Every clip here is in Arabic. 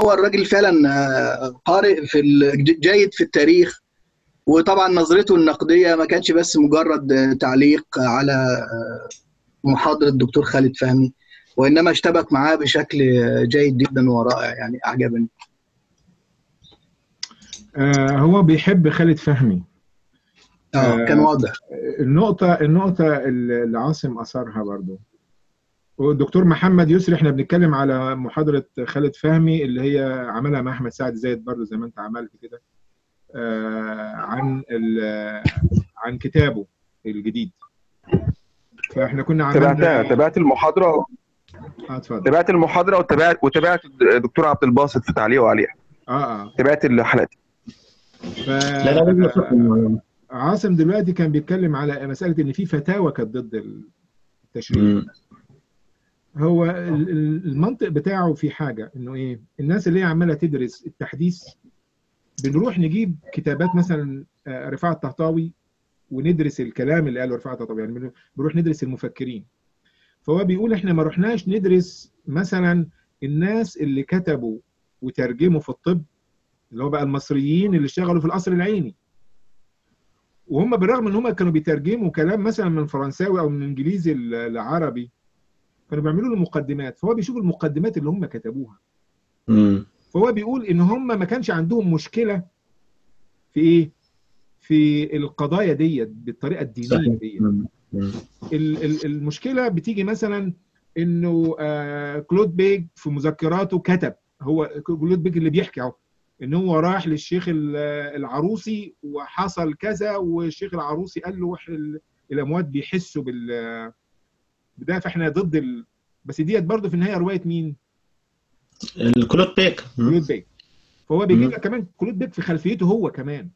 هو الراجل فعلا قارئ جيد في التاريخ. وطبعا نظرته النقدية ما كانش بس مجرد تعليق على محاضرة الدكتور خالد فهمي، وإنما اشتبك معاه بشكل جيد جدا ورائع، يعني أعجبني. هو بيحب خالد فهمي. كان واضح. النقطة اللي عاصم أثرها برضو، والدكتور محمد يسري، احنا بنتكلم على محاضرة خالد فهمي اللي هي عملها مع أحمد سعد زايد برضو زي ما أنت عملت كده، عن كتابه الجديد. فاحنا كنا عملنا تابعت المحاضرة. اتفضل. تابعت المحاضرة وتابعت الدكتور عبد الباسط في تعليقه عليها. تابعت الحلقات. عاصم دلوقتي كان بيتكلم على مسألة ان في فتاوى كانت ضد التشريع. هو المنطق بتاعه في حاجة انه ايه، الناس اللي هي عمالة تدرس التحديث بنروح نجيب كتابات مثلا رفاعة الطهطاوي وندرس الكلام اللي قاله رفاعة الطهطاوي، يعني بنروح ندرس المفكرين. فهو بيقول احنا ما رحناش ندرس مثلا الناس اللي كتبوا وترجموا في الطب، اللي هو بقى المصريين اللي اشتغلوا في القصر العيني، وهم بالرغم ان هم كانوا بيترجموا كلام مثلا من فرنساوي او من انجليزي لعربي، كانوا بيعملوا له مقدمات. فهو بيشوف المقدمات اللي هم كتبوها. فهو بيقول ان هم ما كانش عندهم مشكلة في ايه، في القضايا ديت بالطريقة الدينية ديت. المشكلة بتيجي مثلا انه كلود بيج في مذكراته كتب، هو كلود بيج اللي بيحكي اهو، ان هو راح للشيخ العروسي وحصل كذا، والشيخ العروسي قال له الاموات بيحسوا بده، فاحنا ضد بس ديت برضه في النهايه روايه مين؟ الكلود بيك. كلود بيك. فهو بيجيب لك كمان كلود بيك في خلفيته هو كمان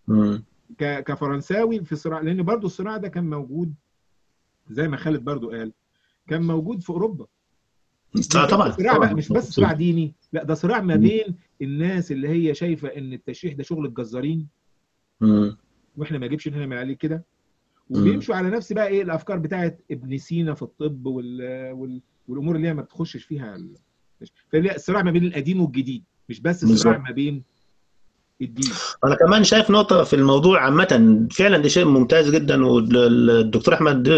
كفرنساوي في صراع، لان برضه الصراع ده كان موجود زي ما خالد برضه قال، كان موجود في اوروبا. طبعا صراع بقى مش بس صراع ديني، لا ده صراع ما بين الناس اللي هي شايفه ان التشريح ده شغل الجزارين واحنا ما نجيبش نعمل عليه كده، وبيمشوا على نفس بقى ايه الافكار بتاعت ابن سينا في الطب والامور اللي هي ما بتخشش فيها الصراع ما بين القديم والجديد، مش بس صراع ما بين الدين. انا كمان شايف نقطه في الموضوع عامه فعلا دي شيء ممتاز جدا، والدكتور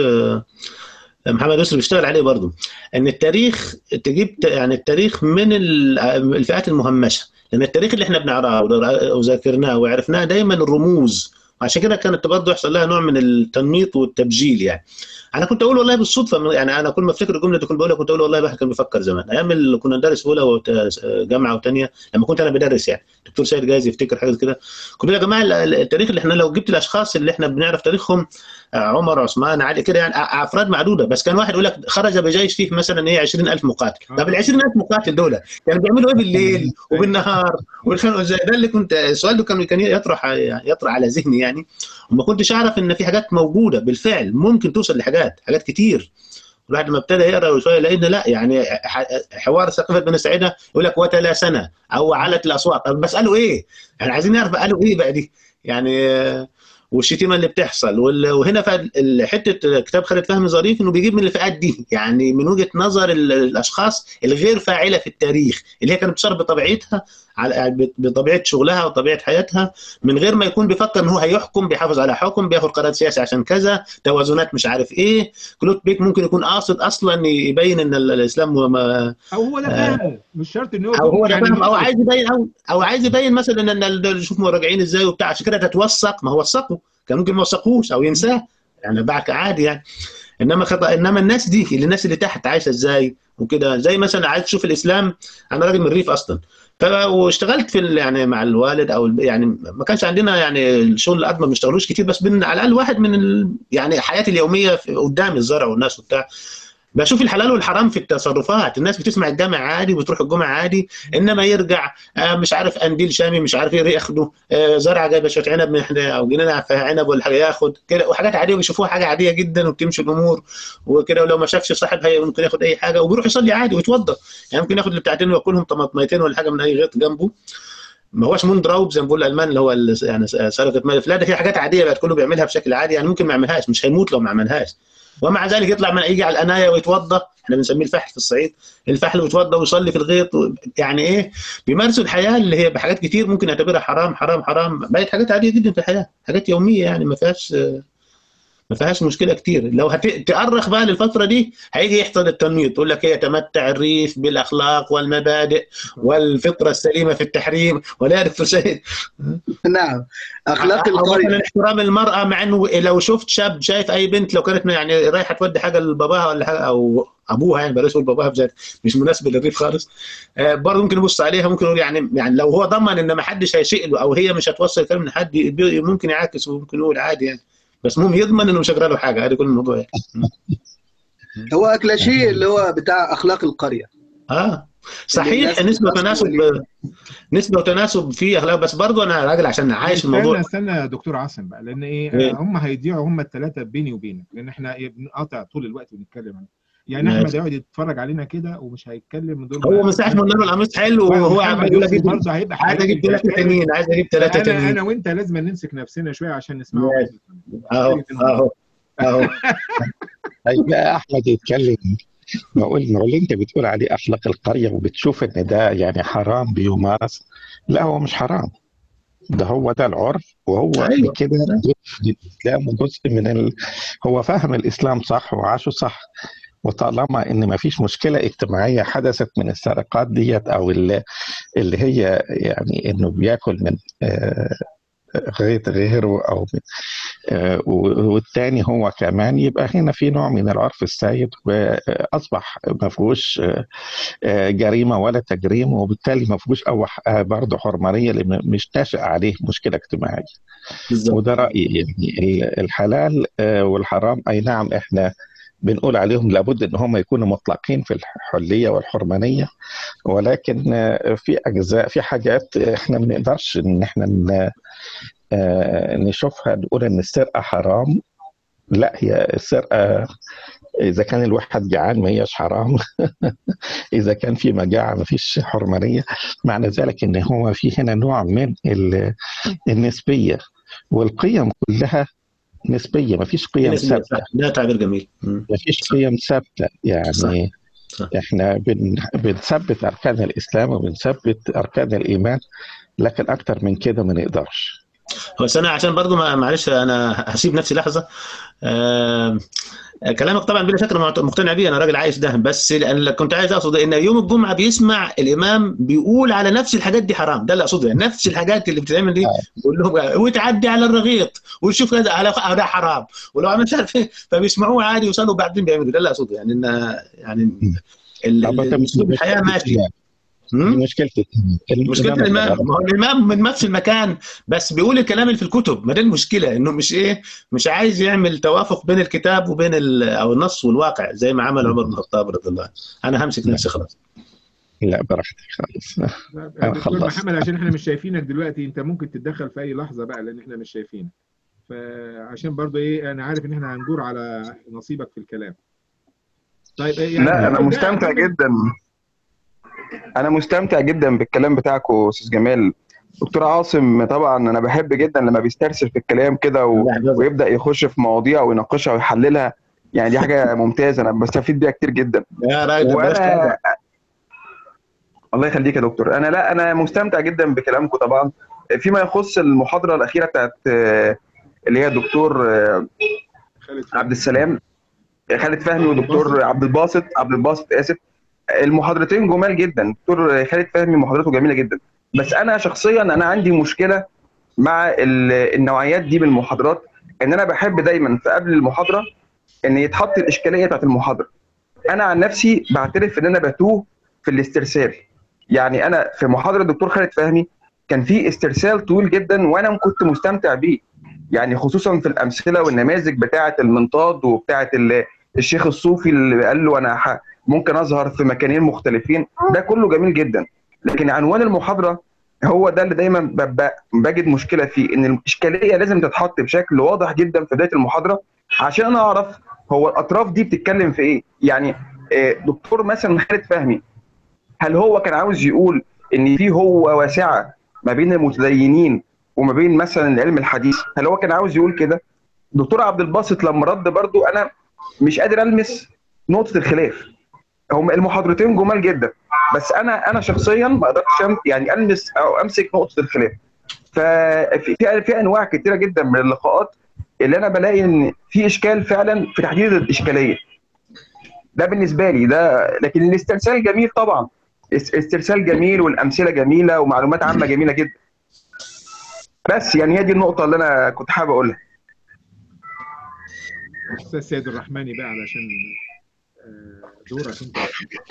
محمد يسري بيشتغل عليه برضه، ان التاريخ تجيب يعني التاريخ من الفئات المهمشه، لان التاريخ اللي احنا بنقراه وذاكرناه وعرفناه دايما الرموز، عشان كده كانت برضه يحصل لها نوع من التنميط والتبجيل. يعني انا كنت اقول والله بالصدفه، يعني انا كل ما افتكر الجمله دي كنت بقولها، كنت اقول والله الواحد كان بيفكر زمان ايام اللي كنا ندرس اولى وجامعه وثانيه، لما كنت انا بدرس يعني دكتور سيد جايز يفتكر حاجه كده، كنت يا جماعه التاريخ اللي احنا لو جبت الاشخاص اللي احنا بنعرف تاريخهم عمر عثمان علي كده يعني افراد معدوده، بس كان واحد يقول لك خرج بجيش فيه مثلا ايه 20,000 مقاتل. طب ال 20,000 مقاتل دول كانوا بيعملوا ايه بالليل وبالنهار وكانوا ازاي؟ ده اللي كنت السؤال ده كان يطرح على ذهني يعني، وما كنتش اعرف ان في حاجات موجوده بالفعل ممكن توصل لحاجات كتير. الواحد لما ابتدى يقرا شويه لقينا لا، يعني حوار ثقافه بني سعيده يقول لك وتلا سنه او علت الاصوات، بس قالوا ايه؟ يعني عايزين نعرف قالوا ايه بقى دي يعني، والشتيمه اللي بتحصل وهنا حته كتاب خالد فهمي ظريف انه بيجيب من الفئات دي، يعني من وجهه نظر الاشخاص الغير فاعله في التاريخ اللي هي كانت بتصرف بطبيعتها بطبيعه شغلها وطبيعه حياتها، من غير ما يكون بيفكر ان هو هيحكم، بيحافظ على حكم، بياخد قرار سياسي عشان كذا، توازنات مش عارف ايه. كلود بيك ممكن يكون قاصد اصلا يبين ان الاسلام او هو ده فاهمه، مش شرط ان هو او هو ده يعني فاهم، او عايز يبين او عايز يبين مثلا ان شوف مراجعين ازاي وبتاع، عشان كده تتوثق. ما هو وثقه، كان ممكن ما وثقوش او ينساه يعني باعك عادي يعني. انما خطأ، انما الناس اللي تحت عايشه ازاي وكده، زي مثلا عايز تشوف الاسلام. انا راجل من الريف اصلا، واشتغلت في يعني مع الوالد او يعني ما كانش عندنا يعني الشغل الارض ما بنشتغلوش كتير، بس على الاقل واحد من يعني حياتي اليوميه قدام الزرع والناس وبتاع، بشوف الحلال والحرام في التصرفات. الناس بتسمع الجامع عادي وبتروح الجمعه عادي، انما يرجع مش عارف قنديل شامي مش عارف ايه ياخده، زرعه جايبه شويه عنب من او جنينه فيها عنب ولا حاجه ياخد كده، وحاجات عاديه ويشوفوها حاجه عاديه جدا وبتمشي الامور وكده، ولو ما شافش صاحبها ممكن ياخد اي حاجه وبيروح يصلي عادي ويتوضا، يعني ممكن ياخد اللي بتاعتين وياكلهم طماطميتين ولا حاجه من اي غيط جنبه. ما هوش موندراوب زي ما بيقول الالمان اللي هو يعني سرقه مال، لا ده في حاجات عاديه بقت كله بيعملها بشكل عادي، يعني ممكن ما يعملهاش، مش هيموت لو ما عملهاش. ومع ذلك يطلع من يجي على القنايه ويتوضا، احنا بنسميه الفحل في الصعيد، الفحل، ويتوضا ويصلي في الغيط، يعني ايه، بيمارسوا الحياه اللي هي بحاجات كتير ممكن نعتبرها حرام حرام حرام، بقت حاجات عاديه جدا في الحياه، حاجات يوميه يعني ما فيهاش مشكله كتير. لو هتأرخ بقى للفتره دي هيجي يحصل التنميط، يقول لك ايه، يتمتع الريف بالاخلاق والمبادئ والفطره السليمه في التحريم، ولا يا دكتور سيد؟ نعم، اخلاق او القريه. مثلا احترام المراه، مع انه لو شفت شاب شايف اي بنت لو كانت يعني رايحه تودي حاجه لباباها ولا حاجه او ابوها، يعني بلاش نقول باباها بجد مش مناسبه للريف خالص، برضه ممكن يبص عليها، ممكن يقول يعني لو هو ضمن ان ما حدش هيشق له او هي مش هتوصل كلام من حد، ممكن يعاكس وممكن يقول عادي يعني، بس المهم يضمن انه مش هيجرى له حاجه، هذا كل الموضوع يعني. هو كلاشيه اللي هو بتاع اخلاق القريه. صحيح، نسبه وتناسب في اخلاق، بس برضه انا راجل عشان عايش الموضوع. استنى يا دكتور عاصم بقى، لان ايه هم هيضيعوا هم الثلاثه بيني وبينك، لان احنا بنقاطع طول الوقت ونتكلم عنه. يعني احمد يقعد يتفرج علينا كده ومش هيتكلم من دول، هو مساحه من له القميص حلو، وهو عمال يقول لك برضه هيبقى عايز اجيب 3 تانيين، عايز اجيب 3 تانيين. انا وانت لازم نمسك نفسنا شويه عشان نسمعه منك. اهو هيبقى احمد يتكلم، نقول انت بتقول عليه اخلاق القريه وبتشوف ان ده يعني حرام بيمارس. لا، هو مش حرام، ده هو ده العرف، وهو بكده الاسلام وجزء هو فاهم الاسلام صح وعاشه صح. وطالما ان ما فيش مشكله اجتماعيه حدثت من السرقات ديت، او اللي هي يعني انه بياكل من غيره او من والتاني هو كمان، يبقى هنا في نوع من العرف السائد، واصبح ما فيهوش جريمه ولا تجريم، وبالتالي ما فيهوش برضه حرمانيه اللي مش ناشئ عليه مشكله اجتماعيه. وده رايي يعني. الحلال والحرام اي نعم احنا بنقول عليهم لابد ان هم يكونوا مطلقين في الحليه والحرمانيه، ولكن في اجزاء، في حاجات احنا ما بنقدرش ان احنا نشوفها نقول ان السرقه حرام. لا، هي السرقه اذا كان الواحد جعان ما هيش حرام اذا كان في مجاعه ما فيش حرمانيه. معنى ذلك ان هو في هنا نوع من النسبيه، والقيم كلها نسبيه، ما فيش قيم ثابته. ده تعبير جميل. ما فيش قيم ثابته يعني. صح. احنا بنثبت اركان الاسلام وبنثبت اركان الايمان، لكن اكتر من كده ما نقدرش. بس انا عشان برضو معلش انا هسيب نفسي لحظه. كلامك طبعا بلا شك مقتنع بيه، انا راجل عايش ده، بس اللي كنت عايز اقصد ان يوم الجمعه بيسمع الامام بيقول على نفس الحاجات دي حرام، ده اللي اقصده يعني، نفس الحاجات اللي بتتعمل دي بيقول لهم وتعدي على الرغيف وتشوف على ده حرام، ولو عمل مش عارف ايه فبيسمعوه عادي وصلوا بعدين بيعملوا، ده اللي اقصده يعني، ان يعني اسلوب الحياه ماشي. مشكلة الإمام، ما هو الإمام من نفس المكان بس بيقول الكلام اللي في الكتب، ما ده المشكلة، إنه مش عايز يعمل توافق بين الكتاب وبين أو النص والواقع زي ما عمل عمر بن الخطاب رضي الله عنه. أنا همسك نفسي خلاص. لا براحتك خالص. دكتور محمد، عشان احنا مش شايفينك دلوقتي، انت ممكن تتدخل في اي لحظة بقى لان احنا مش شايفينك، فعشان برضه ايه انا عارف ان احنا هنجور على نصيبك في الكلام. طيب يعني لا انا مستمتع جدا، انا مستمتع جدا بالكلام بتاعكم استاذ جمال. دكتور عاصم طبعا انا بحب جدا لما بيسترسل في الكلام كده ويبدا يخش في مواضيع ويناقشها ويحللها، يعني دي حاجه ممتازه انا بستفيد بيها كتير جدا. يا راجل وانا الله يخليك يا دكتور، انا مستمتع جدا بكلامكم طبعا. فيما يخص المحاضره الاخيره بتاعت اللي هي الدكتور عبد السلام خالد فهمي والدكتور عبد الباسط اسف، المحاضرتين جمال جدا. دكتور خالد فهمي محاضرته جميله جدا، بس انا شخصيا انا عندي مشكله مع النوعيات دي من المحاضرات، ان انا بحب دايما في قبل المحاضره ان يتحط الاشكاليه بتاعت المحاضره. انا عن نفسي بعترف ان انا بتوه في الاسترسال، يعني انا في محاضره الدكتور خالد فهمي كان في استرسال طويل جدا وانا كنت مستمتع بيه، يعني خصوصا في الامثله والنماذج بتاعه المنطاد وبتاعه الشيخ الصوفي اللي قال له انا ممكن اظهر في مكانين مختلفين، ده كله جميل جدا. لكن عنوان المحاضره هو ده اللي دايما بجد مشكله فيه، ان الاشكاليه لازم تتحط بشكل واضح جدا في بدايه المحاضره عشان انا اعرف هو الاطراف دي بتتكلم في ايه. يعني دكتور مثلا خالد فهمي هل هو كان عاوز يقول ان في هو واسعه ما بين المتدينين وما بين مثلا العلم الحديث؟ هل هو كان عاوز يقول كده؟ دكتور عبد الباسط لما رد برضو انا مش قادر المس نقطه الخلاف. هم المحاضرتين جمال جدا، بس انا شخصيا ما قدرتش يعني المس او امسك نقطه الخلاف. في انواع كتيره جدا من اللقاءات اللي انا بلاقي ان في اشكال فعلا في تحديد الاشكاليه. ده بالنسبه لي ده، لكن الاسترسال جميل طبعا، استرسال جميل والامثله جميله ومعلومات عامه جميله جدا. بس يعني هي دي النقطه اللي انا كنت حابب اقولها. استاذ سيد الرحماني بقى علشان دورك انت.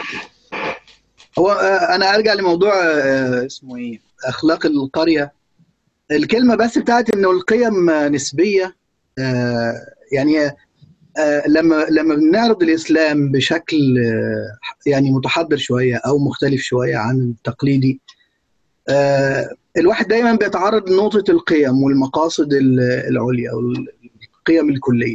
هو انا ارجع لموضوع اسمه ايه، اخلاق القريه. الكلمه بس بتاعت انه القيم نسبيه، يعني لما بنعرض الاسلام بشكل يعني متحضر شويه او مختلف شويه عن التقليدي، الواحد دايما بيتعرض لنقطه القيم والمقاصد العليا او القيم الكليه،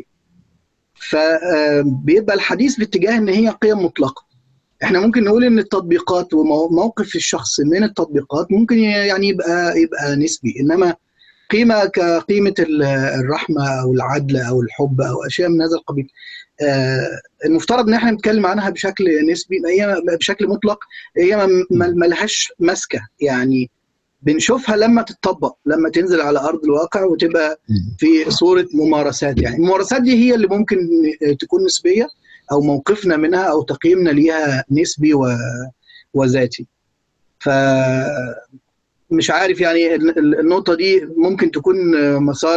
فبيبقى الحديث باتجاه ان هي قيم مطلقه. احنا ممكن نقول ان التطبيقات وموقف الشخص من التطبيقات ممكن يعني يبقى نسبي، انما قيمه كقيمه الرحمه او العدل او الحب او اشياء من هذا القبيل، المفترض ان احنا نتكلم عنها بشكل نسبي، هي بشكل مطلق هي ما لهاش ماسكه. يعني بنشوفها لما تتطبق، لما تنزل على ارض الواقع وتبقى في صوره ممارسات. يعني الممارسات دي هي اللي ممكن تكون نسبيه، او موقفنا منها او تقييمنا ليها نسبي وذاتي. فمش عارف يعني النقطه دي ممكن تكون مسار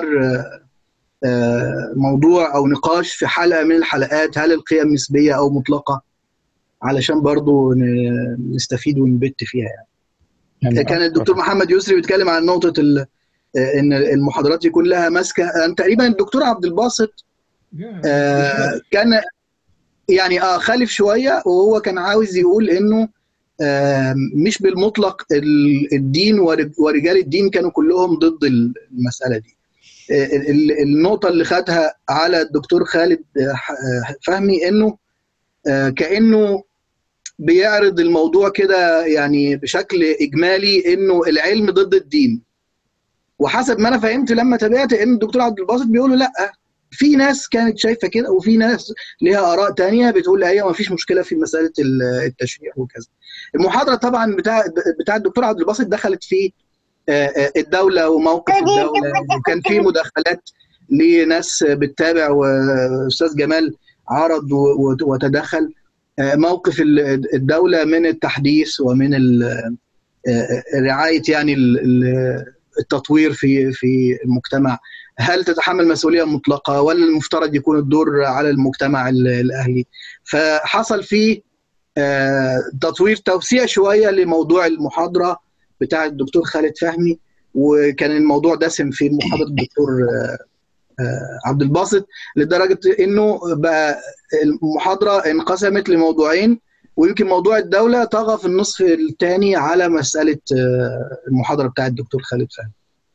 موضوع او نقاش في حلقه من الحلقات، هل القيم نسبيه او مطلقه، علشان برضو نستفيد ونبت فيها. يعني كان الدكتور محمد يسري بيتكلم عن نقطه ان المحاضرات يكون لها ماسكه. تقريبا الدكتور عبد الباسط كان يعني خالف شويه، وهو كان عاوز يقول انه مش بالمطلق الدين ورجال الدين كانوا كلهم ضد المساله دي. النقطه اللي خدها على الدكتور خالد فهمي انه كانه بيعرض الموضوع كده يعني بشكل اجمالي انه العلم ضد الدين. وحسب ما انا فهمت لما تابعت ان الدكتور عبد الباسط بيقول لا، في ناس كانت شايفه كده وفي ناس ليها اراء تانية بتقول ايوه ما فيش مشكله في مساله التشريع وكذا. المحاضره طبعا بتاع الدكتور عبد الباسط دخلت في الدوله وموقف الدوله، وكان في مداخلات لناس بتتابع، واستاذ جمال عرض وتدخل موقف الدوله من التحديث ومن رعايه يعني التطوير في المجتمع. هل تتحمل مسؤوليه مطلقه ولا المفترض يكون الدور على المجتمع الاهلي؟ فحصل فيه توسيع شويه لموضوع المحاضره بتاع الدكتور خالد فهمي، وكان الموضوع دسم في محاضره الدكتور عبد الباسط، لدرجه انه بقى المحاضره انقسمت لموضوعين، ويمكن موضوع الدوله طغى في النصف الثاني على مساله المحاضره بتاع الدكتور خالد فهمي.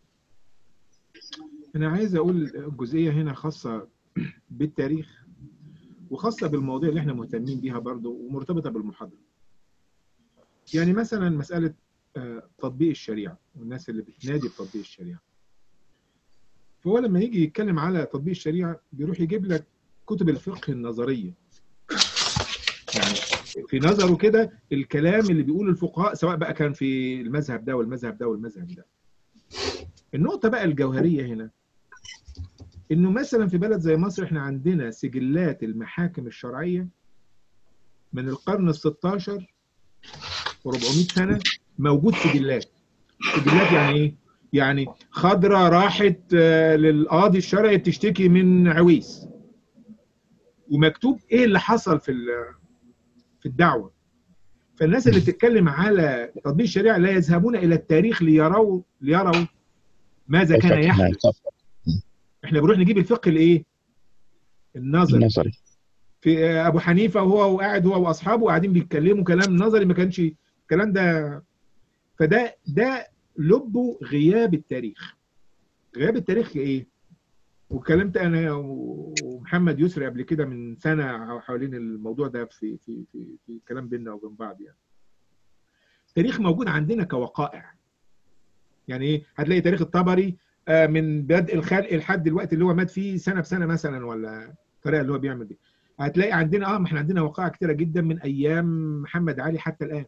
انا عايز اقول جزئيه هنا خاصه بالتاريخ وخاصه بالمواضيع اللي احنا مهتمين بيها برضه ومرتبطه بالمحاضره. يعني مثلا مساله تطبيق الشريعه والناس اللي بتنادي بتطبيق الشريعه. فهو لما يجي يتكلم على تطبيق الشريعه بيروح يجيب لك كتب الفقه النظريه. يعني في نظره كده الكلام اللي بيقوله الفقهاء سواء بقى كان في المذهب ده والمذهب ده والمذهب ده. النقطه بقى الجوهريه هنا انه مثلا في بلد زي مصر احنا عندنا سجلات المحاكم الشرعيه من القرن ال16 و400 سنه موجود سجلات. سجلات يعني ايه؟ يعني خضرة راحت للقاضي الشرعي تشتكي من عويس، ومكتوب ايه اللي حصل في الدعوه. فالناس اللي بتتكلم على تطبيق الشريعه لا يذهبون الى التاريخ ليروا ماذا كان يحدث. احنا بنروح نجيب الفقه الايه؟ النظري. في ابو حنيفه وهو قاعد هو واصحابه قاعدين بيتكلموا كلام نظري، ما كانش الكلام ده. فده لبه غياب التاريخ. غياب التاريخ ايه؟ واتكلمت انا ومحمد يسري قبل كده من سنه حوالين الموضوع ده في كلام بيننا وبين بعض. يعني التاريخ موجود عندنا كوقائع. يعني ايه؟ هتلاقي تاريخ الطبري من بدء الخلق لحد دلوقتي اللي هو مات فيه سنه بسنه مثلا، ولا الطريقه اللي هو بيعمل دي. هتلاقي عندنا ما احنا عندنا وقائع كتيره جدا من ايام محمد علي حتى الان.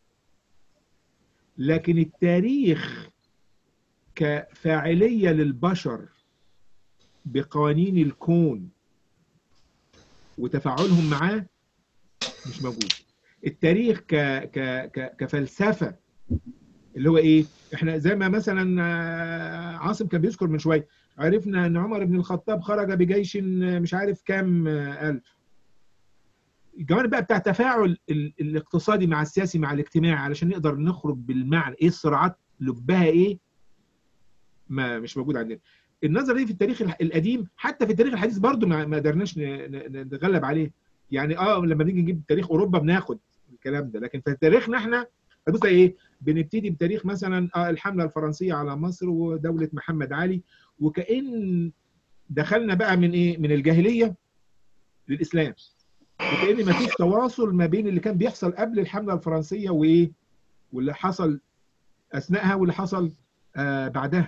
لكن التاريخ كفاعليه للبشر بقوانين الكون وتفاعلهم معاه مش موجود. التاريخ كفلسفه اللي هو ايه، احنا زي ما مثلا عاصم كان بيذكر من شويه، عرفنا ان عمر بن الخطاب خرج بجيش مش عارف كام الف. الجوانب بقى بتاع التفاعل الاقتصادي مع السياسي مع الاجتماعي علشان نقدر نخرج بالمعنى ايه الصراعات لبها ايه، ما مش موجود عندنا. النظره دي في التاريخ القديم، حتى في التاريخ الحديث برضو ما قدرناش نتغلب عليه. يعني لما بنيجي نجيب تاريخ اوروبا بناخد الكلام ده، لكن في تاريخنا احنا بص ايه، بنبتدي بتاريخ مثلا الحمله الفرنسيه على مصر ودوله محمد علي، وكأن دخلنا بقى من ايه، من الجاهليه للاسلام، وكأن ما فيش تواصل ما بين اللي كان بيحصل قبل الحمله الفرنسيه وايه، واللي حصل اثناءها واللي حصل بعدها.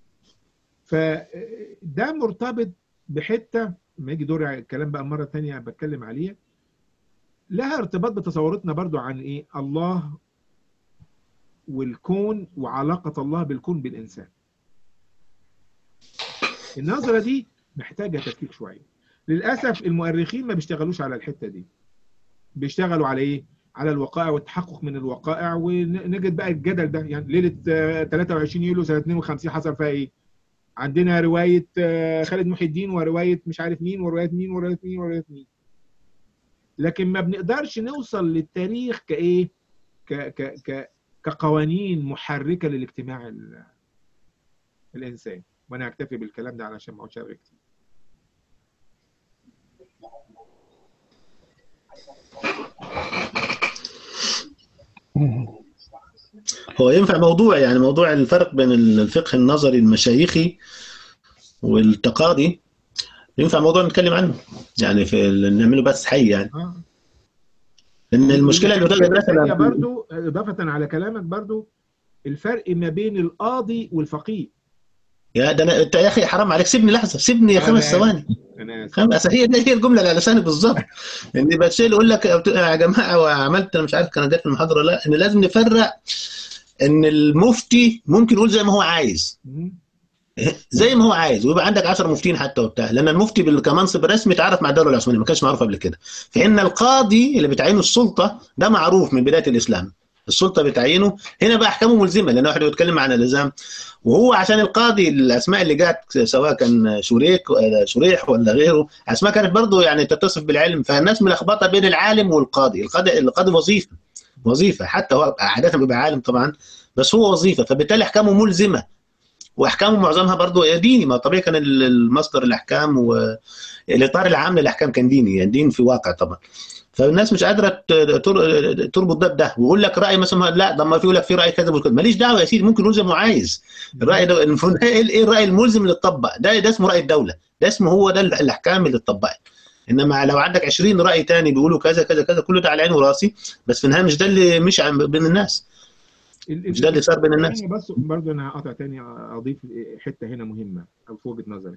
فده مرتبط بحته لما يجي دور الكلام بقى مره ثانيه بتكلم عليها، لها ارتباط بتصوراتنا برضو عن ايه الله والكون وعلاقه الله بالكون بالانسان. النظره دي محتاجه تفكير شويه. للاسف المؤرخين ما بيشتغلوش على الحته دي، بيشتغلوا على ايه، على الوقائع والتحقق من الوقائع، ونجد بقى الجدل ده. يعني ليله 23 يوليو سنه 52 حصل فيها ايه؟ عندنا روايه خالد محي الدين وروايه مش عارف مين وروايه مين وروايه مين وروايه مين، لكن ما بنقدرش نوصل للتاريخ كايه، كقوانين محركه للاجتماع الانساني. وانا هكتفي بالكلام ده علشان ما اقعدش ارغي كتير. هو ينفع موضوع، يعني موضوع الفرق بين الفقه النظري المشايخي والتقاضي، ينفع موضوع نتكلم عنه يعني في نعمله بس حي يعني. لان المشكله اللي بدأنا برضو اضافه على كلامك برضو الفرق ما بين القاضي والفقيه. يا ده انت يا اخي حرام عليك، سيبني لحظه، سيبني 5 ثواني. هي الجمله اللي على لساني بالظبط. اني بتشيل اقول لك يا جماعه، وعملت انا مش عارف كان جاي في المحاضره لا، ان لازم نفرق ان المفتي ممكن يقول زي ما هو عايز، زي ما هو عايز، ويبقى عندك 10 مفتين حتى وبتاع، لان المفتي كمنصب رسمي تعرف مع الدوله العثمانيه، ما كانش معروف قبل كده. في ان القاضي اللي بتعينه السلطه ده معروف من بدايه الاسلام، السلطه بتعينه. هنا بقى احكامه ملزمه، لان واحد بيتكلم عن الالزام، وهو عشان القاضي الاسماء اللي جات سواء كان شريح ولا غيره، اسماء كانت برضه يعني تتصف بالعلم، فالناس ملخبطه بين العالم والقاضي. القاضي وظيفه حتى هو عاده بيبقى عالم طبعا، بس هو وظيفه، فبالتالي احكامه ملزمه، واحكامه معظمها برضه ديني. ما طبيعي كان المصدر الاحكام والاطار العام للاحكام كان ديني، يعني دين في واقع طبعا. فالناس مش قادره تربط ده بده، ويقول لك راي مثلا لا، ده ما في يقول لك في راي كذا وكذا، ماليش دعوه يا سيدي، ممكن يقول زي ما عايز. الراي ده المفروض ايه الراي الملزم اللي اتطبق، ده اسمه راي الدوله، ده اسمه هو ده الاحكام اللي اتطبقت. انما لو عندك 20 راي ثاني بيقولوا كذا كذا كذا، كله ده على عيني وراسي، بس في النهايه مش ده اللي مش بين الناس، مش ده اللي صار بين الناس. بس برضه انا هقطع تاني اضيف حته هنا مهمه او في وجهه نظري.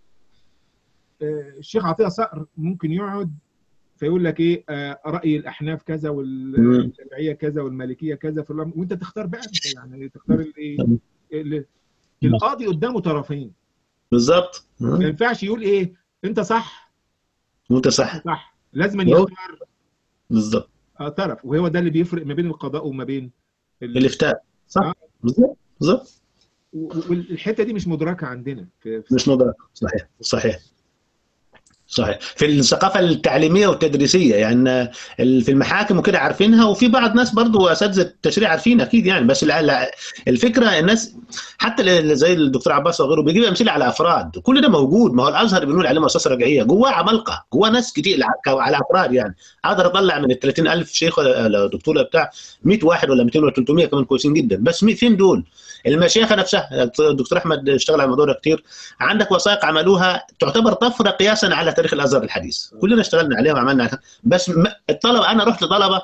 الشيخ عطيه صقر ممكن يقعد فيقول لك ايه راي الاحناف كذا والشافعيه كذا والمالكيه كذا وانت تختار بقى، انت يعني تختار الايه. القاضي قدامه طرفين بالظبط، ما ينفعش يقول ايه انت صح وانت صح، لازم يختار بالظبط طرف، وهو ده اللي بيفرق ما بين القضاء وما بين الافتاء. صح بالظبط. والحته دي مش مدركه عندنا مش مدركه. صحيح في الثقافه التعليميه والتدريسيه، يعني في المحاكم وكده عارفينها، وفي بعض ناس برضو اساتذه التشريع عارفين اكيد يعني. بس الفكره الناس حتى زي الدكتور عباس وغيره بيجيب امثله على افراد، كل ده موجود. ما هو الازهر بنقول عليه مؤسسه رجعيه، جواه عمالقه، جواه ناس كتير على افراد. يعني اقدر اطلع من ال 30,000 شيخ ولا دكتور بتاع 100 واحد ولا 200 ولا 300 كمان كويسين جدا، بس فين دول؟ المشيخه نفسها، الدكتور احمد اشتغل على الموضوع ده كتير، عندك وثائق عملوها تعتبر طفره قياسا على تاريخ الازهر الحديث، كلنا اشتغلنا عليها وعملنا. بس الطلبه، انا رحت لطلبه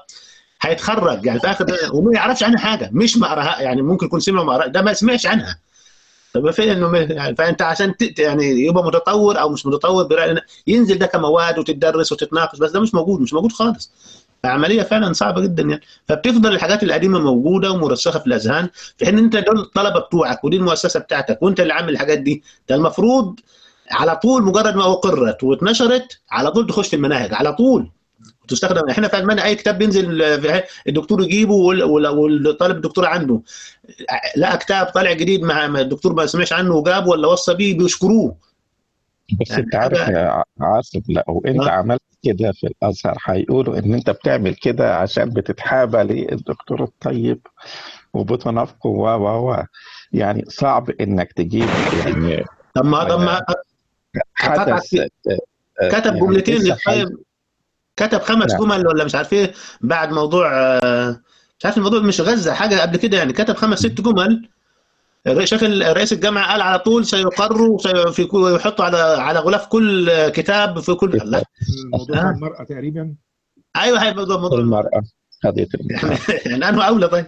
هيتخرج يعني في اخر وما يعرفش عنها حاجه، مش مقراها يعني، ممكن يكون سمع مقراها، ده ما سمعش عنها. طب فين انه يعني فانت عشان يعني يبقى متطور او مش متطور ينزل ده كمواد وتدرس وتتناقش، بس ده مش موجود، مش موجود خالص. عمليه فعلا صعبه جدا يعني. فبتفضل الحاجات القديمه موجوده ومرسخه في الاذهان، في حين انت دول الطلبه بتوعك ودي المؤسسه بتاعتك وانت اللي عامل الحاجات دي. ده المفروض على طول مجرد ما اقرت واتنشرت على طول تخش في المناهج على طول وتستخدم. احنا في المانيا اي كتاب بينزل الدكتور يجيبه والطالب الدكتور عنده لا كتاب طالع جديد مع الدكتور ما سمعش عنه وجابه ولا وصى بيه بيشكروه. بس يعني انت عارف حاجه. يا عاصم، لو انت عملت كده في الازهر هيقولوا ان انت بتعمل كده عشان بتتحابى للدكتور الطيب وبتنافقه يعني صعب انك تجيب يعني طب ما اقاطعك حدث كتب يعني جملتين لسه حي. طيب، كتب 5 لا، جمل ولا مش عارف ايه بعد موضوع مش عارف الموضوع مش غزه حاجه قبل كده يعني، كتب 5 6 جمل. شاف رئيس الجامعه قال على طول سيقروا ويحطوا على غلاف كل كتاب في كل الله. الموضوع بتاع المرأة تقريبا. ايوه هي موضوع المرأة، قضية يعني المرأة. يعني انه اولى طيب.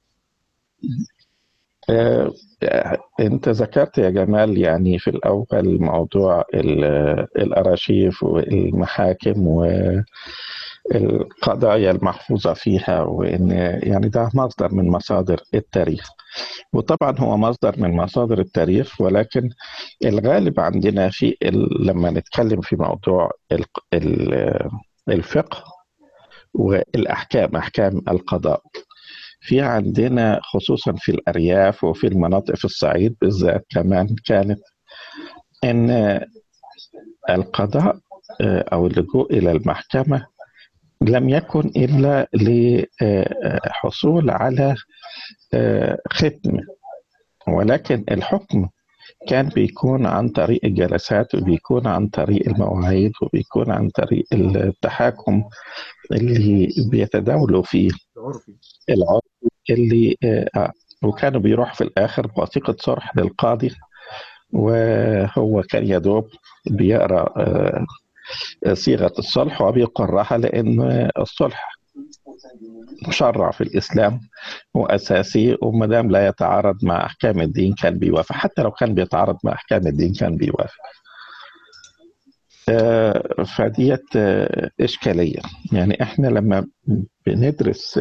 آه، أنت ذكرت يا جمال يعني في الأول موضوع الأراشيف والمحاكم والقضايا المحفوظة فيها، وإن يعني ده مصدر من مصادر التاريخ. وطبعا هو مصدر من مصادر التاريخ، ولكن الغالب عندنا في لما نتكلم في موضوع الفقه والأحكام، أحكام القضاء، في عندنا خصوصا في الأرياف وفي المناطق في الصعيد بالذات كمان، كانت أن القضاء أو اللجوء إلى المحكمة لم يكن إلا لحصول على ختم، ولكن الحكم كان بيكون عن طريق الجلسات، وبيكون عن طريق المواعيد، وبيكون عن طريق التحاكم اللي بيتداولوا فيه العرف اللي وكانوا بيروح في الآخر بوثيقة صرح للقاضي، وهو كان يدوب بيقرأ صيغة الصلح وبيقرها، لأن الصلح مشرع في الإسلام وأساسي، وما دام لا يتعارض مع أحكام الدين كان بيوافق، حتى لو كان بيتعارض مع أحكام الدين كان بيوافق. فديت إشكالية. يعني إحنا لما بندرس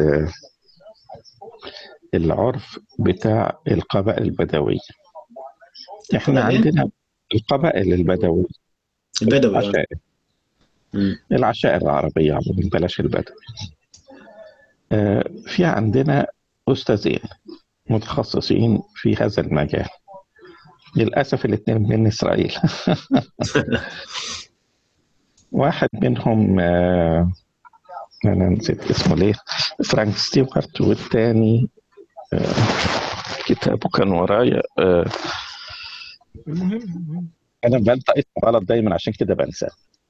العرف بتاع القبائل البدوية، إحنا عندنا القبائل البدوية، البدوي العشائر العربية عموما، بلاش البدوي. في عندنا أستاذين متخصصين في هذا المجال، للأسف الاثنين من إسرائيل. واحد منهم أنا نسيت اسمه ليه، فرانك ستيوارت، والتاني كتابه كان ورايا المهم أنا بنطق اسمه غلط دايما عشان كده بنسى.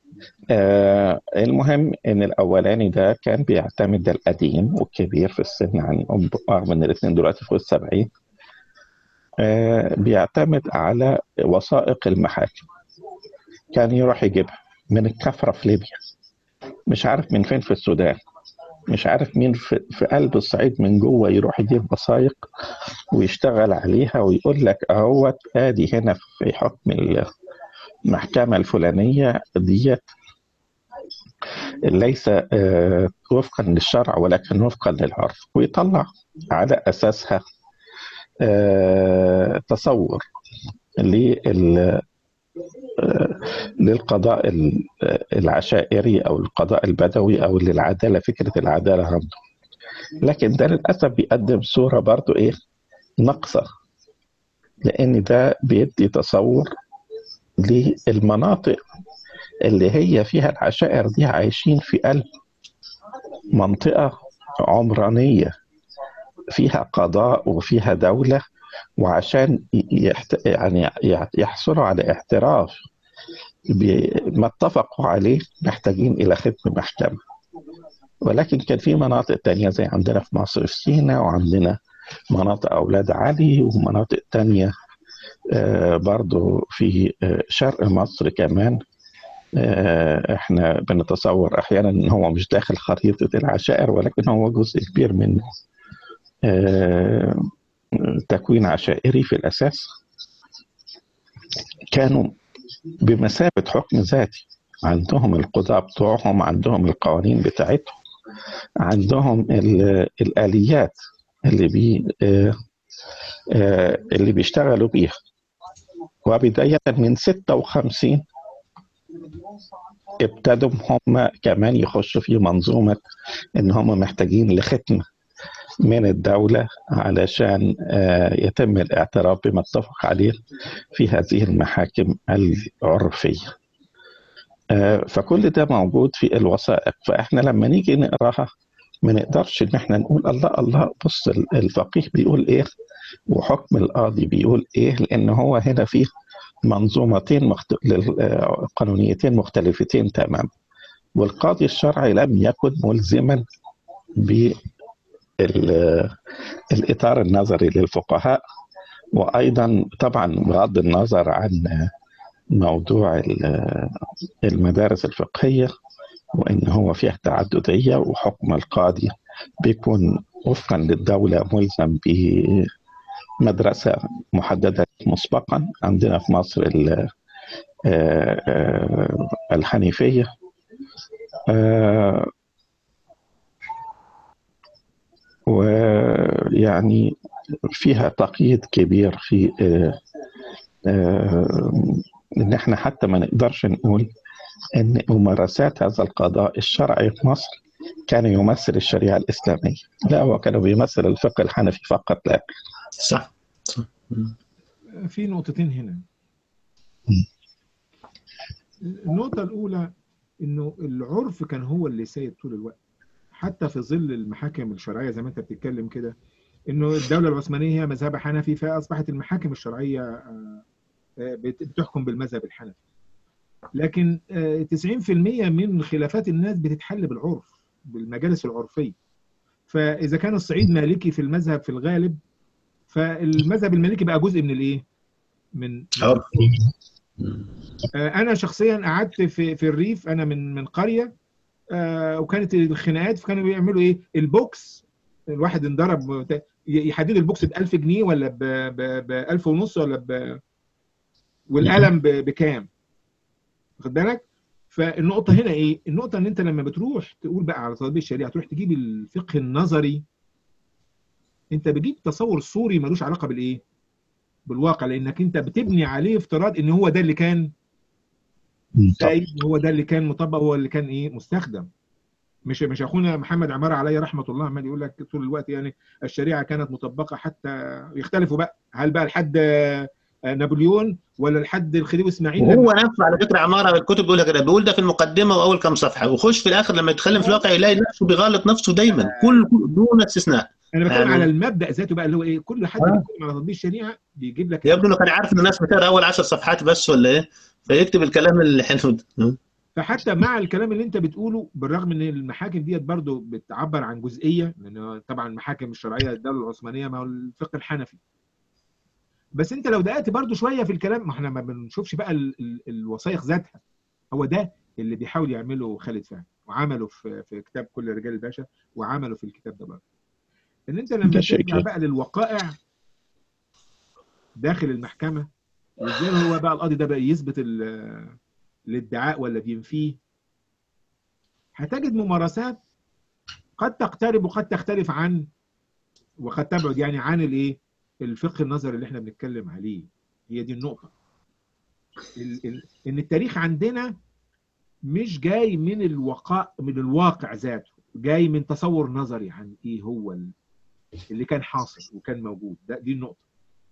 المهم ان الاولاني ده كان بيعتمد، ده القديم والكبير في السن عن رغم ان الاثنين دلوقتي فوق ال70، بيعتمد على وثائق المحاكم. كان يروح يجيبها من الكفرة في ليبيا، مش عارف من فين في السودان، مش عارف مين في قلب الصعيد من جوه، يروح يجيب وثائق ويشتغل عليها ويقول لك اهوت ادي هنا في حكم المحكمة الفلانية ديت ليس وفقا للشرع ولكن وفقا للعرف، ويطلع على أساسها تصور للقضاء العشائري أو القضاء البدوي أو للعدالة، فكرة العدالة عنده. لكن ده للأسف بيقدم صورة برضو ناقصة، لأن ده بيدي تصور للمناطق اللي هي فيها العشائر دي عايشين في قلب منطقة عمرانية فيها قضاء وفيها دولة، وعشان يعني يحصلوا على اعتراف بما اتفقوا عليه محتاجين إلى ختم محكمة. ولكن كان في مناطق تانية زي عندنا في مصر في سيناء، وعندنا مناطق أولاد علي، ومناطق تانية برضو في شرق مصر كمان. احنا بنتصور احيانا ان هو مش داخل خريطة العشائر، ولكن هو جزء كبير منه تكوين عشائري في الاساس. كانوا بمثابة حكم ذاتي، عندهم القضاة بتوعهم، عندهم القوانين بتاعتهم، عندهم الآليات اللي بيشتغلوا بيها. وبداية من 56 ابتدوا هم كمان يخشوا في منظومة إن هم محتاجين لختم من الدولة علشان يتم الاعتراف بما اتفق عليه في هذه المحاكم العرفية. فكل ده موجود في الوثائق، فإحنا لما نيجي نقراها ما نقدرش إن إحنا نقول الله الله بص الفقيه بيقول إيه وحكم القاضي بيقول إيه، لأن هو هنا فيه منظومتين قانونيتين مختلفتين تماما. والقاضي الشرعي لم يكن ملزما بالإطار النظري للفقهاء. وأيضا طبعا بغض النظر عن موضوع المدارس الفقهية وإن هو فيها تعددية، وحكم القاضي بيكون وفقا للدولة ملزم بمدرسة محددة مسبقا. عندنا في مصر الحنيفية، ويعني فيها تقييد كبير في إن إحنا حتى ما نقدرش نقول إن ممارسات هذا القضاء الشرعي في مصر كان يمثل الشريعة الإسلامية، لا هو كان بيمثل الفقه الحنفي فقط لا. صح. في نقطتين هنا. النقطة الأولى إنه العرف كان هو اللي سيد طول الوقت، حتى في ظل المحاكم الشرعية زي ما أنت بتتكلم كده، إنه الدولة العثمانية هي مذهب حنفي، فأصبحت المحاكم الشرعية بتحكم بالمذهب الحنفي. لكن 90% من خلافات الناس بتتحل بالعرف، بالمجالس العرفية. فإذا كان الصعيد مالكي في المذهب في الغالب، فالمذهب المالكي بقى جزء من الإيه؟ من عرف. أنا شخصيا قعدت في الريف، أنا من قرية، وكانت الخناقات، فكانوا بيعملوا إيه؟ البوكس، الواحد انضرب يحددوا البوكس ب1000 جنيه ولا ب1000 ونص ولا والقلم بكام؟ واخد بالك؟ فالنقطة هنا إيه؟ النقطة إن أنت لما بتروح تقول بقى على تطبيق الشريعة، تروح تجيب الفقه النظري، أنت بتجيب تصور صوري ملوش علاقة بالإيه؟ بالواقع، لأنك أنت بتبني عليه افتراض إن هو ده اللي كان سايد، هو ده اللي كان مطبق، هو اللي كان إيه؟ مستخدم. مش أخونا محمد عمارة عليه رحمة الله عمال يقول لك طول الوقت يعني الشريعة كانت مطبقة، حتى يختلفوا بقى، هل بقى لحد نابليون ولا لحد الخديوي اسماعيل؟ وهو نفسه على فكره عماره الكتب بيقول كده، بيقول ده في المقدمه واول كام صفحه، ويخش في الاخر لما يتكلم في الواقع يلاقي نفسه بيغلط نفسه دايما، كل دون استثناء. انا بتكلم على المبدا ذاته بقى، اللي هو ايه، كل حد بيتكلم على تطبيق الشريعه بيجيب لك يبدو انه كان عارف ان الناس بتقرا اول 10 صفحات بس ولا ايه، فيكتب الكلام الحلو ده. فحتى مع الكلام اللي انت بتقوله، بالرغم ان المحاكم ديت برضو بتعبر عن جزئيه، لان طبعا المحاكم الشرعيه الدوله العثمانيه ما هو الفقه الحنفي، بس انت لو دققت برضو شويه في الكلام، ما احنا ما بنشوفش بقى الوثائق ذاتها. هو ده اللي بيحاول يعمله خالد فهمي، وعمله في كتاب كل رجال الباشا، وعمله في الكتاب ده برضه. ان انت لما ترجع بقى للوقائع داخل المحكمه، وازاي هو بقى القاضي ده بقى يثبت الادعاء ولا بينفيه، هتجد ممارسات قد تقترب وقد تختلف عن، وقد تبعد يعني عن الايه، الفقه النظري اللي احنا بنتكلم عليه. هي دي النقطه، ان التاريخ عندنا مش جاي من الواقع ذاته، جاي من تصور نظري عن ايه هو اللي كان حاصل وكان موجود. دي النقطه.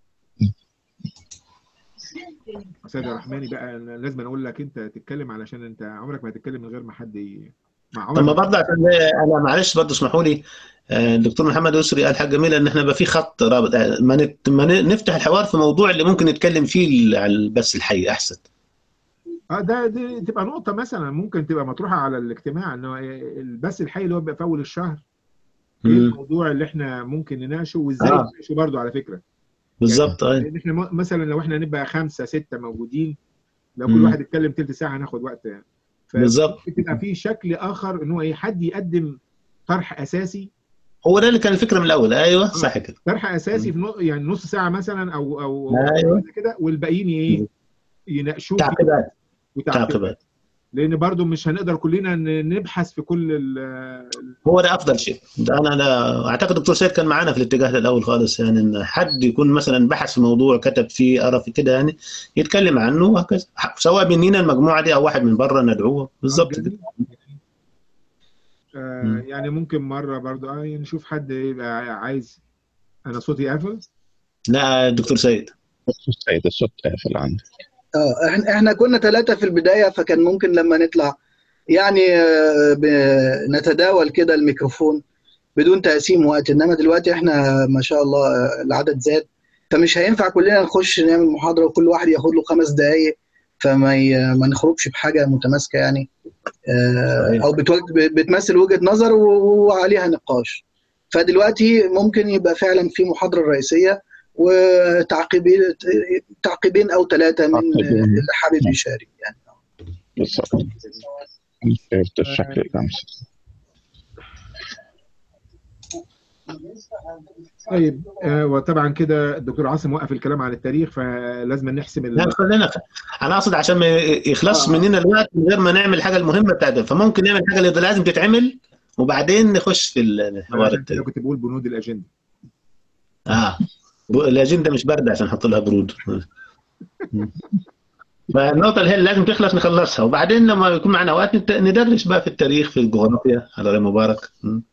سيدي الرحماني بقى، أنا لازم اقول لك انت تتكلم، علشان انت عمرك ما هتتكلم من غير ما حد طب ما برضه عشان انا معلش برضه اسمحوا لي، الدكتور محمد يسري قال حاجه جميله، ان احنا يبقى في خط رابط، ما نفتح الحوار في موضوع اللي ممكن نتكلم فيه على البث الحي احسن. دي تبقى نقطه مثلا ممكن تبقى مطروحه على الاجتماع، انه البث الحي اللي هو بيبقى في اول الشهر، ايه الموضوع اللي احنا ممكن نناقشه، وازاي نناقشه برضه على فكره. بالظبط. يعني احنا مثلا لو احنا نبقى 5 6 موجودين، لو كل واحد يتكلم تلت ساعه هناخد وقت يعني. بالظبط. تبقى في شكل اخر، ان هو ايه، حد يقدم طرح اساسي. هو ده اللي كان الفكره من الاول. ايوه صح كده. طرح اساسي في يعني نص ساعه مثلا او أيوة. كده، والباقيين ايه يناقشوه فيه تعقيبات. وتعقيبات، لان برضو مش هنقدر كلنا نبحث في كل هو ده افضل شيء. ده انا اعتقد دكتور سيد كان معانا في الاتجاه الاول خالص، يعني ان حد يكون مثلا بحث في موضوع، كتب فيه، قرا في كده، يعني يتكلم عنه وهكذا، سواء مننا المجموعه دي او واحد من بره ندعوه بالظبط كده. يعني ممكن مره برضو يعني نشوف حد يبقى عايز. انا صوتي قافل؟ لا دكتور سيد. دكتور سيد الصوت قافل عندك. احنا كنا 3 في البدايه، فكان ممكن لما نطلع يعني نتداول كده الميكروفون بدون تقسيم وقت، انما دلوقتي احنا ما شاء الله العدد زاد، فمش هينفع كلنا نخش نعمل محاضره وكل واحد ياخد له 5 دقائق، فما ما نخرجش بحاجه متماسكه يعني، او بتمثل وجهه نظر وعليها نقاش. فدلوقتي ممكن يبقى فعلا في محاضره رئيسيه تعقيبين او 3 من اللي حابب يشارك يعني. بالظبط. فهمت الشكل الأمثل. طيب وطبعا كده الدكتور عاصم وقف الكلام عن التاريخ، فلازم نحسم لا خلينا، انا اقصد عشان ما يخلص مننا الوقت من غير ما نعمل الحاجه المهمه بتاعتنا، فممكن نعمل الحاجه اللي لازم تتعمل وبعدين نخش في الحوار عشان التاني. كده كنت بقول بنود الاجنده. الاجنده مش بارده عشان نحط لها برود. فالنقطه اللي هي لازم تخلص نخلصها، وبعدين لما يكون معنا وقت ندرس بقى في التاريخ، في الجغرافيا على غير مبارك.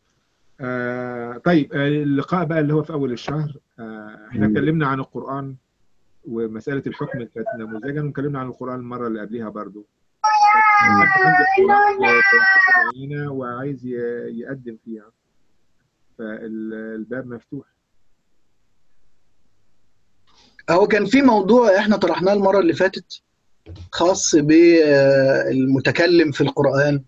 طيب اللقاء بقى اللي هو في اول الشهر، احنا اتكلمنا عن القرآن ومسألة الحكم كانت نموذجا، واتكلمنا عن القرآن المرة اللي قبلها برضو. عنده وعايز يقدم فيها، فالباب مفتوح. هو كان في موضوع احنا طرحناه المرة اللي فاتت خاص بالمتكلم في القرآن،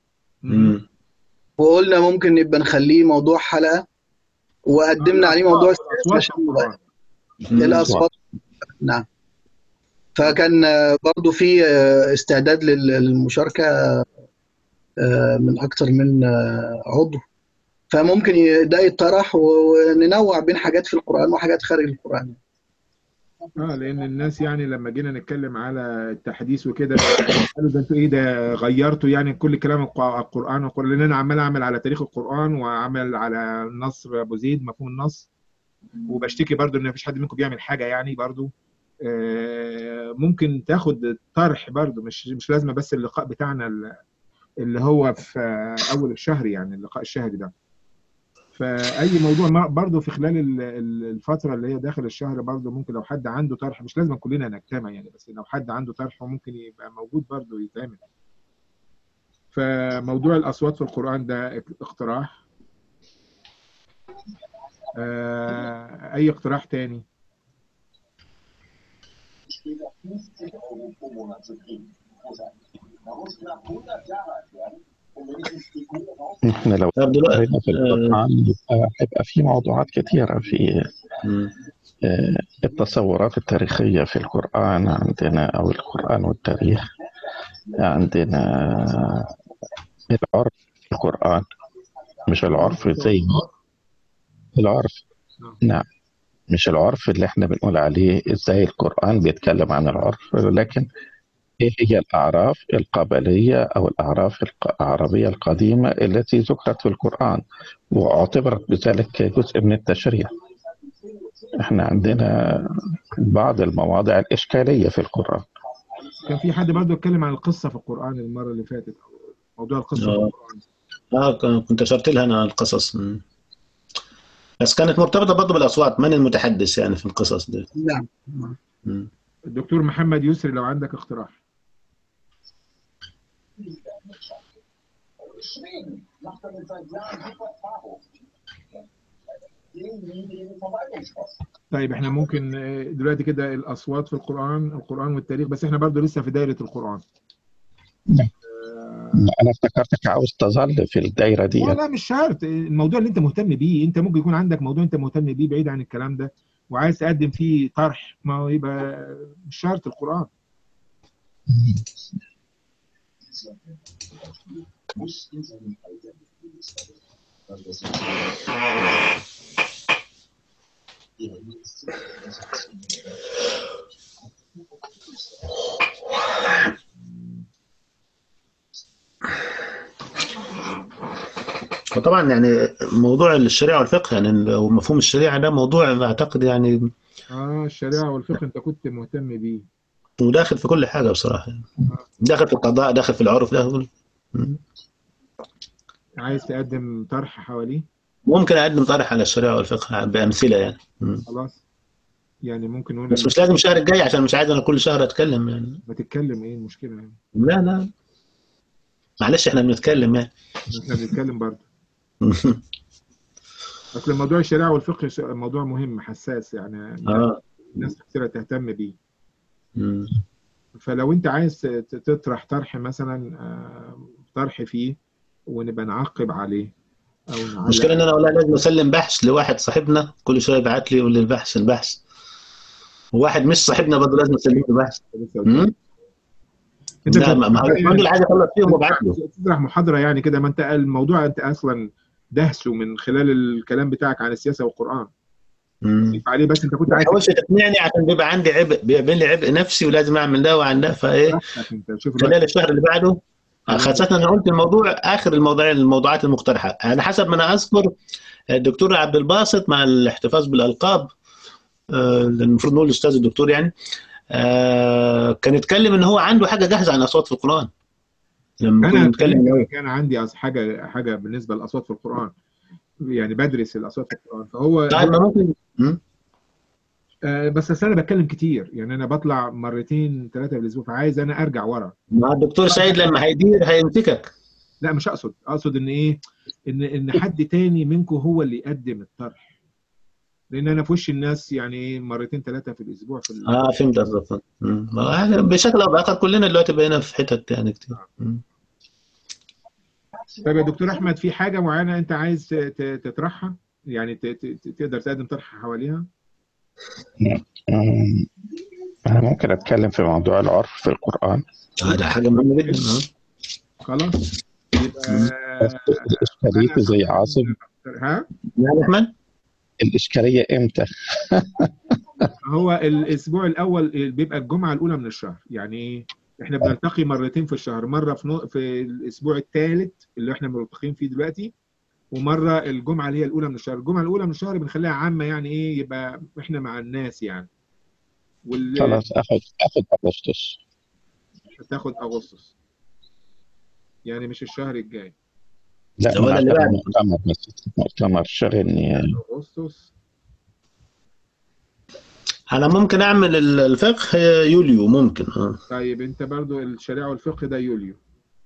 وقلنا ممكن نبقى نخليه موضوع حلقة، وقدمنا عليه موضوع الأصوات. نعم. فكان برضو في استعداد للمشاركة من أكثر من عضو، فممكن ده يتطرح وننوع بين حاجات في القرآن وحاجات خارج القرآن. لأن الناس يعني لما جينا نتكلم على التحديث وكده قالوا ده انتوا ايه ده غيرتوا يعني كل كلام القرآن لأن أنا عمال أعمل على تاريخ القرآن وعمل على نصر أبو زيد مفهوم النص، وبشتكي برضو إن مفيش حد منكم بيعمل حاجة يعني برضو. ممكن تاخد طرح برضو، مش لازمة بس اللقاء بتاعنا اللي هو في أول الشهر يعني اللقاء الشهري ده. فأي موضوع برضو في خلال الفترة اللي هي داخل الشهر برضو ممكن لو حد عنده طرح، مش لازم كلنا نجتمع يعني، بس لو حد عنده طرح ممكن يبقى موجود برضو يتعمل. فموضوع الأصوات في القرآن ده اقتراح. أي اقتراح تاني؟ احنا لو قرينا في القرآن هيبقى في موضوعات كثيرة في التصورات التاريخية في القرآن عندنا، أو القرآن والتاريخ. عندنا العرف في القرآن، مش العرف زي العرف، نعم، مش العرف اللي احنا بنقول عليه ازاي القرآن بيتكلم عن العرف، لكن ايه هي الأعراف القبلية أو الأعراف العربية القديمة التي ذكرت في القرآن واعتبرت بذلك جزء من التشريع. احنا عندنا بعض المواضع الإشكالية في القرآن. كان في حد برضه اتكلم عن القصة في القرآن المرة اللي فاتت، موضوع القصة في القرآن. كنت أشرت لها أنا القصص، بس كانت مرتبطة برضه بالأصوات، من المتحدث يعني في القصص دي. نعم. الدكتور محمد يسري لو عندك اقتراح. طيب احنا ممكن دلوقتي كده الأصوات في القرآن والتاريخ، بس احنا برضه لسه في دايرة القرآن. أنا افتكرتك عاوز تظل في الدايرة دي. لا مش شرط، الموضوع اللي أنت مهتم بيه، أنت ممكن يكون عندك موضوع أنت مهتم بيه بعيد عن الكلام ده وعايز تقدم فيه طرح، ما هو يبقى مش شرط القرآن. طبعا يعني موضوع الشريعة والفقه يعني ومفهوم الشريعة ده موضوع أعتقد يعني الشريعة والفقه أنت كنت مهتم بيه. وداخل في كل حاجة بصراحة، داخل في القضاء، داخل في العرف، داخل. عايز تقدم طرح حواليه؟ ممكن أقدم طرح على الشريعة والفقه بأمثلة يعني. خلاص، يعني ممكن نقول بس مش لازم الشهر الجاي عشان مش عايز أنا كل شهر أتكلم يعني. ما تتكلم، إيه المشكلة يعني؟ لا لا معلش إحنا بنتكلم يعني. إحنا بنتكلم برضه. أصل موضوع الشريعة والفقه موضوع مهم حساس يعني، ناس كثيرة تهتم بيه. فلو أنت عايز تطرح طرح مثلا، طرح فيه ونبقى نعقب عليه أو نعلق. المشكلة إن أنا والله لازم أسلم بحث لواحد صاحبنا كل شوية يبعت لي يقول لي البحث، وواحد مش صاحبنا برضه لازم أسلم له بحث. انت لا ما هو الراجل عايز يخلص فيهم وابعت له. تطرح محاضره يعني كده، ما انت الموضوع انت اصلا دهسه من خلال الكلام بتاعك عن السياسه والقران. عليه بس انت كنت ما عايز تحاولش تقنعني عشان بيبقى عندي عبء، بيعمل لي عبء نفسي ولازم اعمل ده وعن ده، فايه خلال الشهر اللي بعده خاصة انا قلت الموضوع اخر الموضوعات المقترحه. انا حسب ما انا اذكر الدكتور عبد الباسط مع الاحتفاظ بالالقاب، المفروض نقول الاستاذ الدكتور يعني، كان يتكلم ان هو عنده حاجه جاهزه عن اصوات في القران. لما كنا نتكلم كان عندي حاجه بالنسبه للاصوات في القران، يعني بدرس الاصوات في القران، فهو طيب ما ممكن بس انا بتكلم كتير يعني، انا بطلع مرتين 3 في الاسبوع، فعايز انا ارجع ورا. مع الدكتور سيد لما هيدير هيمسكك. لا مش اقصد ان ايه، ان حد تاني منكم هو اللي يقدم الطرح، لان انا في وش الناس يعني مرتين 3 في الاسبوع فهمت قصدك. بشكل او باخر كلنا دلوقتي بقينا في حتت يعني كتير. طيب يا دكتور احمد، في حاجه معينه انت عايز تطرحها يعني تقدر تقدم طرح حواليها؟ أنا ممكن أتكلم في موضوع العرف في القرآن. ده حاجة مهمة جدا. خلاص يبقى الإشكالية زي عاصم. ها؟ يا أحمد الإشكالية إمتى؟ هو الأسبوع الأول بيبقى الجمعة الأولى من الشهر، يعني إحنا بنلتقي مرتين في الشهر، مرة في الأسبوع الثالث اللي إحنا ملتقين فيه دلوقتي، ومرة الجمعة اللي هي الأولى من الشهر. الجمعة الأولى من الشهر بنخليها عامة يعني إيه، يبقى إحنا مع الناس يعني. خلاص آخد أغسطس. هتاخد أغسطس يعني مش الشهر الجاي. لا ولا اللي بعد مؤتمر شغلني أغسطس. أنا ممكن أعمل الفقه يوليو ممكن. طيب أنت برضو الشريعة والفقه ده يوليو.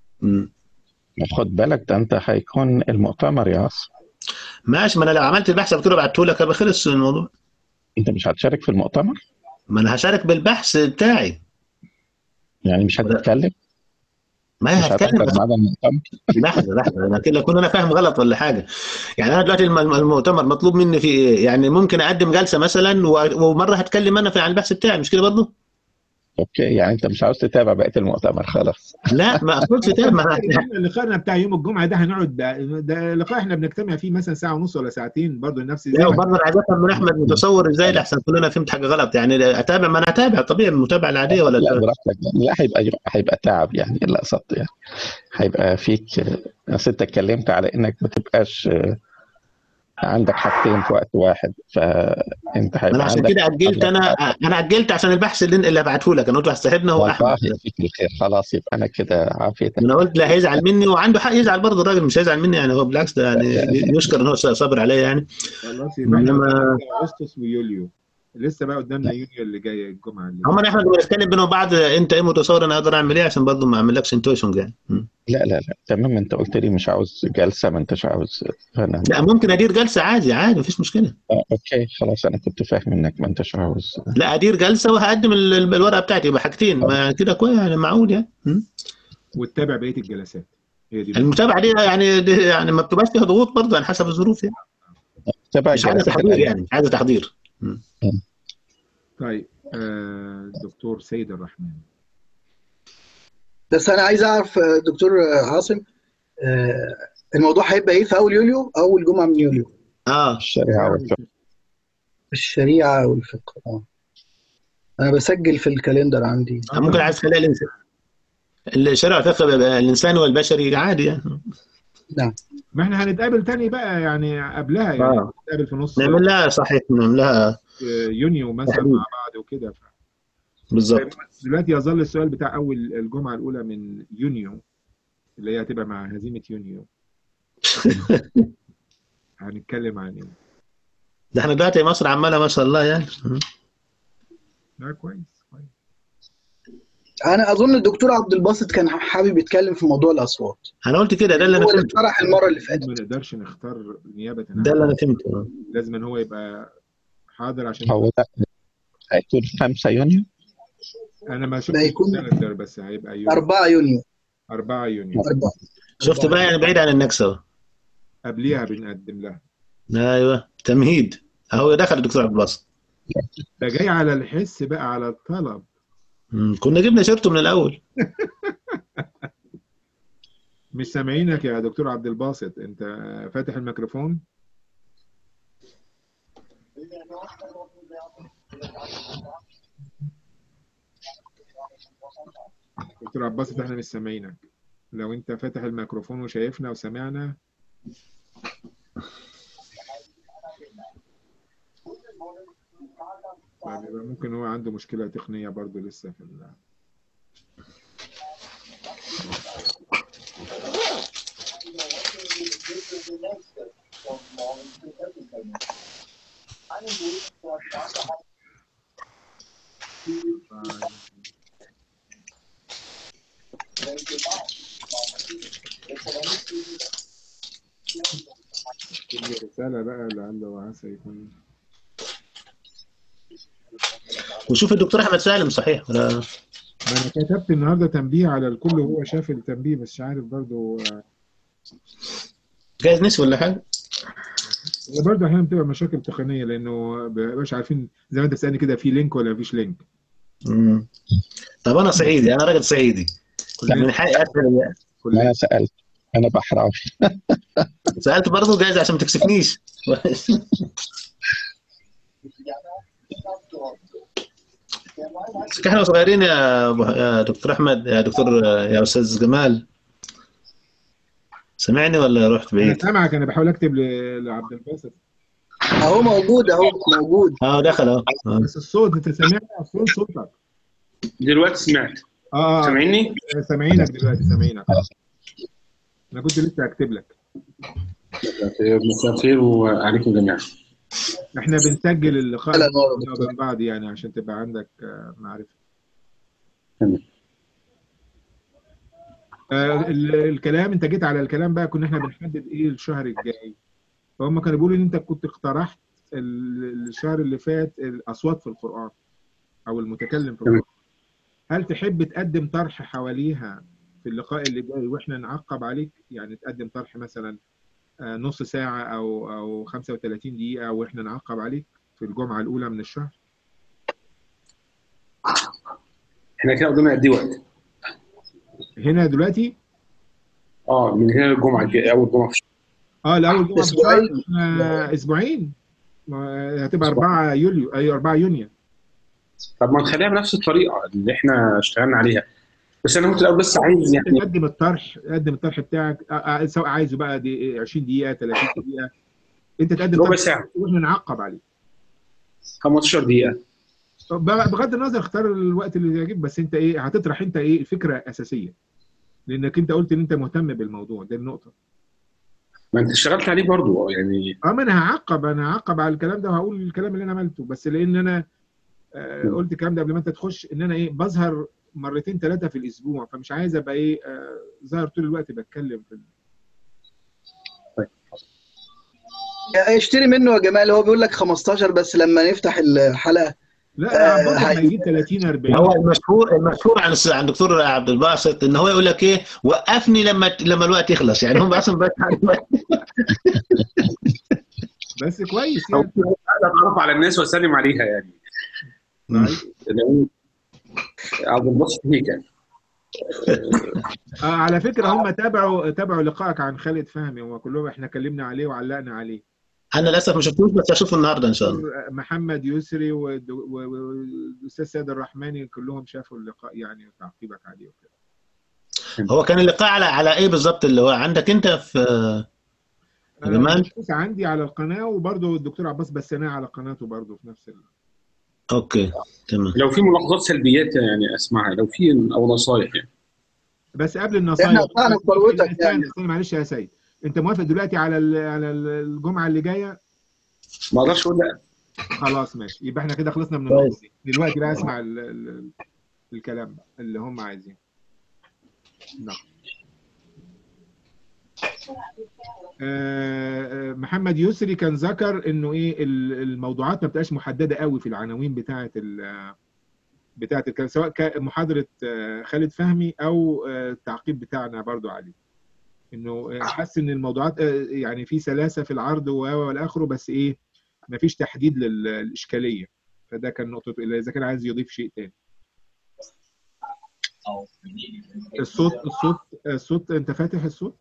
خد بالك ده أنت هيكون المؤتمر يا عاصم. ماشي، ما أنا لو عملت البحث قلت له بعته لك هيبقى خلص الموضوع. أنت مش هتشارك في المؤتمر؟ ما أنا هشارك بالبحث بتاعي. يعني مش هتتكلم؟ ما مش هتكلم هتحضر معانا المؤتمر؟ لحظة أنا كده أكون أنا فاهم غلط ولا حاجة. يعني أنا دلوقتي المؤتمر مطلوب مني في إيه؟ يعني ممكن أقدم جلسة مثلا ومرة هتكلم أنا عن البحث بتاعي، مش كده برضه؟ اوكي، يعني انت مش عاوز تتابع بقيه المؤتمر خلاص. لا ما اقصدش تتابع. لقائنا بتاع يوم الجمعه ده هنقعد ده لقاء احنا بنجتمع فيه مثلا ساعه ونص ولا ساعتين برضه نفس لا وبرضه انا عايز افهم من احمد متصور ازاي لحسن كل انا فهمت حاجه غلط يعني. اتابع، ما انا اتابع طبيعي المتابعه العاديه ولا لا براحتك، لا هيبقى تعب يعني اللي قصدت يعني هيبقى فيك. اصل انت اتكلمت على انك ما تبقاش عندك حاجتين في وقت واحد، فانت هيبقى انا عشان عندك كده اجلت. انا اجلت عشان البحث اللي هبعته لك. انا قلت صاحبنا هو احمد. والله فيك الخير. خلاص يبقى انا كده عافيتك. انا قلت لا هيزعل مني، وعنده حق يزعل برضه، الراجل مش هيزعل مني يعني، هو بالعكس ده يعني يشكر ان هو صابر عليا يعني. خلاص يبقى احنا اغسطس ويوليو، لسه بقى قدامنا يونيو اللي جاي الجمعه اللي هم احنا بنتكلم بينهم بعض. انت ايه متصور انا اقدر اعمل ايه عشان برضه ما اعملكش انتويشن يعني. لا تمام، انت قلت لي مش عاوز جلسه، ما انتش عاوز. لا ممكن ادير جلسه عادي مفيش مشكله. اوكي خلاص، انا كنت فاهم انك ما انتش عاوز. لا ادير جلسه وهقدم الورقه بتاعتي، يبقى حاجتين ما كده كويس يعني، معقول يعني. وتتابع بقيه الجلسات. هي دي المتابعه دي يعني ما بتبقاش فيها ضغوط برضه على حسب الظروف يعني. مش عايزه تحضير يعني، مش عايزه تحضير. طيب دكتور سيد الرحمن، بس انا عايز اعرف دكتور عاصم، الموضوع هيبقى ايه في اول يوليو، اول جمعه من يوليو؟ الشريعه والفقه. الشريعه والفقه. انا بسجل في الكالندر عندي. ممكن عايز خلال الشريعه والفقه الانساني والبشري عادي يعني. نعم. ما احنا هنتقابل تاني بقى يعني قبلها، يعني نتقابل في نص نعمل لها صحيح، نعمل لها يونيو مثلا تحديد مع بعض وكده. طيب بالظبط. دلوقتي يظل السؤال بتاع أول الجمعة الأولى من يونيو اللي هي هتبقى مع هزيمة يونيو، هنتكلم عن إيه؟ ده احنا دلوقتي مصر عماله ما شاء الله يعني. لا كويس كويس. انا اظن الدكتور عبد الباسط كان حابب يتكلم في موضوع الاصوات، انا قلت كده، ده اللي انا هو اللي فهمته. اقترح المره اللي ما فاتت. نقدرش نختار نيابة ده عنه، اللي انا فهمته. لازم إن هو يبقى حاضر عشان هو ده هيكون 5 يونيو. أنا ما ده شفتش هيكون الكالندر بس هيبقى يوم 4 يونيو. 4 يونيو. 4 شفت 4 بقى، يعني بعيد عن النكسه. قبليها بنقدم لها. ايوه تمهيد، اهو دخل الدكتور عبد الباسط. ده جاي على الحس بقى، على الطلب. كنا جبنا سيرته من الاول. مش سامعينك يا دكتور عبد الباسط، أنت فاتح الميكروفون؟ دكتور عبد الباسط احنا مش سامعينك، لو انت فاتح الميكروفون وشايفنا وسمعنا. طيب يبقى ممكن هو عنده مشكلة تقنية برضو لسه في الرسالة بقى لعله عسى يكون. وشوف الدكتور احمد سالم صحيح ولا؟ ما انا كتبت النهارده تنبيه على الكل وهو شاف التنبيه، بس مش عارف برضو. جايز نسي ولا حاجه. هي برضه احيانا بتبقى مشاكل تقنيه، لانه مش عارفين زي ما انت بتسالني كده في لينك ولا مفيش لينك. طب انا صعيدي، انا راجل صعيدي من حي اسفل. انا سالت، انا بحراوي. سالت برضه، جايز عشان ما تكسفنيش. بس احنا صغيرين يا دكتور احمد، يا دكتور، يا استاذ جمال، سمعني ولا رحت انا بعيد؟ سامعك، انا بحاول اكتب لعبد الباسط. اهو موجود، اهو موجود. دخل اهو. بس الصوت انت سامعني اصلا صوتك. دلوقتي سمعت. اه سامعيني؟ سامعينك دلوقتي، سامعينك. انا كنت لسه هكتب لك. مساء الخير وعليكم جميعا. احنا بنسجل اللقاء لا، ده نور بيننا دكتور. وبين بعض يعني عشان تبقى عندك معرفة. تمام. الكلام انت جيت على الكلام بقى، كنا احنا بنحدد ايه الشهر الجاي، فهم كانوا بيقولوا ان انت كنت اقترحت الشهر اللي فات الاصوات في القرآن او المتكلم في تمام. القرآن. هل تحب تقدم طرح حواليها في اللقاء اللي جاي واحنا نعقب عليك؟ يعني تقدم طرح مثلا نص ساعة او 35 دقيقة واحنا نعقب عليك في الجمعة الأولى من الشهر. احنا كده قدامنا قد ايه وقت؟ هنا دلوقتي من هنا للجمعه الجايه، اول جمعه في الشهر. لأول جمعة في الشهر اسبوعين. أسبوعين. هتبقى 4 يوليو، أي 4 يونيو. طب ما نخليها بنفس الطريقه اللي احنا اشتغلنا عليها، بس انا كنت الاول بس عايز يعني قدم الطرح بتاعك، سواء عايزه بقى دي 20 دقيقة 30 دقيقة، انت تقدم ربع طرح ساعه، واحنا نعقب عليه. 15 دقيقه. بغض النظر اختار الوقت اللي يعجبك، بس انت ايه هتطرح، انت ايه الفكرة أساسية، لانك انت قلت ان انت مهتم بالموضوع ده، النقطة. ما انت اشتغلت عليه برضو يعني. ما انا هعقب على الكلام ده وهقول الكلام اللي انا عملته، بس لان انا قلت الكلام ده قبل ما انت تخش، ان انا ايه بظهر مرتين ثلاثة في الاسبوع، فمش عايز ابقى ايه ظاهر طول الوقت بتكلم في اشتري منه يا جمال، هو بيقول لك 15 بس لما نفتح الحلقه. لا برضه هي- هيجيب 30 40. هو المشهور عن الدكتور عبد الباسط ان هو يقول لك ايه، وقفني لما الوقت يخلص، يعني هم اصلا بس بس كويس هو يعني. عايز اتعرف على الناس واسلم عليها يعني. لأن عبد الباسط هيك يعني. على فكرة هم تابعوا لقائك عن خالد فهمي، هم كلهم احنا اتكلمنا عليه وعلقنا عليه. انا للاسف ما شفتوش، بس اشوفه النهارده ان شاء الله. محمد يسري والاستاذ سيد الرحماني كلهم شافوا اللقاء يعني وتعقيبك عليه وكده. هو كان اللقاء على ايه بالظبط اللي هو عندك انت في كمان عندي على القناه، وبرضه الدكتور عباس بسناه على قناته برضه في نفس اوكي تمام. لو في ملاحظات سلبيات يعني اسمعها، لو في او نصايح يعني. بس قبل احنا النصايح، قطعنا في ثروتك يعني. استنى معلش يا سيد، انت موافق دلوقتي على على الجمعه اللي جايه؟ ما اقدرش اقول لا. خلاص ماشي، يبقى احنا كده خلصنا من النقطه كويس. دي. دلوقتي بقى اسمع الكلام اللي هم عايزينه. نعم. محمد يسري كان ذكر انه ايه الموضوعات ما بتبقاش محدده قوي في العناوين بتاعه الكلام، سواء كمحاضره خالد فهمي او التعقيب بتاعنا برضو عليه، انه حس ان الموضوعات يعني في سلاسه في العرض والى اخره، بس ايه ما فيش تحديد للاشكاليه. فده كان نقطته، الا اذا كان عايز يضيف شيء تاني. الصوت انت فاتح الصوت؟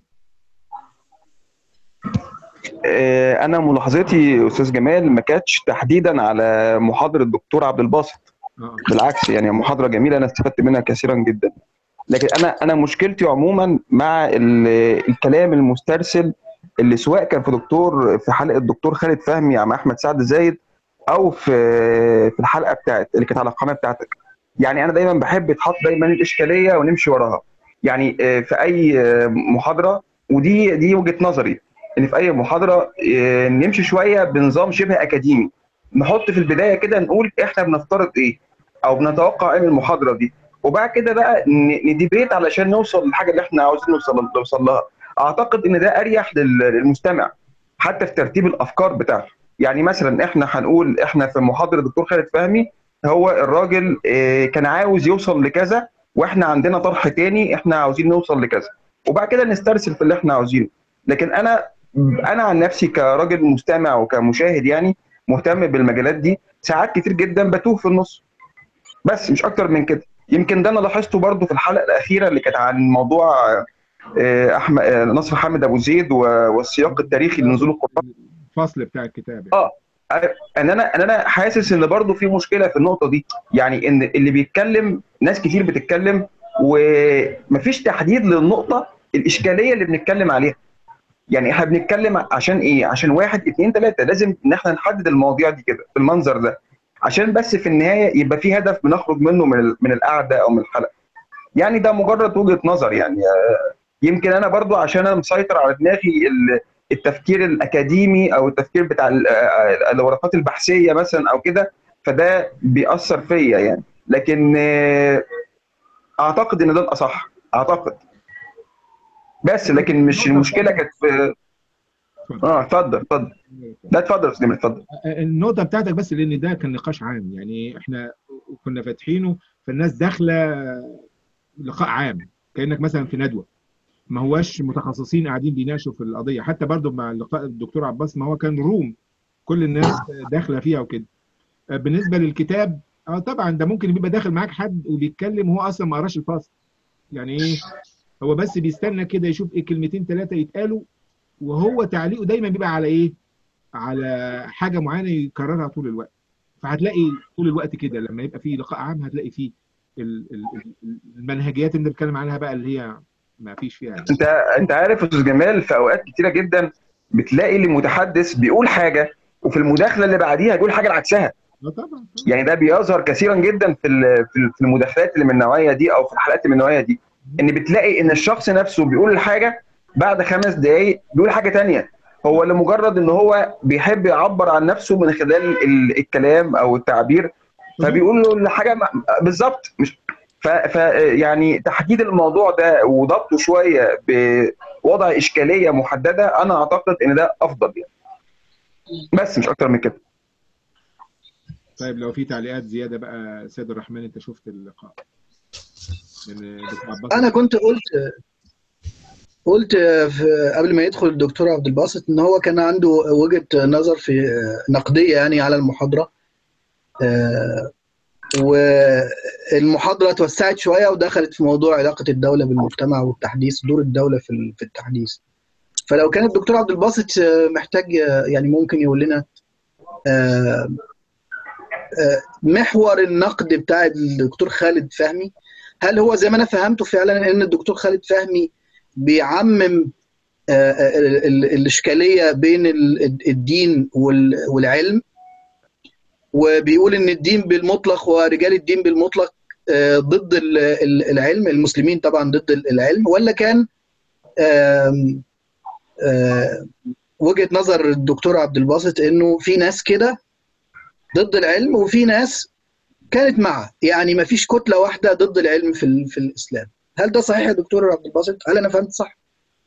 انا ملاحظتي استاذ جمال ما كانتش تحديدا على محاضره الدكتور عبد الباسط، بالعكس يعني محاضره جميله انا استفدت منها كثيرا جدا. لكن انا مشكلتي عموما مع الكلام المسترسل اللي سواء كان في حلقه الدكتور خالد فهمي مع احمد سعد زايد، او في الحلقه اللي كانت على القناه بتاعتك. يعني انا دايما بحب يتحط دايما الاشكاليه ونمشي وراها. يعني في اي محاضره، ودي وجهه نظري، ان في اي محاضره نمشي شويه بنظام شبه اكاديمي. نحط في البدايه كده نقول احنا بنفترض ايه او بنتوقع ايه من المحاضره دي، وبعد كده بقى نديبيت علشان نوصل للحاجه اللي احنا عاوزين نوصل لها. اعتقد ان ده اريح للمستمع حتى في ترتيب الافكار بتاعته. يعني مثلا احنا هنقول احنا في محاضره الدكتور خالد فهمي، هو الراجل كان عاوز يوصل لكذا، واحنا عندنا طرح تاني احنا عاوزين نوصل لكذا، وبعد كده نسترسل في اللي احنا عاوزينه. لكن انا عن نفسي كراجل مستمع وكمشاهد يعني مهتم بالمجالات دي، ساعات كتير جدا بتوه في النص، بس مش اكتر من كده. يمكن ده انا لاحظته برضو في الحلقه الاخيره اللي كانت عن موضوع احمد نصر حامد ابو زيد والسياق التاريخي لنزول القران، الفصل بتاع الكتاب يعني. ان انا حاسس ان برضو في مشكله في النقطه دي. يعني ان اللي بيتكلم ناس كتير بتتكلم ومفيش تحديد للنقطه الاشكاليه اللي بنتكلم عليها. يعني احنا بنتكلم عشان ايه؟ عشان 1 2 3 لازم ان احنا نحدد المواضيع دي كده بالمنظر ده، عشان بس في النهايه يبقى في هدف بنخرج منه من القعده او من الحلقه. يعني ده مجرد وجهه نظر يعني. يمكن انا برضو عشان انا مسيطر على دماغي التفكير الاكاديمي او التفكير بتاع الورقات البحثيه مثلا او كده، فده بيأثر فيا يعني. لكن اعتقد ان ده الاصح، اعتقد. بس لكن مش المشكله كانت في اتفضل. لا اتفضل يا استاذ، اتفضل. النقطه بتاعتك بس، لان ده كان نقاش عام يعني، احنا كنا فاتحينه فالناس داخله لقاء عام كانك مثلا في ندوه، ما هواش متخصصين قاعدين بيناقشوا في القضيه. حتى برضو مع لقاء الدكتور عباس ما هو كان روم كل الناس داخله فيها وكده. بالنسبه للكتاب طبعا ده ممكن يبقى داخل معاك حد وبيتكلم وهو اصلا ما قراش الفصل، يعني ايه، هو بس بيستنى كده يشوف ايه كلمتين ثلاثه يتقالوا، وهو تعليقه دايما بيبقى على ايه، على حاجه معينه يكررها طول الوقت. فهتلاقي طول الوقت كده لما يبقى في لقاء عام هتلاقي فيه المنهجيات اللي بنتكلم عنها بقى اللي هي ما فيش فيها يعني. انت عارف يا استاذ جمال، في اوقات كتيره جدا بتلاقي اللي متحدث بيقول حاجه وفي المداخله اللي بعديها بيقول حاجه عكسها. طبعا. يعني ده بيظهر كثيرا جدا في المداخلات اللي من النوعيه دي او في الحلقات اللي من النوعيه دي، ان بتلاقي ان الشخص نفسه بيقول الحاجه بعد 5 دقائق بيقول حاجه ثانيه، هو لمجرد ان هو بيحب يعبر عن نفسه من خلال الكلام او التعبير، فبيقول له الحاجه بالظبط. مش يعني تحديد الموضوع ده وضبطه شويه بوضع اشكاليه محدده، انا اعتقد ان ده افضل يعني، بس مش اكتر من كده. طيب لو في تعليقات زياده بقى سيد الرحمن، انت شفت اللقاء؟ انا كنت قلت قبل ما يدخل الدكتور عبد الباسط ان هو كان عنده وجهة نظر في نقدية يعني على المحاضرة، والمحاضرة توسعت شوية ودخلت في موضوع علاقة الدولة بالمجتمع والتحديث، دور الدولة في التحديث. فلو كان الدكتور عبد الباسط محتاج يعني ممكن يقول لنا محور النقد بتاع الدكتور خالد فهمي، هل هو زي ما انا فهمته فعلا ان الدكتور خالد فهمي بيعمم الإشكالية بين الدين والعلم، وبيقول إن الدين بالمطلق ورجال الدين بالمطلق ضد العلم، المسلمين طبعا ضد العلم، ولا كان وجهة نظر الدكتور عبد الباسط إنه في ناس كده ضد العلم وفي ناس كانت معه، يعني ما فيش كتلة واحدة ضد العلم في الإسلام. هل ده صحيح يا دكتور عبد الباسط؟ هل أنا فهمت صح؟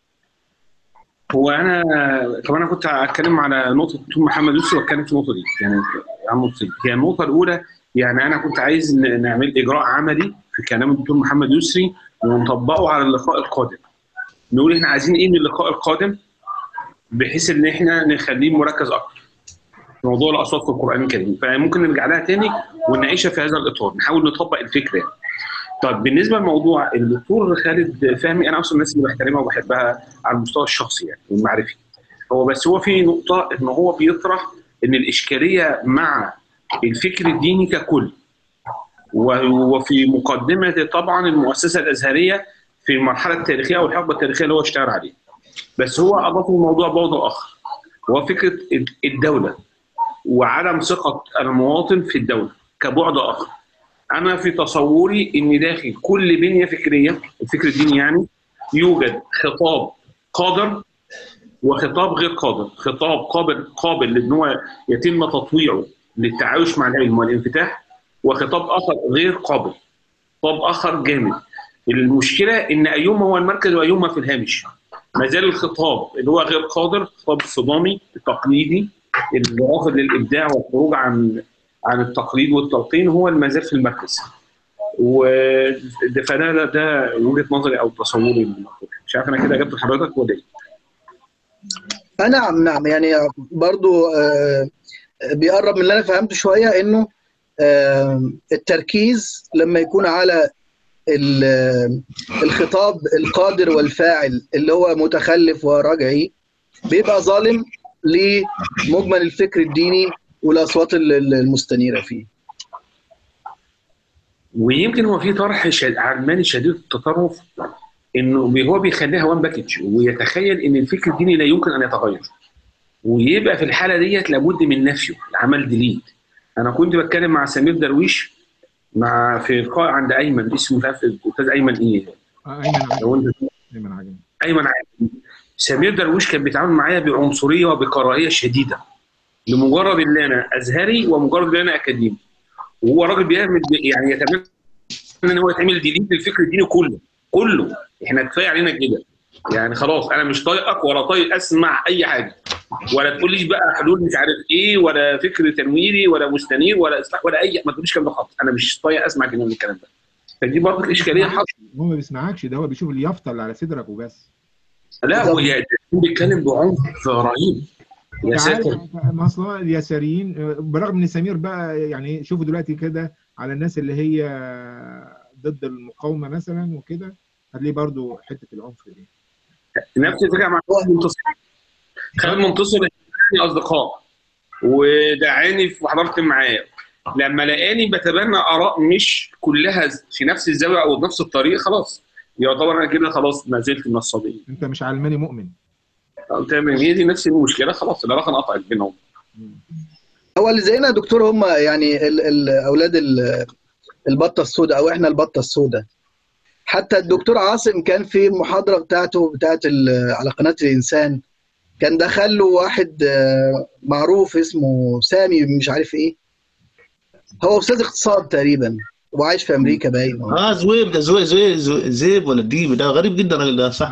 هو انا كمان كنت هتكلم على نقطه دكتور محمد يوسف واتكلم في النقطه دي، يعني عن نقطتين. هي النقطه الاولى، يعني انا كنت عايز نعمل اجراء عملي في كلام الدكتور محمد يسري ونطبقه على اللقاء القادم. نقول احنا عايزين ايه من اللقاء القادم بحيث ان احنا نخليه مركز اكتر في موضوع الاصوات في القران الكريم، فممكن نرجع لها تاني ونناقشها في هذا الاطار، نحاول نطبق الفكره. طيب بالنسبه لموضوع الدكتور خالد فهمي، انا اصلا الناس اللي بحترمها وبحبها على المستوى الشخصي يعني والمعرفي، هو في نقطه ان هو بيطرح ان الاشكاليه مع الفكر الديني ككل، وفي مقدمه طبعا المؤسسه الازهريه في المرحله التاريخيه او الحقبه التاريخيه اللي هو اشتغل عليها. بس هو اضاف الموضوع بعد اخر، وهو فكره الدوله وعدم ثقه المواطن في الدوله كبعد اخر. انا في تصوري ان داخل كل بنيه فكريه، الفكر الديني يعني، يوجد خطاب قادر وخطاب غير قادر. خطاب قابل لان هو يتم تطويعه للتعايش مع العلم والانفتاح، وخطاب اخر غير قابل، خطاب اخر جامد. المشكله ان ايهما هو المركز وايهما في الهامش. ما زال الخطاب اللي هو غير قادر، الخطاب الصدامي التقليدي اللي رافض للابداع والخروج عن التقليد والتلقين، هو اللي ما زال في المركز. ده وجهه نظري او تصوري. مش عارف انا كده اجبت لحضرتك ولا ايه؟ نعم، يعني برضو بيقرب من اللي انا فهمته شويه، انه التركيز لما يكون على الخطاب القادر والفاعل اللي هو متخلف ورجعي، بيبقى ظالم لمجمل الفكر الديني والاصوات المستنيره فيه. ويمكن هو في طرح علماني شديد التطرف، انه هو بيخليها وان باكج، ويتخيل ان الفكر الديني لا يمكن ان يتغير، ويبقى في الحاله ديت لابد من نفيه، عمل ديليت. انا كنت بتكلم مع سمير درويش في لقاء عند ايمن، اسمه مش عارف الاستاذ ايمن ايه، ايمن عجمي. ايمن عجمي. سمير درويش كان بيتعامل معايا بعنصريه وبكراهيه شديده لمجرد ان انا ازهري ومجرد ان انا اكاديمي، وهو راجل بيعمل يعني يتمنى ان هو يتعمل ديليت للفكر الديني كله. احنا كفايه علينا كده يعني، خلاص انا مش طايقك ولا طايق اسمع اي حاجه، ولا تقوليش بقى حلول مش عارف ايه، ولا فكر تنويري ولا مستنير ولا اصلاح ولا اي، ما تقوليش الكلام ده خالص، انا مش طايق اسمع كلام من الكلام ده. فدي برضه الاشكاليه هو ما بيسمعكش، ده هو بيشوف اليافطه اللي على صدرك وبس. لا هو بيتكلم بعنف رهيب. يا ساتر، اصل اليساريين برغم ان سمير بقى يعني شوفوا دلوقتي كده على الناس اللي هي ضد المقاومه مثلا وكده، هتلاقيه برضه حته العنف دي. نفس الفكره مع خالد منتصر. خالد منتصر اصدقاء ودعاني وحضرت معاه، لما لقاني بتبنى اراء مش كلها في نفس الزاويه او نفس الطريق، خلاص يعتبر انا كده خلاص ما زلت نصابين. انت مش علماني مؤمن. تمام، هي دي نفس المشكله، خلاص العلاقه انقطعت بينهم. هو اللي زينا يا دكتور هم يعني اولاد البطه السوداء، او احنا البطه السوداء. حتى الدكتور عاصم كان في المحاضره بتاعته على قناه الانسان، كان دخل له واحد معروف اسمه سامي مش عارف ايه، هو استاذ اقتصاد تقريبا وعايش في امريكا باين. زويب، ده زويب ولا الديب، ده غريب جدا الراجل ده، صح؟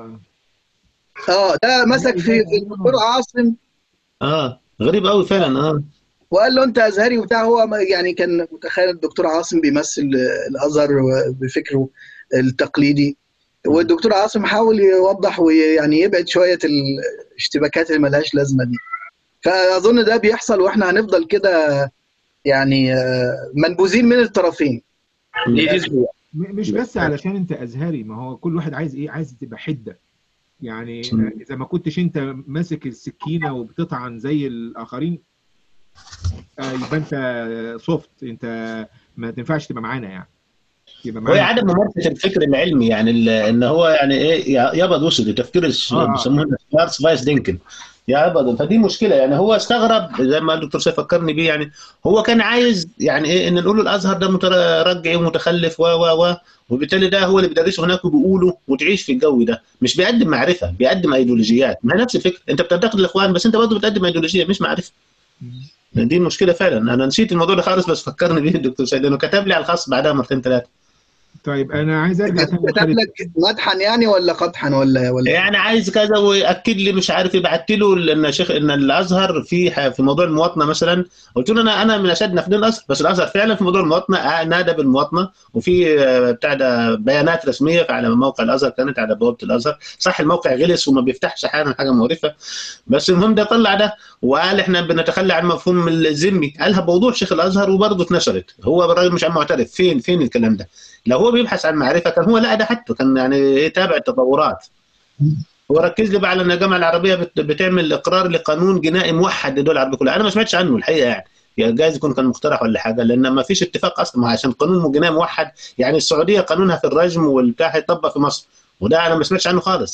ده مسك في الدكتور عاصم. غريب قوي فعلا. وقال له انت ازهري وبتاع. هو يعني كان متخيل الدكتور عاصم بيمثل الازهر بفكره التقليدي، والدكتور عاصم حاول يوضح ويعني يبعد شويه الاشتباكات اللي ملهاش لازمه دي. فاظن ده بيحصل، واحنا هنفضل كده يعني منبوذين من الطرفين. مش بس علشان انت ازهري، ما هو كل واحد عايز ايه، عايز تبقى حده يعني. اذا ما كنتش انت ماسك السكينه وبتطعن زي الاخرين، يبقى انت سوفت، انت ما تنفعش تبقى معانا يعني. يبقى هو معانا عدم ممارسه الفكر العلمي، يعني ان هو يعني ايه يبض وصل لتفكير بيسموه شارلز فايس دينكن يا ابدا. فدي مشكله، يعني هو استغرب زي ما الدكتور سيف فكرني بيه، يعني هو كان عايز يعني ايه ان نقول له الازهر ده مترجعي ومتخلف و وبالتالي ده هو اللي بيدرسه هناك وبيقوله وتعيش في الجو ده. مش بيقدم معرفه، بيقدم ايديولوجيات. ما هي نفس الفكره، انت بتنتقد الاخوان بس انت برضه بتقدم ايديولوجيه مش معرفه. دي المشكله فعلا. انا نسيت الموضوع ده خالص، بس فكرني بيه الدكتور سيد لانه كتب لي على الخاص بعدها مرتين ثلاثه. طيب انا عايز ارجع تاني كتب لخالد. لك مدحا يعني ولا قدحا ولا يعني عايز كذا وياكد لي مش عارف ايه. بعت له ان شيخ ان الازهر في موضوع المواطنه مثلا. قلت له انا من اشد ناقدين الازهر، بس الازهر فعلا في موضوع المواطنه نادى بالمواطنه، وفي بتاع ده بيانات رسميه على موقع الازهر، كانت على بوابه الازهر. صح الموقع غلس وما بيفتحش احيانا، حاجه مقرفه، بس المهم ده طلع ده وقال احنا بنتخلى عن مفهوم الذمي. قالها بوضوح شيخ الازهر وبرضه اتنشرت. هو الراجل مش معترف. فين الكلام ده؟ لو هو بيبحث عن معرفه كان هو لا ده حتى كان يعني يتابع التطورات. هو ركز لي بقى على ان الجامعه العربيه بتعمل اقرار لقانون جنائي موحد للدول العربيه كلها. انا ما سمعتش عنه الحقيقه، يعني جايز يكون كان مقترح ولا حاجه، لان ما فيش اتفاق اصلا. عشان قانون جنائي موحد، يعني السعوديه قانونها في الرجم والبتاع هيطبق في مصر، وده انا ما سمعتش عنه خالص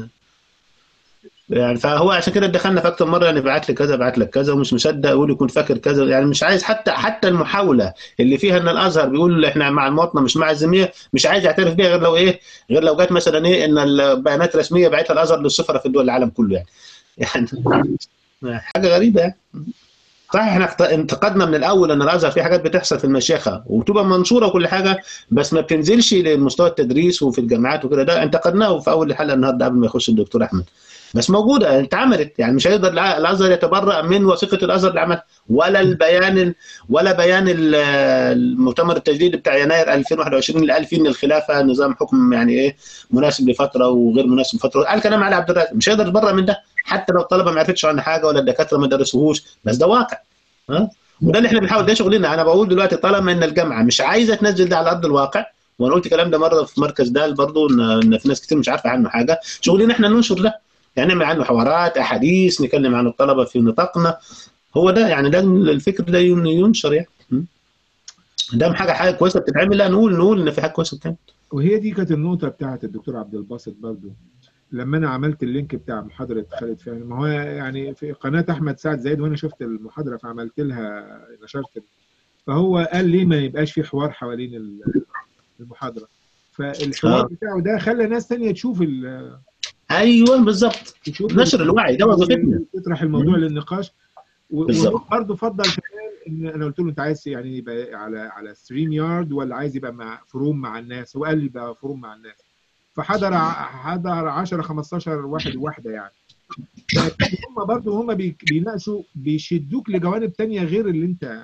يعني فهو عشان كده دخلنا في اكتر مره، يعني بعت لي كذا بعت لك كذا ومش مصدق، يقول يكون فاكر كذا. يعني مش عايز حتى المحاوله اللي فيها ان الازهر بيقول احنا مع المواطنه مش مع الذميه، مش عايز يعترف بيها غير لو ايه، غير لو جت مثلا ايه ان البيانات رسميه بعتها الازهر للسفراء في الدول العالم كله يعني حاجه غريبه يعني. صحيح احنا انتقدنا من الاول ان الازهر في حاجات بتحصل في المشيخه وبتبقى منشوره وكل حاجه، بس ما بتنزلش لمستوى التدريس وفي الجامعات وكده. ده انتقدناه في اول الحلقه النهارده قبل ما يخش الدكتور احمد. بس موجوده اتعملت، يعني مش هيقدر الازهر يتبرأ من وثيقه الازهر اللي عملها، ولا البيان ولا بيان المؤتمر التجديدي بتاع يناير 2021 اللي قال فيه ان الخلافه نظام حكم يعني ايه مناسب لفتره وغير مناسب لفتره. قال كلام علي عبد الرازق، مش هيقدر يتبرأ من ده حتى لو الطلبه ما عرفتش عنه حاجه ولا الدكاتره ما درسوهوش، بس ده واقع. وده اللي احنا بنحاول، ده شغلنا. انا بقول دلوقتي طالما ان الجامعه مش عايزه تنزل ده على ارض الواقع، وانا قلت الكلام ده مره في مركز دال برضه ان في ناس كتير مش عارفه عنه حاجه، شغلنا احنا ننشر ده، يعني نعمل عنه حوارات احاديث نكلم عن الطلبه في نطاقنا. هو ده يعني لازم الفكر ده ينشر يعني. ده حاجه كويسه بتتعمل، لا نقول ان في حاجه كويسه بتتعمل. وهي دي كانت النقطه بتاعت الدكتور عبد الباسط برضه لما انا عملت اللينك بتاع محاضره خالد فهمي. ما هو يعني في قناه احمد سعد زايد وانا شفت المحاضره فعملت لها نشرت، فهو قال ليه ما يبقاش في حوار حوالين المحاضره. فالحوار بتاعه ده خلى ناس تانية تشوف ايوه بالظبط، نشر الوعي ده وظيفتنا، تطرح الموضوع للنقاش. وبرضه فضل كمان ان انا قلت له انت عايز يعني يبقى على ستريم يارد ولا عايز يبقى مع فروم مع الناس؟ هو قال لي يبقى فروم مع الناس. فحضر 10 15 واحد وواحده يعني. هم برضه هم بيناقشوا بيشدوك لجوانب تانية غير اللي انت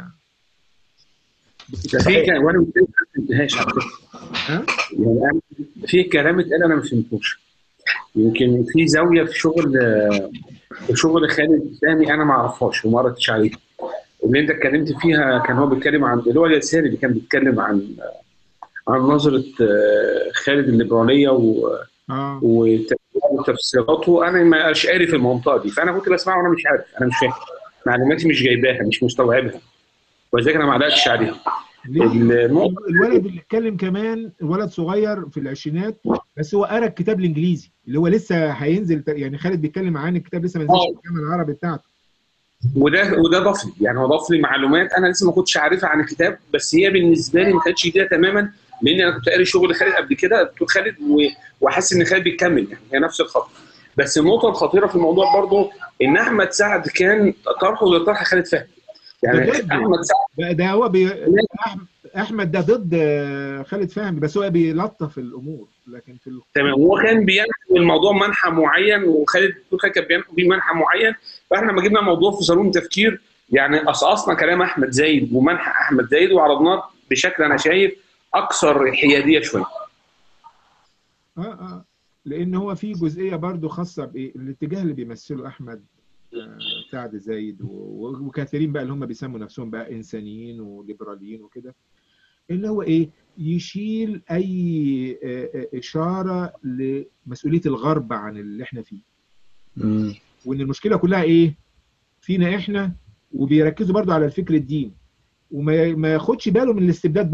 في وانا ما فهمتهاش على فكره. يعني في كلام اتقال انا ما فهمتوش. يمكن في زاويه في شغل خالد فهمي انا ما اعرفهاش وما قرأتش عليه. اللي انت اتكلمت فيها كان هو بيتكلم عن اللي هو اليساري اللي كان بيتكلم عن نظره خالد الليبراليه وتفسيراته. انا مش عارف المنطقه دي، فانا كنت بسمعه وانا مش عارف، انا مش فاهم، معلوماتي مش جايباها، مش مستوعبها، ولذلك انا ما علقتش عليها. الولد اللي اتكلم كمان ولد صغير في العشرينات، بس هو قرا الكتاب الانجليزي اللي هو لسه هينزل. يعني خالد بيتكلم عن الكتاب لسه ما نزلش في الجامعه العربي بتاعته. وده ضاف لي، يعني هو ضاف لي معلومات انا لسه ما كنتش عارفها عن الكتاب، بس هي بالنسبه لي ما كانتش جديده تماما، لان انا كنت قاري شغل خالد قبل كده، دكتور خالد، وحاسس ان خالد بيكمل، يعني هي نفس الخط. بس النقطه الخطيره في الموضوع برضو ان احمد سعد كان طرحه زي طرح خالد فهمي. يعني احمد سعد ده هو احمد ده ضد خالد فهمي، بس هو بيلطف الامور، لكن في تمام. هو كان بينحو الموضوع منحى معين، وخالد كان بينحو بيه منحى معين. فاحنا لما جبنا الموضوع في صالون تفكير، يعني قصقصنا كلام احمد زايد ومنحى احمد زايد وعرضناه بشكل انا شايف اكثر حياديه شويه. لان هو في جزئيه برضو خاصه بالاتجاه اللي بيمثله احمد سعد زايد وكثيرين بقى اللي هم بيسموا نفسهم بقى انسانيين وليبراليين وكده، اللي هو ايه، يشيل اي اشاره لمسؤوليه الغرب عن اللي احنا فيه. وان المشكله كلها ايه فينا احنا، وبيركزوا برضو على الفكر الديني، وما ياخدش باله من الاستبداد برضو.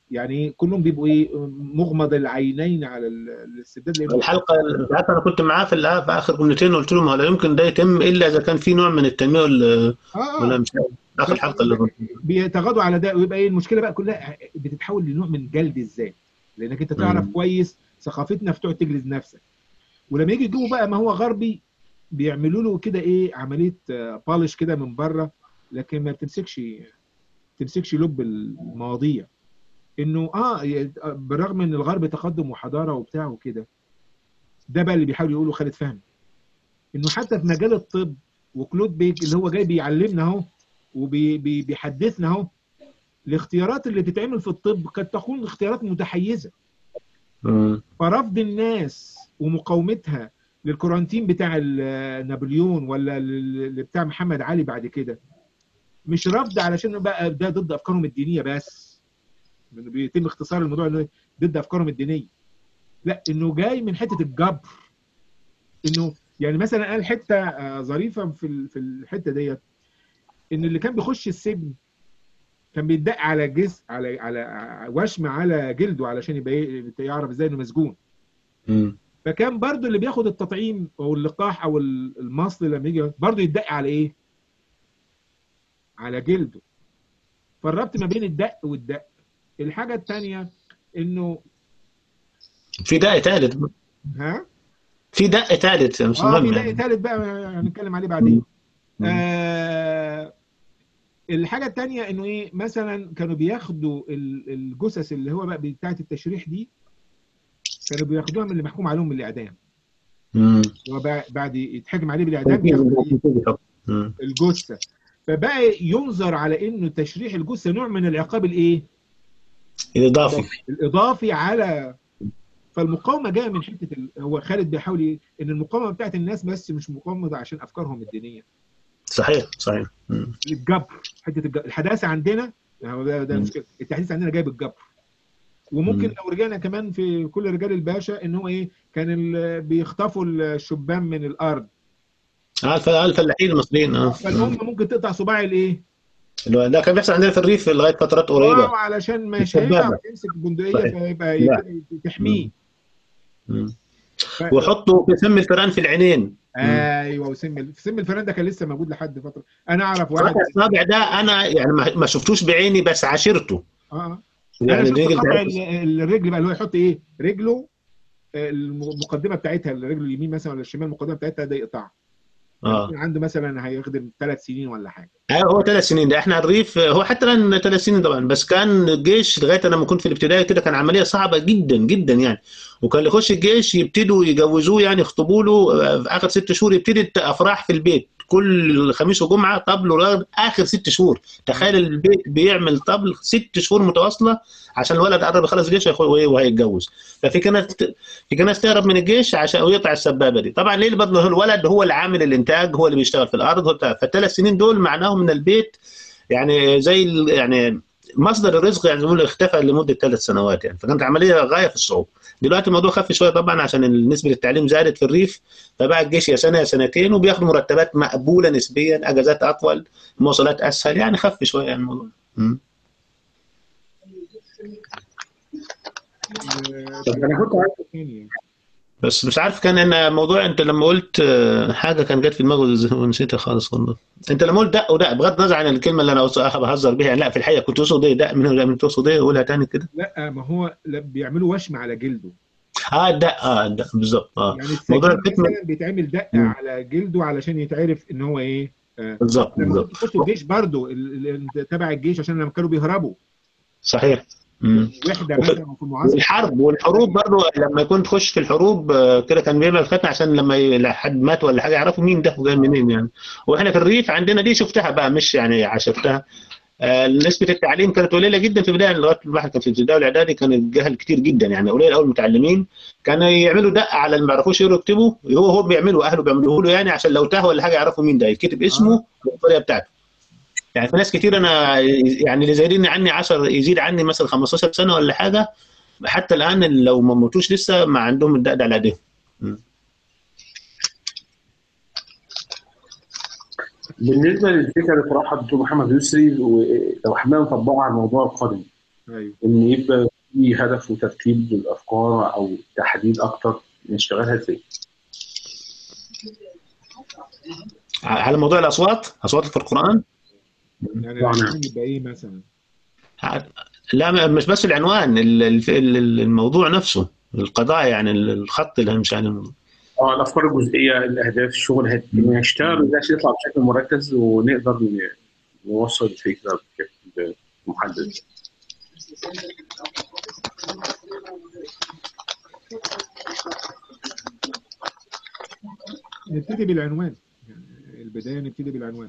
يعني كلهم بيبقوا ايه مغمض العينين على الاستبداد، لانه الحلقه انت عارف انا كنت معاه في اخر جملتين قلت لهم لا يمكن ده يتم الا اذا كان في نوع من التنميه ولا مش عارف اخر الحلقه اللي كنت بيتغاضوا على ده، ويبقى ايه المشكله بقى كلها بتتحول لنوع من جلد الذات، لانك انت تعرف كويس ثقافتنا فتقعد تجلد نفسك. ولما يجي يجيبوا بقى ما هو غربي بيعملوا له كده ايه عمليه بالش كده من بره، لكن ما بتمسكش لب المواضيع. انه بالرغم ان الغرب تقدم وحضاره وبتاع وكده، ده بقى اللي بيحاول يقوله خالد فهمي، انه حتى في مجال الطب وكلود بيك اللي هو جاي بيعلمنا اهو وبيحدثنا اهو، الاختيارات اللي بتتعمل في الطب قد تكون اختيارات متحيزه. فرفض الناس ومقاومتها للكورانتين بتاع نابليون ولا اللي بتاع محمد علي بعد كده، مش رفض علشان بقى ده ضد افكارهم الدينيه بس، بيتم اختصار الموضوع انه ضد افكارهم الدينيه، لا انه جاي من حته الجبر. انه يعني مثلا قال حته ظريفه في الحته ديت، ان اللي كان بيخش السجن كان بيدق على جسم على وشم على جلده علشان يبقى يعرف ازاي انه مسجون. فكان برضو اللي بياخد التطعيم او اللقاح او المصل لما يجي برضو يدق على ايه؟ على جلده. فالربط ما بين الدق والدق. الحاجه الثانيه انه في دق ثالث. في دق ثالث مش مهم في دق ثالث بقى هنتكلم عليه بعدين. الحاجه الثانيه انه ايه، مثلا كانوا بياخدوا الجثث اللي هو بقى بتاعه التشريح دي، كانوا بياخدوها من اللي محكوم عليهم بالاعدام. هو بعد يتحكم عليه بالاعدام بياخد الجثه، فبقى ينظر على انه تشريح الجثه نوع من العقاب الايه؟ الاضافي على. فالمقاومه جايه من حته هو خالد بيحاول ان المقاومه بتاعت الناس بس مش مقاومه عشان افكارهم الدينيه. صحيح. الجبر، حته الحداثه عندنا ده المشكله، التحديث عندنا جاي بالجبر. وممكن لو رجعنا كمان في كل رجال الباشا ان هو ايه، كان بيخطفوا الشبان من الارض. الفلاحين المصريين. فالام ممكن تقطع صباع الايه؟ ده كان بيحصل عندنا في الريف لغايه فترات قريبه. علشان مش هينفع يمسك البندقيه فيبقى تحميه. وحطوا في سم الفئران في العينين. ايوه، سم الفئران ده كان لسه موجود لحد فتره. انا اعرف واحد الصابع ده انا يعني ما شفتوش بعيني بس عاشرته. يعني انا شفت قطع الرجل بقى اللي هو يحط ايه رجله المقدمه بتاعتها، الرجل اليمين مثلا ولا الشمال المقدمه بتاعتها ده يقطعها. عنده مثلا هيخدم 3 سنين ولا حاجه. هو 3 سنين ده احنا الريف، هو حتى الان 3 سنين طبعا، بس كان الجيش لغايه انا لما كنت في الابتدائي كده كان عمليه صعبه جدا جدا يعني. وكان اللي يخش الجيش يبتدوا يجوزوه يعني يخطبوا له في اخر 6 شهور، يبتدي افراح في البيت كل خميس وجمعه طبل اخر 6 شهور. تخيل البيت بيعمل طبل 6 شهور متواصله عشان الولد قرب يخلص الجيش وهيتجوز. في ناس تهرب من الجيش عشان ويقطع السبابه دي. طبعا ليه برضه الولد هو اللي عامل الانتاج، هو اللي بيشتغل في الارض. فال3 سنين دول معناهم ان البيت يعني زي يعني مصدر الرزق يعني زي اختفى لمده 3 سنوات يعني. فكانت عمليه غايه في الصعوبه. دلوقتي الموضوع خف شويه طبعا عشان نسبه التعليم زادت في الريف، فبقى الجيش يا سنه يا سنتين وبياخدوا مرتبات مقبوله نسبيا، اجازات اطول، مواصلات اسهل، يعني خف شويه يعني الموضوع. انا كنت عايز بس مش عارف كان انا موضوع انت لما قلت حاجه كان جت في دماغي ونسيتها خالص والله. انت لما قلت دق ودق بغض النظر عن الكلمه اللي انا بهزر بيها يعني، لا في الحقيقه كنت تقصد ايه دق من تقصد ايه؟ قولها تاني كده. لا ما هو بيعملوا وشم على جلده. الدق بالظبط. يعني موضوع مثلا بيتعمل دق على جلده علشان يتعرف ان هو ايه. بالظبط. لما كنت تخش الجيش برضه تبع الجيش عشان لما كانوا بيهربوا. صحيح. وحده مثلا في المعسكر. والحروب برضه لما كنت تخش في الحروب كده كان بيعمل ختم عشان لما حد مات ولا حاجه يعرفوا مين ده وجاي منين يعني. واحنا في الريف عندنا دي شفتها بقى مش يعني عاشرتها. نسبه التعليم كانت قليله جدا في البدايه، لغايه الواحد كان في الابتدائي والاعدادي كان الجهل كتير جدا يعني، قليل قوي المتعلمين. كانوا يعملوا دقه على اللي ما بيعرفوش يقروا يكتبوا، هو بيعملوا اهله بيعملوه له يعني عشان لو تاه ولا حاجه يعرفوا مين ده، يكتب اسمه والطريقه بتاعته. يعني في ناس كتير انا يعني اللي زايدين عني 10 يزيد عني مثلا 15 سنه ولا حاجه، حتى الان لو ما موتوش لسه ما عندهم الدق ده على ايديهم. بالنسبه للفكره اللي طرحها الدكتور محمد يسري ولو حبينا نطبقها على الموضوع القادم، ايوه ان يبقى في هدف وترتيب للافكار او تحديد اكتر نشتغلها ازاي. على موضوع الاصوات، اصوات في القران. يعني العنوان يبقى ايه مثلا؟ لا مش بس العنوان، الموضوع نفسه، القضايا يعني الخط اللي همشي يعني. الافكار الجزئيه، الاهداف، الشغل نشتغل ازاي عشان يطلع بشكل مركز ونقدر نوصل الفكره بشكل محدد. نبتدي بالعنوان، يعني البدايه نبتدي بالعنوان.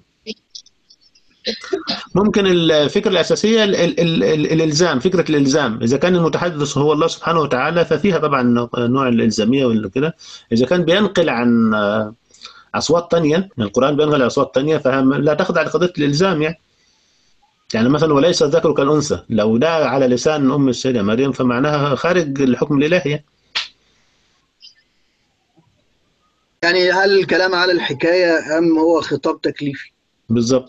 ممكن الفكره الاساسيه الالزام، فكره الالزام. اذا كان المتحدث هو الله سبحانه وتعالى ففيها طبعا نوع الالزاميه ولا كده. اذا كان بينقل عن اصوات ثانيه، القران بينقل عن اصوات ثانيه، فلا تخضع لقضيه الالزام يعني مثلا وليس الذكر كالانثى، لو ده على لسان ام السيده مريم فمعناها خارج الحكم الالهي. يعني هل الكلام على الحكايه ام هو خطاب تكليفي؟ بالظبط.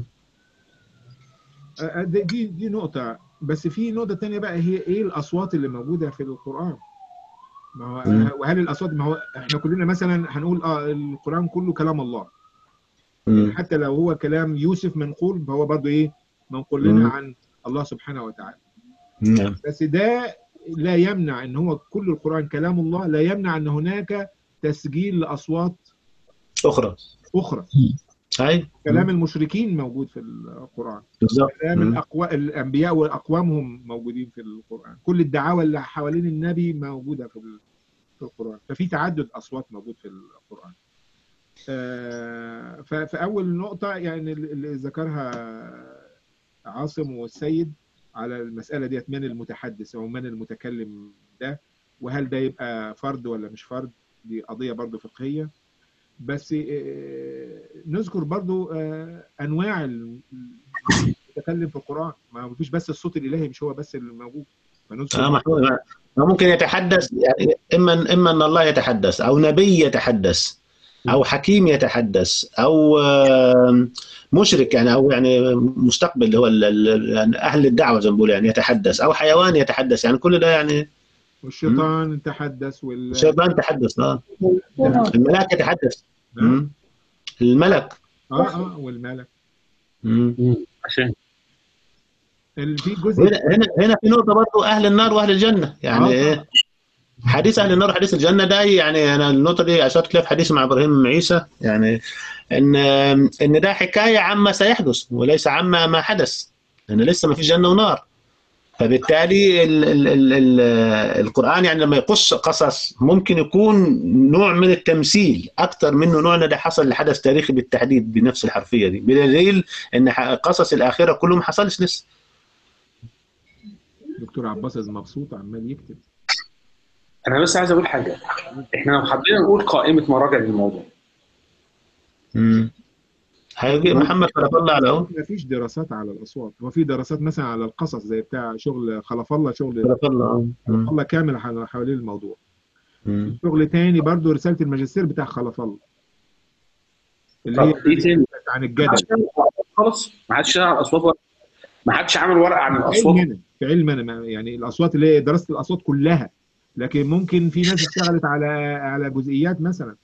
دي نقطه، بس في نقطه ثانيه بقى، هي ايه الاصوات اللي موجوده في القران؟ ما هو وهل الاصوات، ما هو احنا كلنا مثلا هنقول القران كله كلام الله، حتى لو هو كلام يوسف منقول فهو برضه ايه، منقول لنا عن الله سبحانه وتعالى. بس ده لا يمنع ان هو كل القران كلام الله، لا يمنع ان هناك تسجيل لاصوات اخرى. هاي كلام المشركين موجود في القرآن، كلام الأنبياء وأقوامهم موجودين في القرآن، كل الدعاوى اللي حوالين النبي موجودة في القرآن، ففي تعدد أصوات موجود في القرآن. فأول نقطة يعني اللي ذكرها عاصم والسيد على المسألة ديت، من المتحدث أو من المتكلم ده، وهل ده يبقى فرد ولا مش فرد، دي قضية برضو فقهية. بس نذكر برضو انواع المتكلم في القران، ما فيش بس الصوت الالهي، مش هو بس اللي موجود. ممكن يتحدث يعني اما ان الله يتحدث، او نبي يتحدث، او حكيم يتحدث، او مشرك يعني، او يعني مستقبل اللي هو اهل الدعوه زي ما بيقولوا يعني يتحدث، او حيوان يتحدث، يعني كل ده يعني. والشيطان تحدث الشيطان تحدث. الملاك يتحدث. الملك. والملك. عشان في جزء هنا في نقطه برضه، اهل النار واهل الجنه يعني ايه. حديث اهل النار وحديث الجنه ده، يعني انا النقطه دي اشرت لها في حديثي مع ابراهيم عيسى، يعني ان ده حكايه عما سيحدث وليس عما ما حدث، لان لسه ما فيش جنه ونار. فبالتالي القرآن يعني لما يقص قصص ممكن يكون نوع من التمثيل أكثر منه نوع ده حصل لحدث تاريخي بالتحديد بنفس الحرفية دي، بدليل أن قصص الآخرة كله ما حصلش لسه. دكتور عباس مبسوط عمال يكتب. أنا بس عايز أقول حاجة، إحنا لو حبينا نقول قائمة مراجع للموضوع هيجي محمد خلف الله على ما فيش دراسات على الاصوات، هو في دراسات مثلا على القصص زي بتاع شغل خلف الله، شغل خلف الله كامل حوالين الموضوع. شغل تاني برضو رساله الماجستير بتاع خلف الله اللي هي عن الجدل خلاص، ما حدش على الاصوات، ما حدش عمل ورقه عن الاصوات في علم يعني الاصوات اللي هي دراسه الاصوات كلها، لكن ممكن في ناس اشتغلت على جزئيات مثلا.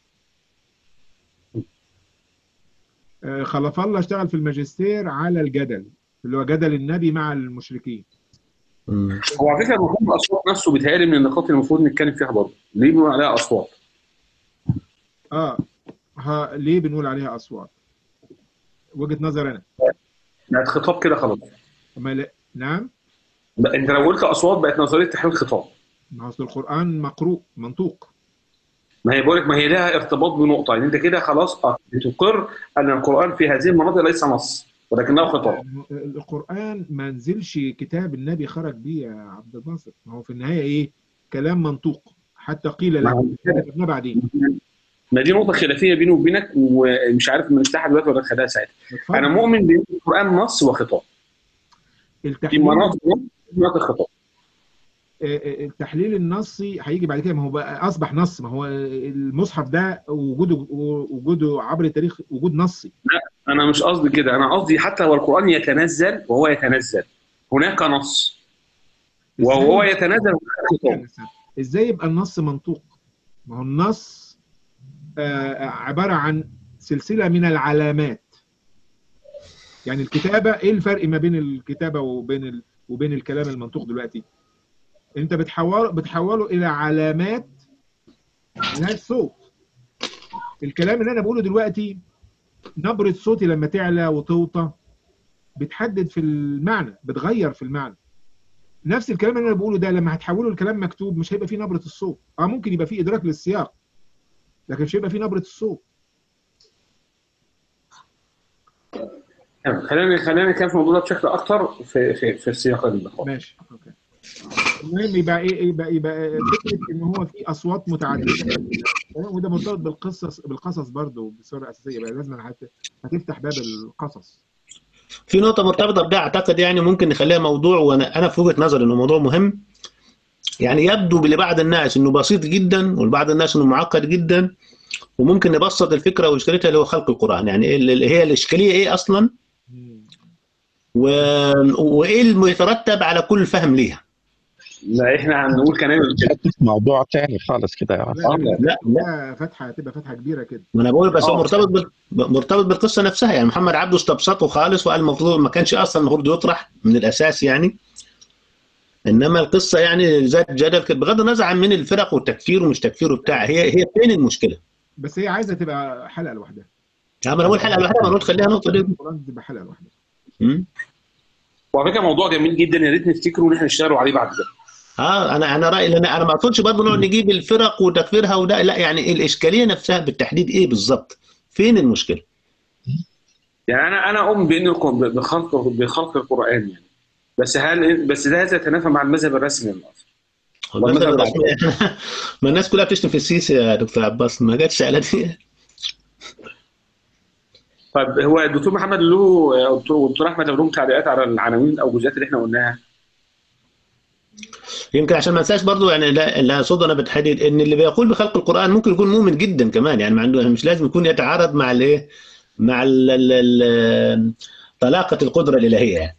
خلف الله اشتغل في الماجستير على الجدل اللي هو جدل النبي مع المشركين. هو على فكره المفروض الاصوات نفسه بيتهيألي من النقاط اللي المفروض نتكلم فيها برضه، ليه بنقول عليها اصوات؟ ليه بنقول عليها اصوات؟ وجهه نظر انا. بقت خطاب كده خلاص. نعم. انت لو قلت اصوات بقت نظريه تحويل خطاب. ما اصل القران مقروء منطوق. ما هي بقولك، ما هي لها ارتباط بنقطه، يعني انت كده خلاص بتقر ان القران في هذه المناطق ليس نص ولكنه خطاب. القران ما نزلش كتاب النبي خرج بيه يا عبد الباسط، ما هو في النهايه ايه؟ كلام منطوق، حتى قيل له كتبنا بعدين. ما دي نقطه خلافيه بيني وبينك، ومش عارف من افتحها دلوقتي ولا خدها ساعتها. انا مؤمن بان القران نص وخطاب. في مناطق خطاب. التحليل النصي هيجي بعد كده، ما هو بقى اصبح نص، ما هو المصحف ده وجوده عبر التاريخ وجود نصي. لا انا مش قصدي كده، انا قصدي حتى لو القران يتنزل وهو يتنزل هناك نص. وهو يتنازل. ازاي يبقى النص منطوق؟ ما هو النص عبارة عن سلسلة من العلامات. يعني الكتابة، ايه الفرق ما بين الكتابة وبين الكلام المنطوق دلوقتي؟ انت بتحوله الى علامات ملهاش صوت. الكلام اللي انا بقوله دلوقتي نبرة صوتي لما تعلى وتوطى بتحدد في المعنى، بتغير في المعنى. نفس الكلام اللي انا بقوله ده لما هتحوله لكلام مكتوب مش هيبقى فيه نبرة الصوت. ممكن يبقى فيه ادراك للسياق لكن مش هيبقى فيه نبرة الصوت. خلينا نتكلم في الموضوع ده بشكل اكتر في السياق اللقاء. ماشي، اوكي. المهم يبقى ايه، يبقى فكره ان هو في اصوات متعدده، وده مرتبط بالقصص برضه بصوره اساسيه. يبقى لازم هتفتح باب القصص. في نقطة مرتبطة بده أعتقد يعني ممكن نخليها موضوع، وأنا في وجهة نظري إنه موضوع مهم. يعني يبدو لبعض الناس إنه بسيط جدا ولبعض الناس إنه معقد جدا، وممكن نبسط الفكرة وإشكاليتها اللي هو خلق القرآن. يعني اللي هي الإشكالية إيه أصلا، وإيه المترتب على كل فهم ليها. لا احنا هنقول كلام موضوع تاني خالص كده يا لا فتحه هتبقى فتحه كبيره كده. ما انا بقول بس هو مرتبط بالقصه نفسها. يعني محمد عبده استبسطه خالص وقال المفروض ما كانش اصلا المفروض يطرح من الاساس يعني. انما القصه يعني ذات جدل بغض النظر عن من الفرق والتكفير ومش تكفير وبتاع. هي فين المشكله؟ بس هي عايزه تبقى حلقه لوحدها. ما انا بقول حلقه لوحدها، ما نقول خليها نقطه دي. القرآن تبقى حلقه لوحدها. وعلى فكره موضوع جميل جدا، يا ريت نفتكره ان احنا نشتغلوا عليه بعد كده. انا رايي انا ما اقصدش برضه نقعد نجيب الفرق وتكفيرها وده، لا يعني الاشكاليه نفسها بالتحديد ايه بالظبط؟ فين المشكله؟ يعني انا اؤمن بان بخلق القران يعني، بس ده يتنافى مع المذهب الرسمي للأصل. والمذهب الرسمي ما الناس كلها بتشتم في السيسي يا دكتور عباس، ما جاتش على دي. طيب هو الدكتور محمد له والدكتور احمد لهم تعليقات على العناوين او الجزئيات اللي احنا قلناها؟ يمكن عشان ما انساش برضه يعني لا اقصد انا بالتحديد ان اللي بيقول بخلق القران ممكن يكون مؤمن جدا كمان. يعني ما عنده، مش لازم يكون يتعارض مع الايه، مع طلاقه القدره الالهيه يعني.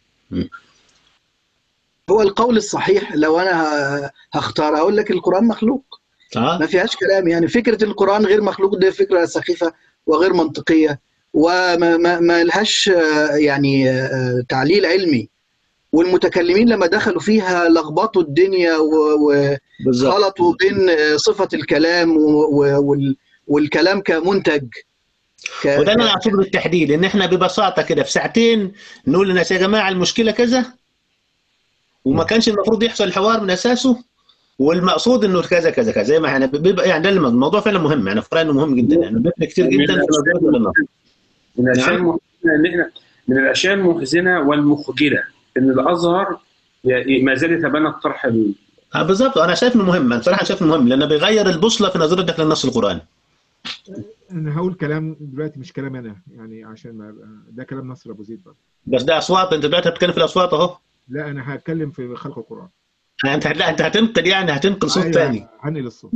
هو القول الصحيح لو انا هختار اقول لك القران مخلوق، ما فيهاش كلام. يعني فكره القران غير مخلوق دي فكره سخيفه وغير منطقيه وما لهاش يعني تعليل علمي. والمتكلمين لما دخلوا فيها لخبطوا الدنيا وخلطوا بين صفة الكلام والكلام كمنتج. وده انا اقصده بالتحديد، ان احنا ببساطه كده في ساعتين نقول للناس يا جماعه المشكله كذا، وما كانش المفروض يحصل الحوار من اساسه، والمقصود انه كذا كذا كذا زي ما احنا بيبقى. يعني ده الموضوع فعلا مهم، يعني في رايي انه مهم جدا، يعني بيفرق كتير جدا في نظرتنا للنص. من الاشياء المحزنه ان احنا من الاشياء المحزنه والمخجله ان الازهر ما زال يتبنى الطرح بالظبط. انا شايف انه مهم، انا بصراحه شايف انه مهم لانه بيغير البوصله في نظرتك للنص القراني. انا هقول كلام دلوقتي مش كلام انا، يعني عشان ما ده كلام نصر ابو زيد برضه. بس ده اصوات، انت دلوقتي هتتكلم في الاصوات اهو. لا انا هتكلم في خلق القران. انت هتنقل، يعني هتنقل صوت ثاني. هنقل الصوت.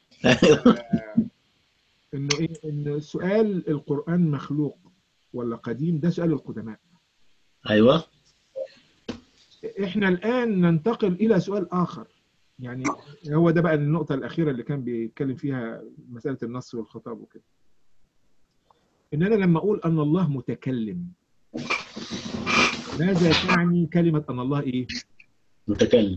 انه ايه، ان سؤال القران مخلوق ولا قديم ده سؤال القدماء. ايوه. احنا الان ننتقل الى سؤال اخر، يعني هو ده بقى النقطه الاخيره اللي كان بيتكلم فيها مساله النص والخطاب وكده. ان انا لما اقول ان الله متكلم، ماذا تعني كلمه ان الله ايه؟ متكلم.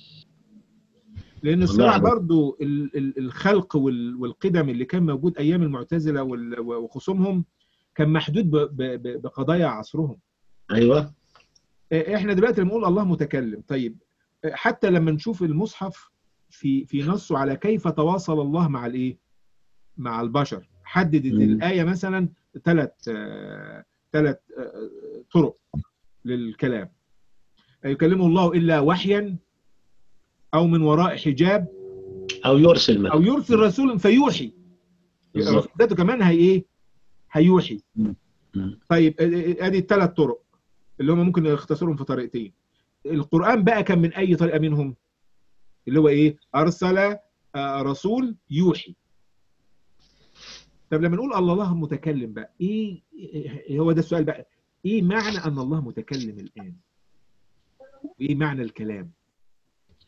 لان الصراع برضو الخلق والقدم اللي كان موجود ايام المعتزله وخصومهم كان محدود بقضايا عصرهم. ايوه. احنا دلوقتي لما نقول الله متكلم، طيب حتى لما نشوف المصحف في نصه على كيف تواصل الله مع الايه؟ مع البشر، حددت الايه مثلا ثلاث طرق للكلام. يكلمه الله الا وحيا او من وراء حجاب او يرسل رسولا فيوحي. ذاته كمان هيوحي. طيب ادي الثلاث طرق اللي هم ممكن نختصرهم في طريقتين. القرآن بقى كان من اي طريقه منهم؟ اللي هو ايه؟ ارسل رسول يوحي. طب لما نقول الله متكلم بقى ايه؟ هو ده السؤال بقى، ايه معنى ان الله متكلم الان؟ وايه معنى الكلام؟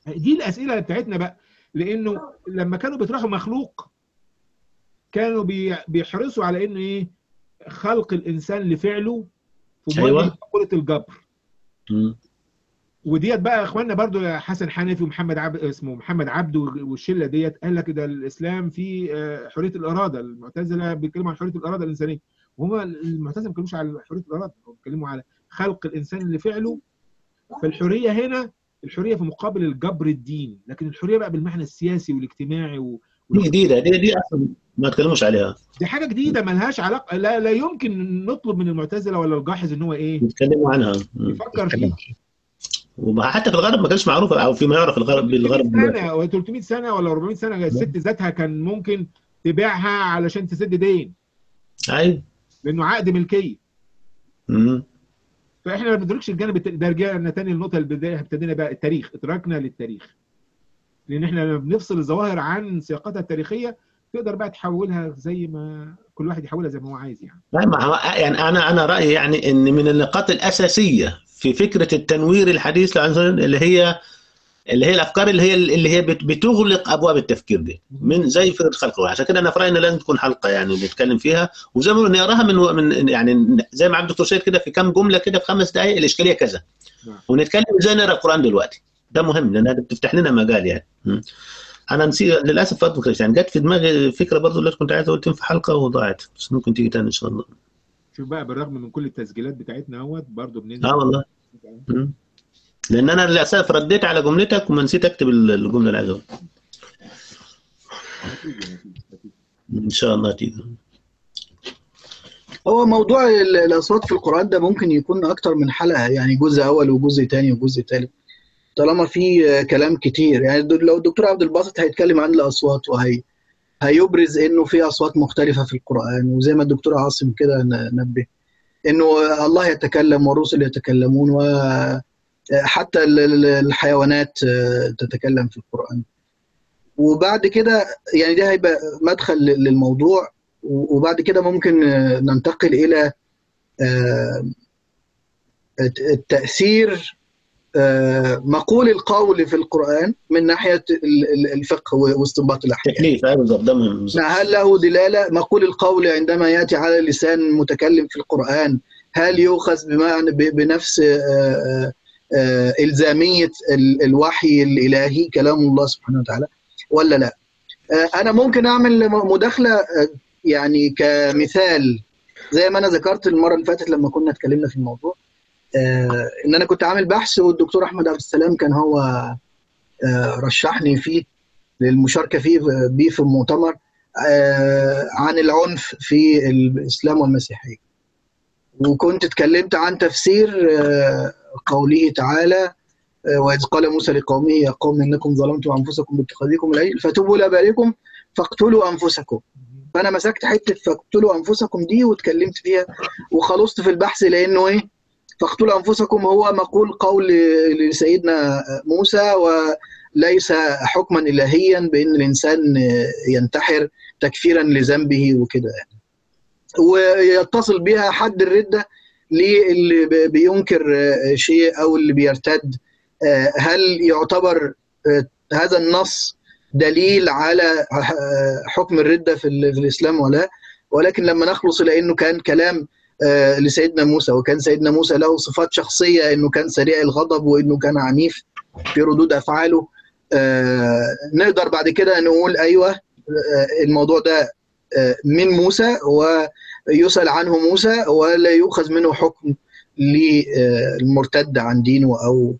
دي الاسئله بتاعتنا بقى، لانه لما كانوا بيطرحوا مخلوق كانوا بيحرصوا على انه ايه، خلق الانسان لفعله في مواجهه ايوه. مقوله الجبر. مم. وديت بقى يا اخواننا برضو حسن حنفي ومحمد اسمه محمد عبده والشله ديت قال لك ده الاسلام فيه حريه الاراده. المعتزله بيتكلموا عن حريه الاراده الانسانيه، وهم المعتزله ما بيتكلموش على حريه الاراده، هم بيتكلموا على خلق الانسان لفعله. فالحريه هنا الحريه في مقابل الجبر الديني، لكن الحريه بقى بالمعنى السياسي والاجتماعي دي جديده، دي اصلا ما تكلموش عليها، دي حاجه جديده ملهاش علاقه، لا يمكن نطلب من المعتزله ولا الجاحظ ان هو ايه يتكلموا عنها. يفكر فيه. وحتى في الغرب ما كانش معروفه، او فيما يعرف الغرب 300 بالغرب دلوقتي. سنه ولا 300 سنه ولا 400 سنه الست ذاتها كان ممكن تبيعها علشان تسد دين، ايوه. لانه عقد ملكيه. مم. فاحنا ما بندركش الجانب ده. رجعنا تاني للنقطه البدايه، ابتدينا بقى التاريخ، ادراكنا للتاريخ، لان احنا لما بنفصل الظواهر عن سياقاتها التاريخيه تقدر بقى تحولها زي ما كل واحد يحولها زي ما هو عايز يعني. يعني انا رايي يعني ان من النقاط الاساسيه في فكره التنوير الحديث اللي هي الافكار اللي هي بتغلق ابواب التفكير دي، من زي فكره خلق الوحي. عشان كده انا في رايي ان لازم تكون حلقه يعني نتكلم فيها، وزي ما نقراها من يعني زي ما عبد الدكتور سيد كده في كام جمله كده في 5 دقائق الاشكاليه كذا، ونتكلم ازاي نقرا القران دلوقتي. ده مهم لان هذا بتفتح لنا مجال يعني. انا نسيت للاسف فضل يعني جت في دماغي فكره برضو اللي كنت عايز اقول في حلقه وضاعت، بس ممكن تيجي تاني ان شاء الله. شوف بقى، بالرغم من كل التسجيلات بتاعتنا اهوت برضه بننسى. والله. لان انا للاسف رديت على جملتك وما نسيت اكتب الجمله اللي عايز اقولها. ان شاء الله تيجي. هو موضوع الاصوات في القران ده ممكن يكون اكتر من حلقه، يعني جزء اول وجزء ثاني وجزء ثالث، طالما في كلام كتير. يعني لو الدكتور عبد الباسط هيتكلم عن الاصوات هيبرز انه في اصوات مختلفه في القران، وزي ما الدكتور عاصم كده نبه انه الله يتكلم والرسل يتكلمون، وحتى الحيوانات تتكلم في القران. وبعد كده يعني ده هيبقى مدخل للموضوع، وبعد كده ممكن ننتقل الى التاثير مقول القول في القرآن من ناحية الفقه واستنباط الأحكام. تكليف بالضبط، ده مهم. هل له دلالة مقول القول عندما يأتي على لسان متكلم في القرآن؟ هل يؤخذ بنفس إلزامية الوحي الإلهي كلام الله سبحانه وتعالى ولا لا؟ أنا ممكن أعمل مداخلة يعني كمثال، زي ما أنا ذكرت المرة اللي فاتت لما كنا اتكلمنا في الموضوع، ان انا كنت عامل بحث والدكتور احمد عبد السلام كان هو رشحني فيه للمشاركه فيه في المؤتمر عن العنف في الاسلام والمسيحيه. وكنت اتكلمت عن تفسير قوله تعالى واذ قال موسى لقومه يا قوم انكم ظلمتم انفسكم باتخاذكم العجل فتوبوا الى بارئكم فاقتلوا انفسكم. فانا مسكت حته فاقتلوا انفسكم دي واتكلمت فيها وخلصت في البحث، لانه ايه، فاقتلوا أنفسكم هو مقول قول لسيدنا موسى، وليس حكما إلهيا بأن الإنسان ينتحر تكفيرا لذنبه وكده يعني. ويتصل بها حد الردة للي بينكر شيء أو اللي بيرتد. هل يعتبر هذا النص دليل على حكم الردة في الإسلام ولا؟ ولكن لما نخلص إلى أنه كان كلام لسيدنا موسى، وكان سيدنا موسى له صفات شخصية، انه كان سريع الغضب وانه كان عنيف في ردود افعاله، نقدر بعد كده نقول ايوه الموضوع ده من موسى ويسأل عنه موسى ولا يؤخذ منه حكم للمرتد عن دينه او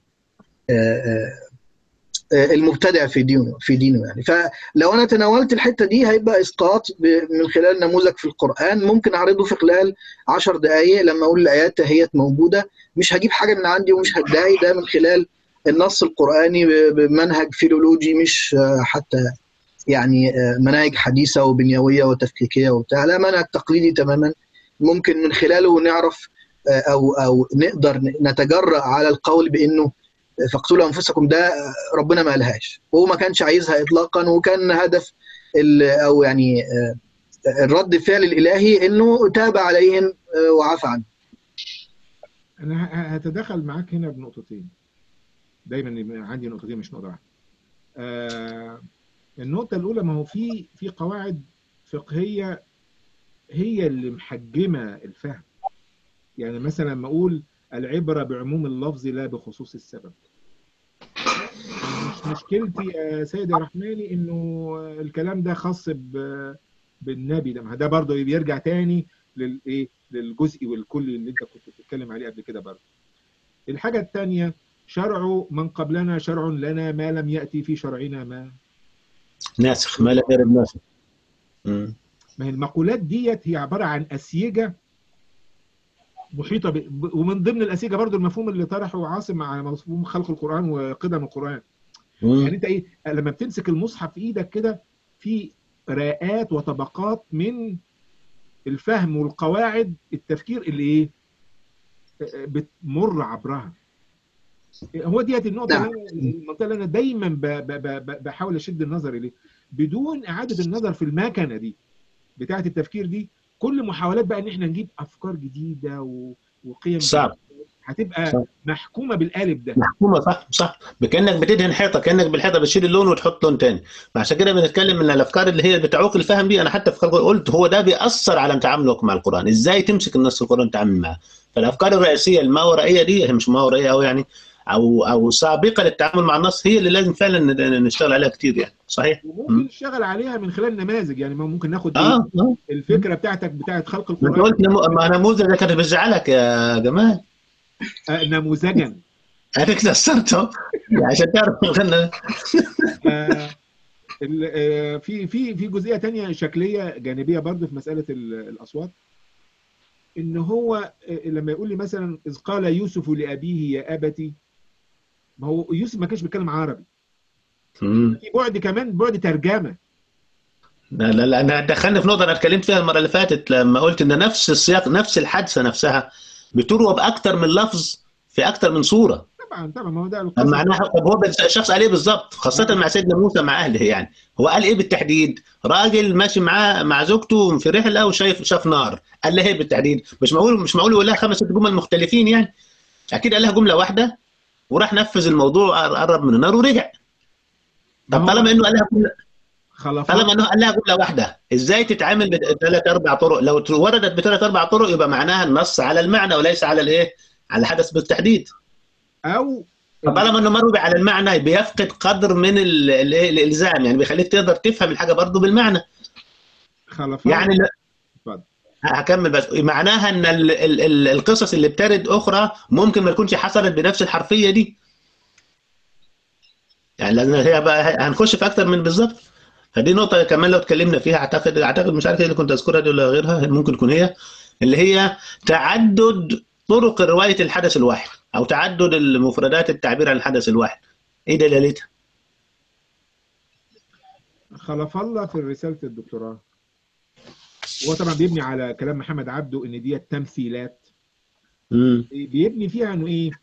المبتدع في دينه يعني. فلو انا تناولت الحته دي هيبقى اسقاط من خلال نموذج في القران ممكن اعرضه في خلال 10 دقائق لما اقول الايات هي موجوده، مش هجيب حاجه من عندي ومش هدعي، ده من خلال النص القراني بمنهج فيلولوجي، مش حتى يعني مناهج حديثه وبنيويه وتفكيكيه وبتاع، لا، منهج تقليدي تماما ممكن من خلاله نعرف او نقدر نتجرأ على القول بانه فاقتلوا انفسكم ده ربنا ما قالهاش، وهو ما كانش عايزها اطلاقا، وكان هدف او يعني الرد الفعل الالهي انه تاب عليهم وعفى عنهم. انا هتدخل معاك هنا بنقطتين، دايما عندي نقطتين مش نقطه واحده. النقطة الأولى، ما هو في قواعد فقهية هي اللي محجمة الفهم. يعني مثلا لما أقول العبرة بعموم اللفظ لا بخصوص السبب، مش مشكلتي يا سيدي رحماني إنه الكلام ده خاص بالنبي. ده برضه بيرجع تاني للإيه، للجزء والكلي اللي أنت كنت بتتكلم عليه قبل كده برضه. الحاجة الثانية، شرع من قبلنا شرع لنا ما لم يأتي في شرعنا ما ناسخ، ما لا غير الناسخ. ما هي المقولات ديت هي عبارة عن أسيجة محيطة ومن ضمن الأسيجة برضو المفهوم اللي طرحه عاصم على مفهوم خلق القرآن وقدم القرآن. يعني أنت إيه لما بتمسك المصحف في إيدك كده، في راءات وطبقات من الفهم والقواعد التفكير اللي إيه بتمر عبرها. هو ديت النقطة اللي أنا دايما بحاول أشد النظر إليه، بدون إعادة النظر في المكنة دي بتاعة التفكير دي. كل محاولات بقى إن إحنا نجيب أفكار جديدة وقيم صعب، هتبقى صح. محكومة بالقالب ده. محكومة، صح صح، كأنك بتدهن حيطة، كأنك بالحيطة بتشيل اللون وتحط لون تاني. عشان كده بنتكلم ان الافكار اللي هي بتعوق الفهم دي، انا حتى في خلق قلت هو ده بيأثر على تعاملك مع القرآن، ازاي تمسك النص القرآن تتعامل معاه. فالافكار الرئيسية الماورائية دي، هي مش ماورائية قوي يعني، او سابقة للتعامل مع النص، هي اللي لازم فعلا نشتغل عليها كتير يعني. صحيح. وممكن نشتغل عليها من خلال نماذج. يعني ممكن ناخد الفكرة بتاعتك بتاعت خلق ما انت القرآن. قلت نموذج ده كان بيزعلك يا جمال. نموذجا هذيك كسرته عشان تعرف في جزئية تانية شكلية جانبية برضه في مسألة الأصوات، إن هو لما يقول لي مثلا إذ قال يوسف لأبيه يا أبتي، ما هو يوسف ما كانش بيتكلم عربي. في بعد كمان، بعد ترجمة. لا انا دخلنا في نقطه انا اتكلمت فيها المره اللي فاتت، لما قلت ان نفس السياق، نفس الحادثه نفسها بتروى باكثر من لفظ في اكثر من صوره. طبعا ما هو ده القصص. معناها طب هو الشخص قال ايه بالظبط، خاصه مع سيدنا موسى مع اهله يعني. هو قال ايه بالتحديد؟ راجل ماشي معاه مع زوجته في رحله شاف نار، قال لها ايه بالتحديد؟ مش معقول يقول لها 5 6 جمل مختلفين يعني. اكيد قال لها جمله واحده وراح نفذ الموضوع، قرب من النار ورجع. طب طالما انه قال لها طالما انه قال لها جمله واحده، ازاي تتعامل بثلاث اربع طرق؟ لو وردت بثلاث اربع طرق يبقى معناها النص على المعنى وليس على الايه، على الحدث بالتحديد. او طالما انه مروي على المعنى بيفقد قدر من الالزام، يعني بيخليك تقدر تفهم الحاجه برضه بالمعنى. يعني هكمل بس. معناها ان القصص اللي بترد اخرى ممكن ما تكونش حصلت بنفس الحرفيه دي، يعني لازم هي بقى هنخش في اكتر من بالظبط. فدي نقطة كمان لو اتكلمنا فيها، اعتقد مش عارف ايه اللي كنت اذكرها دي ولا غيرها، ممكن تكون هي اللي هي تعدد طرق رواية الحدث الواحد او تعدد المفردات التعبير عن الحدث الواحد. ايه دلالتها؟ خلف الله في رسالة الدكتوراه، هو طبعا بيبني على كلام محمد عبده ان دي تمثيلات. بيبني فيها انه ايه،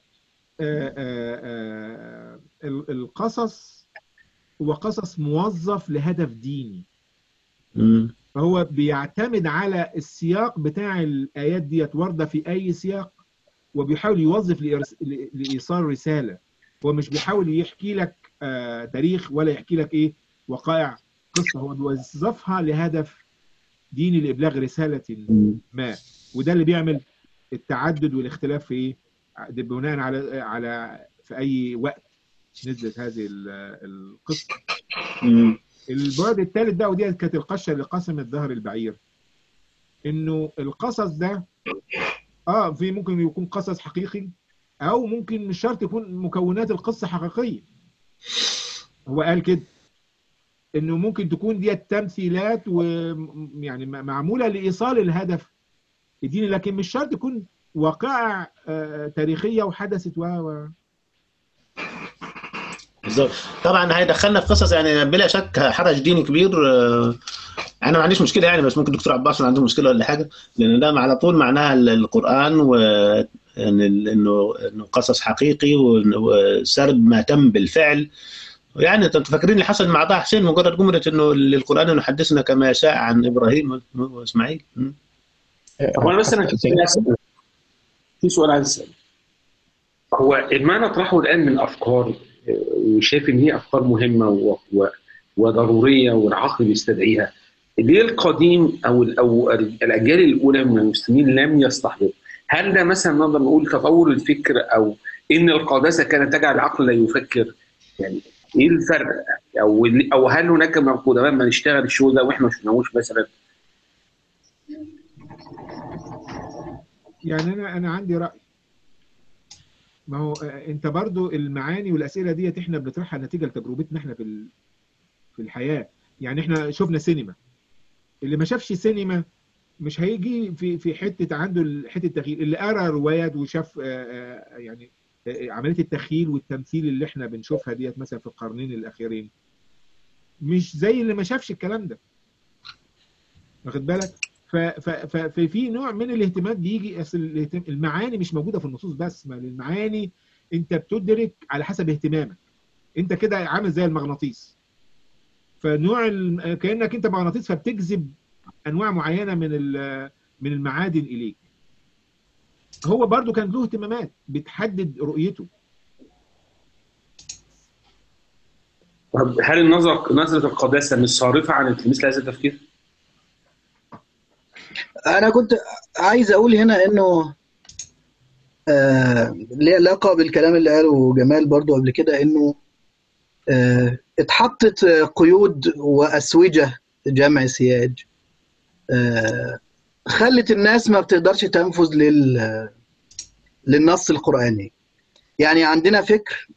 القصص هو قصص موظف لهدف ديني. فهو بيعتمد على السياق بتاع الآيات ديت واردة في أي سياق، وبيحاول يوظف لإيصال رسالة. هو مش بيحاول يحكي لك تاريخ ولا يحكي لك إيه وقائع قصة، هو بيوظفها لهدف ديني لإبلاغ رسالة ما. وده اللي بيعمل التعدد والاختلاف في إيه، بناء على في أي وقت نزلت هذه القصة. البعد الثالث بقى، ودي كانت القشة اللي قسمت ظهر البعير، انه القصص ده في ممكن يكون قصص حقيقي، او ممكن مش شرط يكون مكونات القصة حقيقية. هو قال كده انه ممكن تكون دي تمثيلات ويعني معمولة لإيصال الهدف الديني، لكن مش شرط يكون وقائع تاريخية وحدثت بالظبط. طبعا هيدخلنا في قصص يعني بلا شك حرج ديني كبير. انا ما عنديش مشكله يعني، بس ممكن دكتور عباس عنده مشكله ولا حاجه، لان ده على طول معناها القران انه قصص حقيقي وسرد ما تم بالفعل. يعني انتوا فاكرين اللي حصل مع طه حسين مجرد جمله انه القران يحدثنا كما يشاء عن ابراهيم واسماعيل. طب انا بس في سؤال عايز اساله. هو ما نطرحه الان من افكار وشايف ان هي افكار مهمه وضروريه والعقل بيستدعيها، ليه القديم او الاجيال الاولى من المسلمين لم يستحضروا؟ هل ده مثلا نقدر نقول تطور الفكر، او ان القداسه كانت تجعل العقل لا يفكر؟ يعني ايه الفرق؟ او هل هناك من القدماء من اشتغل الشغل ده واحنا ما شفناهوش مثلا؟ يعني انا عندي راي. ما هو انت برضو المعاني والاسئله ديت احنا بنطرحها نتيجه لتجربتنا احنا في الحياه. يعني احنا شفنا سينما، اللي ما شافش سينما مش هيجي في حته عنده حته التخيل. اللي قرا روايات وشاف يعني عمليه التخيل والتمثيل اللي احنا بنشوفها ديت مثلا في القرنين الاخيرين، مش زي اللي ما شافش الكلام ده، واخد بالك؟ ففي نوع من الاهتمام بيجي. اصل المعاني مش موجوده في النصوص بس، ما المعاني انت بتدرك على حسب اهتمامك. انت كده عامل زي المغناطيس، فنوع كانك انت مغناطيس فبتجذب انواع معينه من المعادن اليك. هو برضو كان له اهتمامات بتحدد رؤيته. هل نظرة القداسة مش صارفة عن التلميذ لهذا التفكير؟ انا كنت عايز اقول هنا انه ليه علاقه بالكلام اللي قاله جمال برضو قبل كده، انه اتحطت قيود واسوجه، جمع سياج، خلت الناس ما بتقدرش تنفذ للنص القرآني. يعني عندنا فكر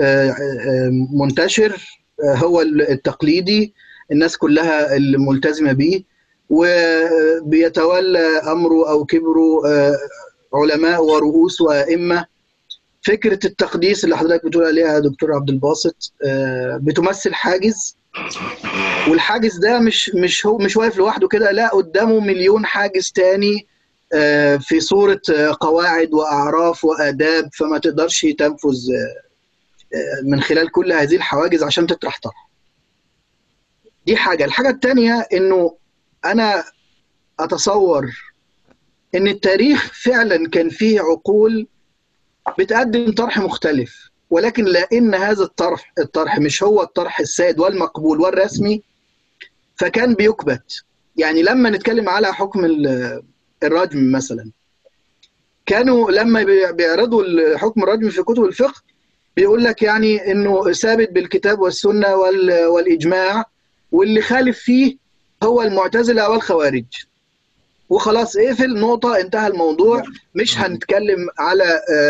منتشر هو التقليدي، الناس كلها الملتزمة به، وبيتولى أمره أو كبره علماء ورؤوس وأئمة. فكرة التقديس اللي حضرتك بتقول عليها يا دكتور عبد الباسط بتمثل حاجز، والحاجز ده مش واقف لوحده كده، لا، قدامه مليون حاجز تاني في صورة قواعد وأعراف وآداب، فما تقدرش تنفذ من خلال كل هذه الحواجز عشان تطرح طرح. دي حاجة. الحاجة التانية إنه أنا أتصور إن التاريخ فعلا كان فيه عقول بتقدم طرح مختلف، ولكن لأن هذا الطرح مش هو الطرح السائد والمقبول والرسمي، فكان بيكبت. يعني لما نتكلم على حكم الرجم مثلا، كانوا لما بيعرضوا حكم الرجم في كتب الفقه بيقول لك يعني انه ثابت بالكتاب والسنه والاجماع، واللي خالف فيه هو المعتزله والخوارج، وخلاص اقفل نقطه، انتهى الموضوع. مش هنتكلم على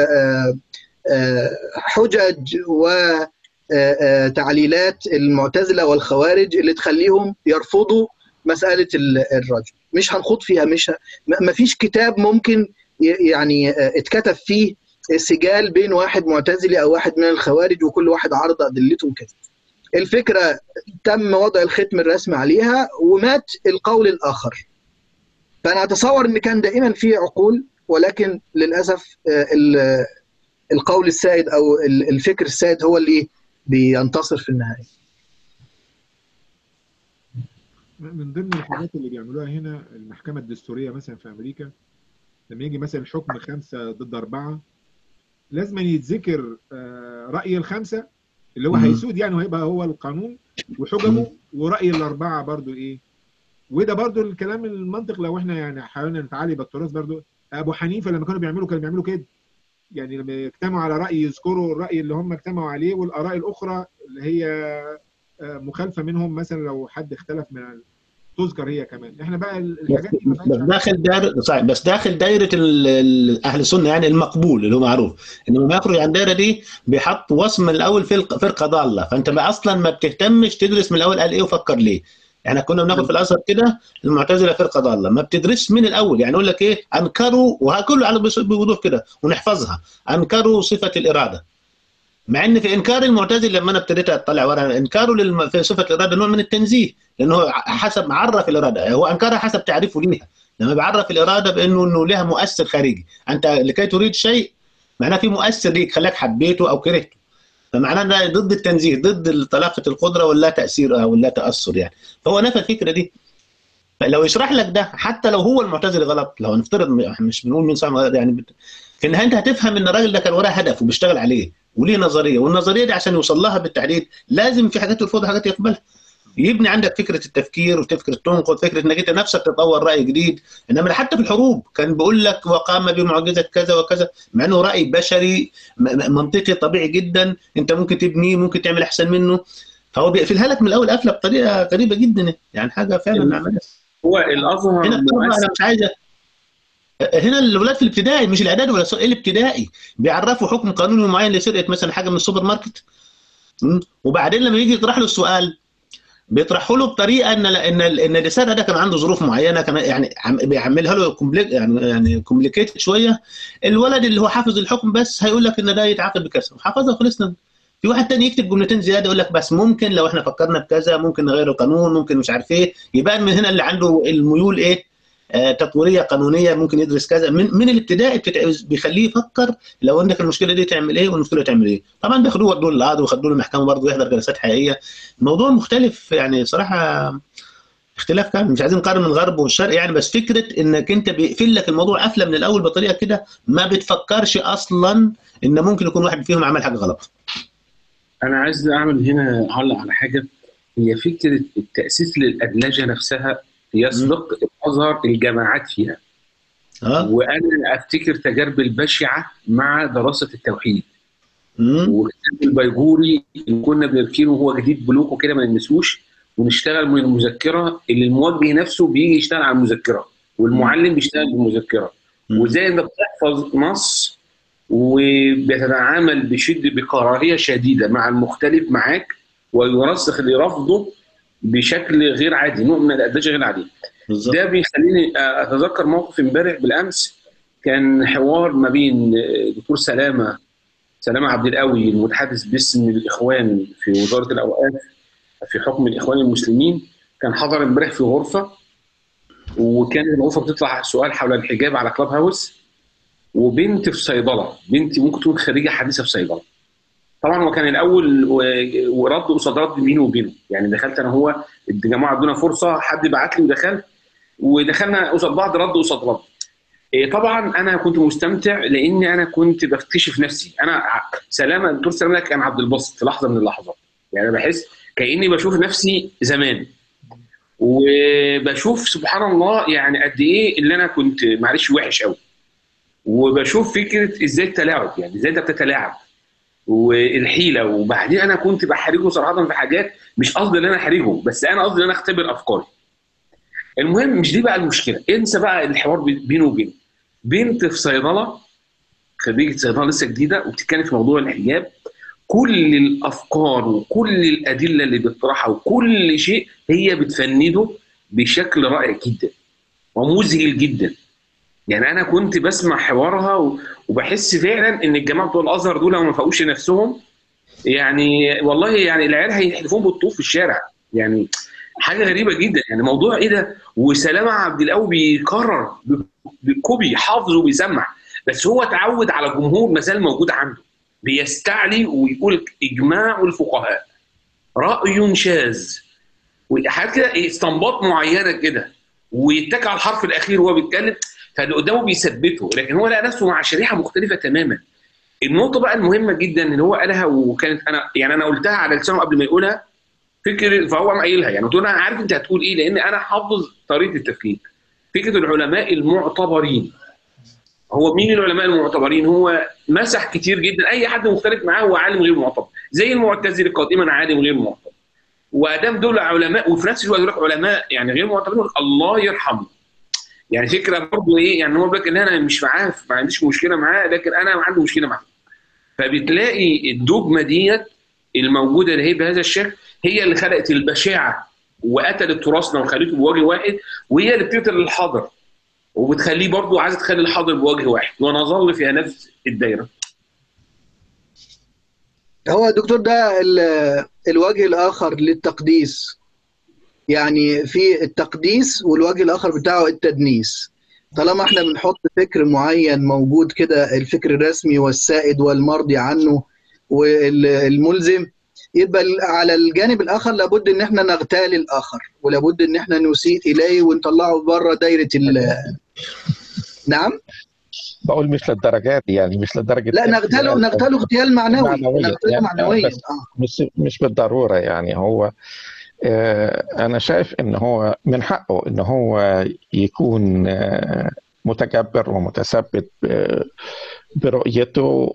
حجج وتعليلات المعتزله والخوارج اللي تخليهم يرفضوا مساله الرجم، مش هنخوض فيها. ما فيش كتاب ممكن يعني اتكتب فيه سجال بين واحد معتزلي او واحد من الخوارج وكل واحد عرض ادلته وكده. الفكره تم وضع الختم الرسمي عليها ومات القول الاخر. فانا اتصور ان كان دائما في عقول، ولكن للاسف القول السائد او الفكر السائد هو اللي بينتصر في النهايه. من ضمن الحاجات اللي بيعملوها هنا المحكمه الدستوريه مثلا في امريكا، لما يجي مثلا الحكم 5 ضد 4 لازم يتذكر رأي ال5 اللي هو هيسود، يعني وهيبقى هو القانون وحججه، ورأي ال4 برضو ايه. وده برضو الكلام المنطق. لو احنا يعني حاولنا نتعالي بالتراث، برضو ابو حنيفه لما كانوا بيعملوا كده، يعني لما يجتمعوا على رأي يذكروا الرأي اللي هم اجتمعوا عليه، والآراء الأخرى اللي هي مخالفة منهم مثلا لو حد اختلف من تذكر هي كمان. احنا بقى الحاجات دي بس داخل دائره صحيح، بس داخل دائره اهل السنه، يعني المقبول اللي هو معروف. انما ما يخرج عن الدائره دي بيحط وصم من الاول في فرقه ضاله، فانت بقى اصلا ما بتهتمش تدرس من الاول قال ايه وفكر ليه. احنا كنا بناخد في الازهر كده المعتزله فرقه ضاله، ما بتدرس من الاول. يعني يقول لك ايه، انكروا، وهكله على بوضوح كده ونحفظها، انكروا صفه الاراده. مع ان في انكار المعتزله لما انا ابتديت اطلع ورا انكاره في صفه الاراده نوع من التنزيه، لانه حسب عرف الاراده، هو انكرها حسب تعريفه ليها. لما بيعرف الاراده بانه لها مؤثر خارجي، انت لكي تريد شيء معناه في مؤثر ليك خلاك حبيته او كرهته، فمعناه ده ضد التنزيه، ضد طلاقه القدره ولا تاثير او لا تاثر يعني. فهو نفى الفكره دي. فلو يشرح لك ده حتى لو هو المعتزله غلط، لو نفترض مش بنقول مين صح يعني، في النهايه انت هتفهم ان الراجل ده كان وراه هدف وبيشتغل عليه، وليه نظريه، والنظريه دي عشان يوصل لها بالتحديد لازم في حاجات يرفضها وحاجات يقبلها. يبني عندك فكره التفكير وفكره تنقد، فكره انك انت نفسك تطور راي جديد. انما حتى في الحروب كان بيقول لك وقام بمعجزه كذا وكذا، مع انه راي بشري منطقي طبيعي جدا، انت ممكن تبنيه، ممكن تعمل احسن منه. فهو بيقفلها لك من الاول قفله بطريقه غريبه جدا، يعني حاجه فعلا عملها. هو الازهر هنا طبعا انا مش عايز، هنا الاولاد في الابتدائي مش الاعدادي ولا الابتدائي بيعرفوا حكم قانوني معين لسرقه مثلا حاجه من السوبر ماركت. وبعدين لما يجي يطرح له السؤال بيطرحوا له بطريقه ان اللي سرق ده كان عنده ظروف معينه، كان يعني بيعملها له يعني كومبليكيتد شويه. الولد اللي هو حافظ الحكم بس هيقول لك ان ده يتعاقب بكذا، حافظها وخلصنا. في واحد تاني يكتب جملتين زياده يقول لك بس ممكن لو احنا فكرنا بكذا، ممكن نغير القانون، ممكن مش عارف ايه. يبان من هنا اللي عنده الميول ايه، تطويريه قانونيه، ممكن يدرس كذا من الابتدائي بيخليه يفكر لو عندك المشكله دي تعمل ايه والمشكله تعمل ايه. طبعا بياخدوه ودوه للقاضي وخدوه للمحكمه برضه يحضر جلسات حقيقيه. الموضوع مختلف يعني صراحه، اختلاف كامل. مش عايزين نقارن الغرب والشرق يعني، بس فكره انك انت بيقفل لك الموضوع قفله من الاول بطريقه كده ما بتفكرش اصلا ان ممكن يكون واحد فيهم عمل حاجه غلط. انا عايز اعمل هنا علق على حاجه، هي فكره التاسيس للادلجه نفسها يسبق الازهر الجامعات فيها. وانا افتكر تجاربي البشعه مع دراسه التوحيد. وكتاب البيجوري اللي كنا بنركنه وهو جديد بلوكه كده ما نلمسوش، ونشتغل من المذكره اللي الموجه نفسه بيجي يشتغل على المذكره والمعلم بيشتغل بالمذكره. وازاي انت بتحفظ نص وبيتعامل بكراهيه شديده مع المختلف معاك ويرسخ اللي رفضه بشكل غير عادي، نوع من الادلجه غير عادي. ده بيخليني اتذكر موقف امبارح بالامس، كان حوار ما بين دكتور سلامه عبد القوي المتحدث باسم الاخوان في وزاره الاوقاف في حكم الاخوان المسلمين. كان حضر امبارح في غرفه، وكانت الغرفه بتطلع سؤال حول الحجاب على كلاب هاوس، وبنت في صيدله، بنت ممكن تكون خريجه حديثه في صيدله. طبعا هو كان الاول ورد قصاد رد بيني وبينه، يعني دخلت انا هو الجماعه ادونا فرصه، حد بعت لي ودخلنا قصاد بعض رد قصاد رد. طبعا انا كنت مستمتع لان انا كنت بكتشف نفسي. انا دكتور سلامه كان عبد الباسط في لحظه من اللحظات، يعني بحس كاني بشوف نفسي زمان، وبشوف سبحان الله يعني قد ايه اللي انا كنت معلش وحش قوي. وبشوف فكره ازاي التلاعب، يعني ازاي انت بتتلاعب والحيله. وبعدين انا كنت بحرجه صراحه في حاجات مش قصدي ان انا احرجه، بس انا قصدي ان انا اختبر افكاري. المهم مش دي بقى المشكله، انسى بقى الحوار بينه وبينه. بنت في صيدله، خريجه صيدله لسه جديده، وبتتكلم في موضوع الحجاب. كل الافكار وكل الادله اللي بتطرحها وكل شيء هي بتفنده بشكل رائع جدا ومذهل جدا. يعني انا كنت بسمع حوارها وبحس فعلا ان الجماعه بتوع الازهر دول لو ما فاقوش نفسهم، يعني والله يعني العيال هيحدفون بالطوب في الشارع. يعني حاجه غريبه جدا، يعني موضوع ايه ده. وسلامه عبد القوي بيكرر بكوبي حافظ وبيسمع، بس هو اتعود على جمهور ما زال موجود عنده بيستعلي ويقول اجماع الفقهاء، راي شاذ، وحاجات كده استنباط معينه كده، ويتكل على الحرف الاخير وهو بيتكلم، فاللي قدامه بيثبته. لكن هو لقى نفسه مع شريحه مختلفه تماما. النقطه بقى المهمه جدا اللي هو قالها، وكانت انا قلتها على لسانه قبل ما يقولها، فكره فهو قام قايلها، يعني قلت له انا عارف انت هتقول ايه لان انا حافظ طريقه التفكير. فكره العلماء المعتبرين، هو مين العلماء المعتبرين؟ هو مسح كتير جدا اي حد مختلف معاه هو عالم غير معتبر، زي المعتزلي قديما عالم غير معتبر. وادام دول علماء وفي نفس الوقت دول علماء يعني غير معتبرين، الله يرحمه. يعني فكره برضه ايه، يعني هو بيقول لك ان انا مش معاه، ما عنديش مشكله معاه، لكن انا عندي مشكله معاه. فبتلاقي الدوجما ديت الموجوده اللي هي بهذا الشكل هي اللي خلقت البشاعه وقتلت تراثنا وخليته بوجه واحد، وهي اللي بتقتل الحاضر وبتخليه برضه عايزه تخلي الحاضر بوجه واحد، ونظل في نفس الدايره. هو الدكتور ده الوجه الاخر للتقديس، يعني في التقديس والوجه الاخر بتاعه التدنيس. طالما احنا بنحط فكر معين موجود كده، الفكر الرسمي والسائد والمرضي عنه والملزم، يبقى على الجانب الاخر لابد ان احنا نغتال الاخر، ولابد ان احنا نسيء اليه ونطلعه بره دايره نعم. بقول مش للدرجات دي، يعني مش لدرجه لا، نغتاله اغتيال معنوي، معنويا نغتاله يعني، معنويا. بس مش بالضروره. يعني هو انا شايف ان هو من حقه ان هو يكون متكبر ومتثبت برؤيته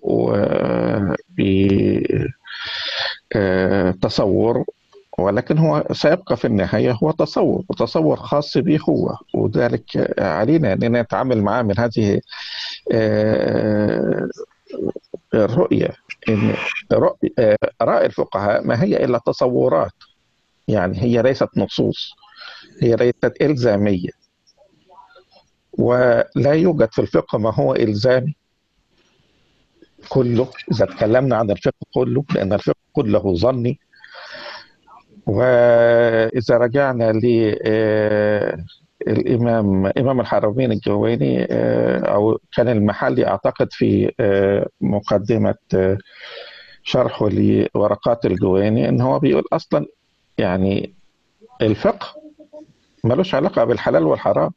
وبتصوره، ولكن هو سيبقى في النهاية هو تصور، وتصور خاص به هو، وذلك علينا أن نتعامل معه من هذه الرؤية. إن آراء الفقهاء ما هي إلا تصورات، يعني هي ليست نصوص، هي ليست إلزامية، ولا يوجد في الفقه ما هو إلزامي كله إذا تكلمنا عن الفقه كله، لأن الفقه كله ظني. وإذا رجعنا إمام الحرمين الجويني، أو كان المحلي أعتقد في مقدمة شرحه لورقات الجويني، إن هو بيقول أصلا يعني الفقه ملوش علاقة بالحلال والحرام،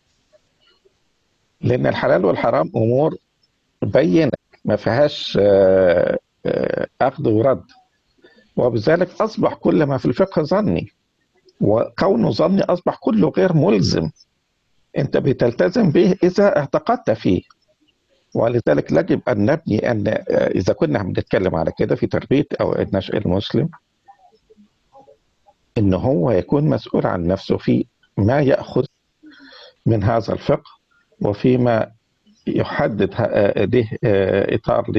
لأن الحلال والحرام أمور بينة ما فيهاش أخذ ورد، وبذلك أصبح كل ما في الفقه ظني، وكونه ظني أصبح كله غير ملزم، أنت بتلتزم به إذا اعتقدت فيه. ولذلك يجب أن نبني أن إذا كنا بنتكلم على كده في تربية أو نشأ المسلم، إن هو يكون مسؤول عن نفسه في ما يأخذ من هذا الفقه، وفيما يحدد له إطار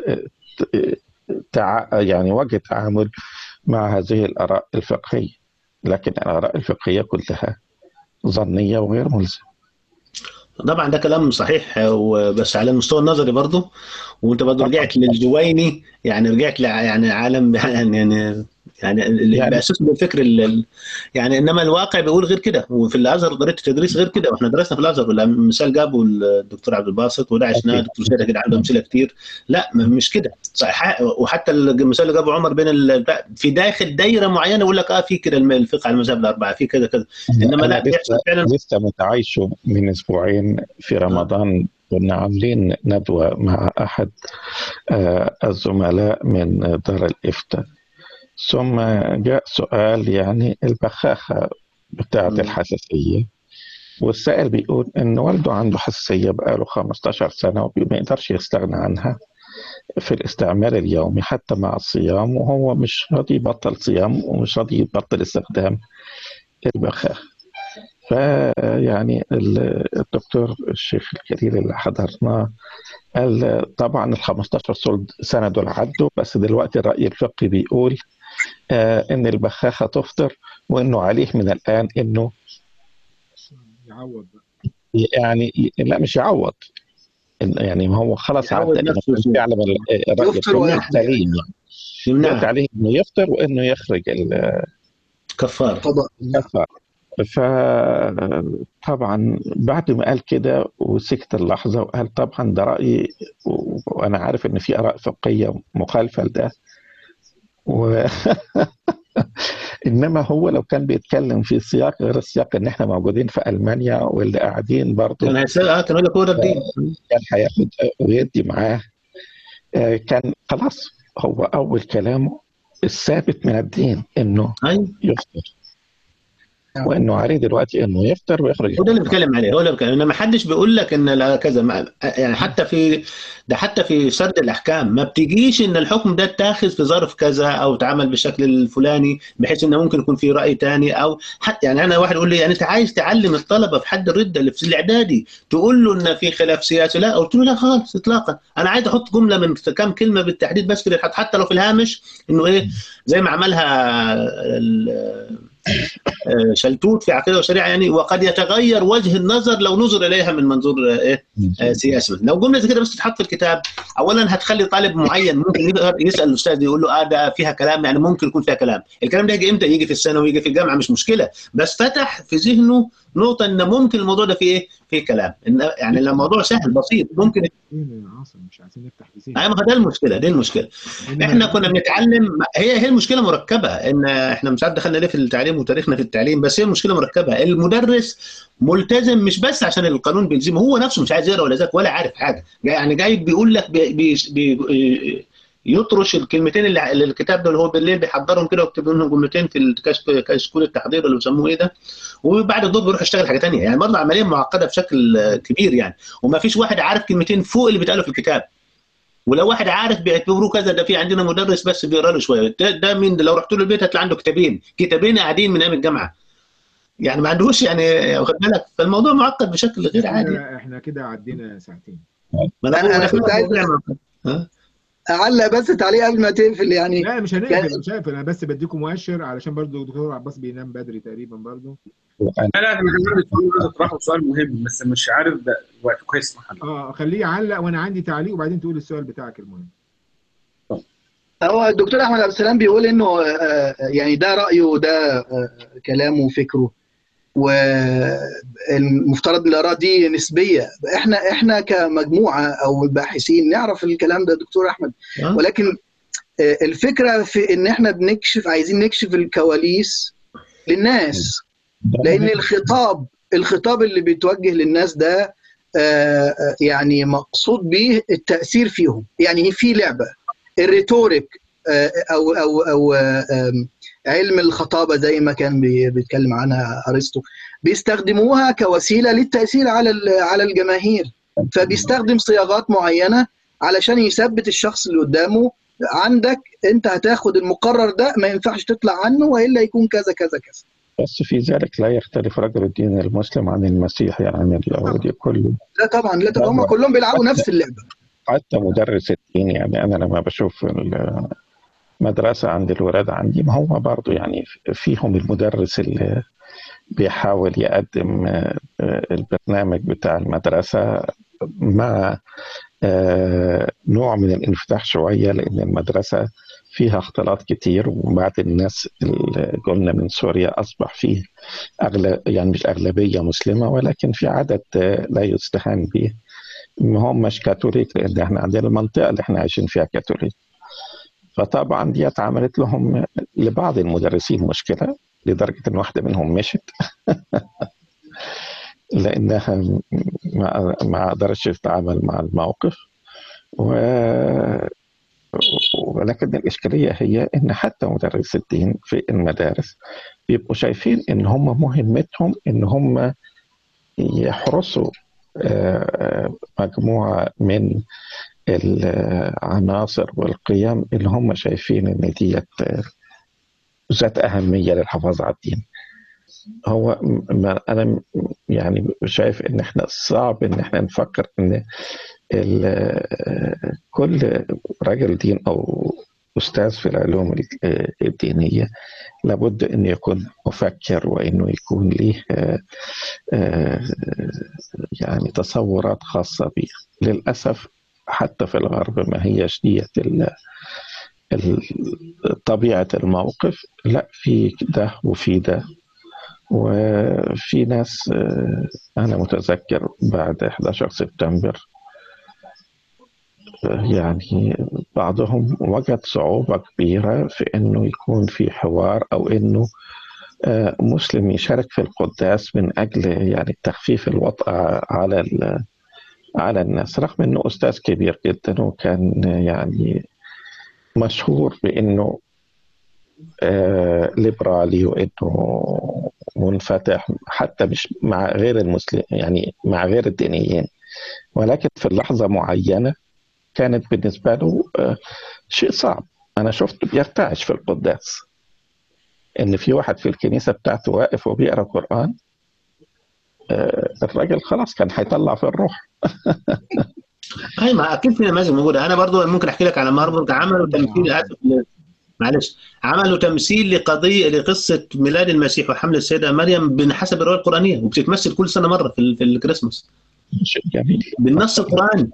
يعني وجه تعامل مع هذه الآراء الفقهية. لكن الآراء الفقهية كلها ظنية وغير ملزمة. طبعا ده كلام صحيح، بس على المستوى النظري برضه، وانت برضه رجعت للجويني، يعني رجعت يعني عالم يعني بأساس بالفكر يعني انما الواقع بيقول غير كده، وفي الازهر طريقه التدريس غير كده، واحنا درسنا في الازهر. مثال جابه الدكتور عبد الباسط وده عشناه، الدكتور سيد كده عنده امثله كتير. لا مش كده صحيح. وحتى المثال اللي جابه عمر بين في داخل دايره معينه يقول لك في كده الفقه على المذاهب الاربعه في كده كده، انما لا بيحصل فعلا. لسه متعايشه من اسبوعين في رمضان، كنا عاملين ندوه مع احد الزملاء من دار الافتاء، ثم جاء سؤال يعني البخاخة بتاعة الحساسية، والسائل بيقول إن والده عنده حساسية بقاله 15 سنة وما يقدرش يستغنى عنها في الاستعمال اليومي حتى مع الصيام، وهو مش راضي يبطل صيام ومش راضي يبطل استخدام البخاخ. فيعني الدكتور الشيخ الكبير اللي حضرناه قال طبعا ال 15 سنة دول عدوا، بس دلوقتي الرأي الفقهي بيقول ان البخاخه تفطر، وانه عليه من الان انه يعوض، يعني لا مش يعوض، يعني ما هو خلاص عدى انه فعلا الراي السليم، يعني دلوقتي عليه انه يفطر وانه يخرج الكفاره. فطبعا بعد ما قال كده وسكت اللحظه وقال طبعا ده رايي، وانا عارف ان في اراء فقهيه مخالفه لده انما هو لو كان بيتكلم في سياق غير السياق ان احنا موجودين في المانيا واللي قاعدين برضه كان يقول لك هو ده الدين، كان هياخد ويدي معاه. كان خلاص هو اول كلامه الثابت من الدين انه يفطر، وانه عليه دلوقتي انه يفطر ويخرج. هو ده اللي بيتكلم عليه، هو اللي بيتكلم. انما ما حدش بيقول لك ان لا كذا، يعني حتى في سرد الاحكام ما بتجيش ان الحكم ده اتاخذ في ظرف كذا او اتعمل بالشكل الفلاني، بحيث انه ممكن يكون في راي ثاني. او حتى يعني انا واحد يقول لي يعني انت عايز تعلم الطلبه في حد الرده اللي في الاعدادي تقول له ان في خلاف سياسي؟ لا، قلت له لا خالص اطلاقا، انا عايز احط جمله من كم كلمه بالتحديد بس كده، حتى لو في الهامش، انه زي ما عملها شلتوت في عقيده وشريعه، يعني وقد يتغير وجه النظر لو نظر اليها من منظور سياسي. لو جمله زي كده بس تتحط في الكتاب، اولا هتخلي طالب معين ممكن يسال الاستاذ يقول له ده فيها كلام، يعني ممكن يكون فيها كلام. الكلام ده يجي امتى؟ يجي في الثانوي ويجي في الجامعه، مش مشكله، بس فتح في ذهنه نقطه ان ممكن الموضوع ده فيه في كلام يعني الموضوع سهل بسيط ممكن. عاصم مش عايزين نفتح بزين. ايوه، ما ده المشكله، دي المشكله. احنا كنا بنتعلم، هي المشكله مركبه، ان احنا مش عارف دخلنا ليه في التعليم وتاريخنا في التعليم، بس هي المشكله مركبه. المدرس ملتزم مش بس عشان القانون بيلزمه، هو نفسه مش عايز يقرا ولا ذاك ولا عارف حاجه، يعني جاي بيقول لك يطرش الكلمتين اللي الكتاب ده اللي هو بالليل بيحضرهم كده ويكتب لهم جملتين في كشكول التحضير اللي بيسموه ايه ده، وبعد الظهر بيروح يشتغل حاجه ثانيه. يعني برضه عمليه معقده بشكل كبير يعني، وما فيش واحد عارف كلمتين فوق اللي بيتقالوا في الكتاب، ولو واحد عارف بيعتبروه كذا. ده في عندنا مدرس بس بيقرا له شويه، ده مين ده؟ لو رحت له البيت هتلاقي عنده كتابين قاعدين من ايام الجامعه، يعني ما عندوش يعني، واخد بالك؟ فالموضوع معقد بشكل غير عادي. احنا كده عدينا ساعتين. ما انا كنت عايز اعلق بس تعليق قبل ما تقفل يعني. لا مش هنقفل، انا بس بديكم مؤشر علشان برضو الدكتور عباس بينام بدري تقريبا برضو. لا انا عايز اطرحه سؤال مهم بس مش عارف ده وقت كويس محل. خليه يعلق وانا عندي تعليق وبعدين تقول السؤال بتاعك المهم. هو الدكتور احمد عبد السلام بيقول انه يعني ده رايه وده كلامه وفكره، والمفترض الاراء دي نسبيه. احنا كمجموعه او الباحثين نعرف الكلام ده دكتور احمد، ولكن الفكره في ان احنا عايزين نكشف الكواليس للناس، لان الخطاب اللي بيتوجه للناس ده يعني مقصود به التاثير فيهم. يعني في لعبه الريتوريك او علم الخطابه زي ما كان بيتكلم عنها ارسطو، بيستخدموها كوسيله للتاثير على الجماهير، فبيستخدم صياغات معينه علشان يثبت الشخص اللي قدامه. عندك انت هتاخد المقرر ده، ما ينفعش تطلع عنه والا يكون كذا كذا كذا. بس في ذلك لا يختلف رجل الدين المسلم عن المسيحي عن اليهودي كله. لا طبعا، لا طبعا، هم كلهم بيلعبوا نفس اللعبه. حتى مدرس الدين، يعني انا لما بشوف المدرسه عند الولاد عندي، ما هو برضه يعني فيهم المدرس اللي بيحاول يقدم البرنامج بتاع المدرسه مع نوع من الانفتاح شويه، لان المدرسه فيها اختلاط كتير، وبعد الناس اللي قلنا من سوريا اصبح فيه يعني مش اغلبيه مسلمه، ولكن في عدد لا يستهان به ما هم مش كاثوليك، لان احنا عندنا المنطقه اللي احنا عايشين فيها كاثوليك. فطبعا دي عملت لهم لبعض المدرسين مشكله، لدرجه ان واحده منهم مشت لانها ما قدرتش تتعامل مع الموقف. ولكن الإشكالية هي إن حتى مدرس الدين في المدارس بيبقوا شايفين إن هم مهمتهم إن هم يحرسوا مجموعة من العناصر والقيم اللي هم شايفين إن ديت ذات أهمية للحفاظ على الدين. هو أنا يعني شايف إن إحنا صعب إن إحنا نفكر إن كل رجل دين أو أستاذ في العلوم الدينية لابد أن يكون مفكر، وأنه يكون له يعني تصورات خاصة به. للأسف حتى في الغرب ما هي شدية طبيعة الموقف، لا في ده وفي ده. وفي ناس أنا متذكر بعد 11 سبتمبر يعني بعضهم وجد صعوبة كبيرة في أنه يكون في حوار، أو أنه مسلم يشارك في القداس من أجل يعني تخفيف الوطأة على الناس، رغم أنه أستاذ كبير جدا وكان يعني مشهور بأنه ليبرالي وأنه منفتح حتى مش مع غير المسلم، يعني مع غير الدينيين. ولكن في اللحظة معينة كانت بالنسبة له شيء صعب. أنا شفت بيرتعش في القداس إن في واحد في الكنيسة بتاعته واقف وبيقرأ قرآن، الراجل خلاص كان هيطلع في الروح. أي ما أكيد في نماذج موجودة. أنا برضو ممكن أحكي لك على ماربورغ، عملوا تمثيل، معلش، عملوا تمثيل لقصة ميلاد المسيح وحمل السيدة مريم بحسب الرواية القرآنية، وبتتمثل كل سنة مرة في الكريسماس جميل بالنص القرآني.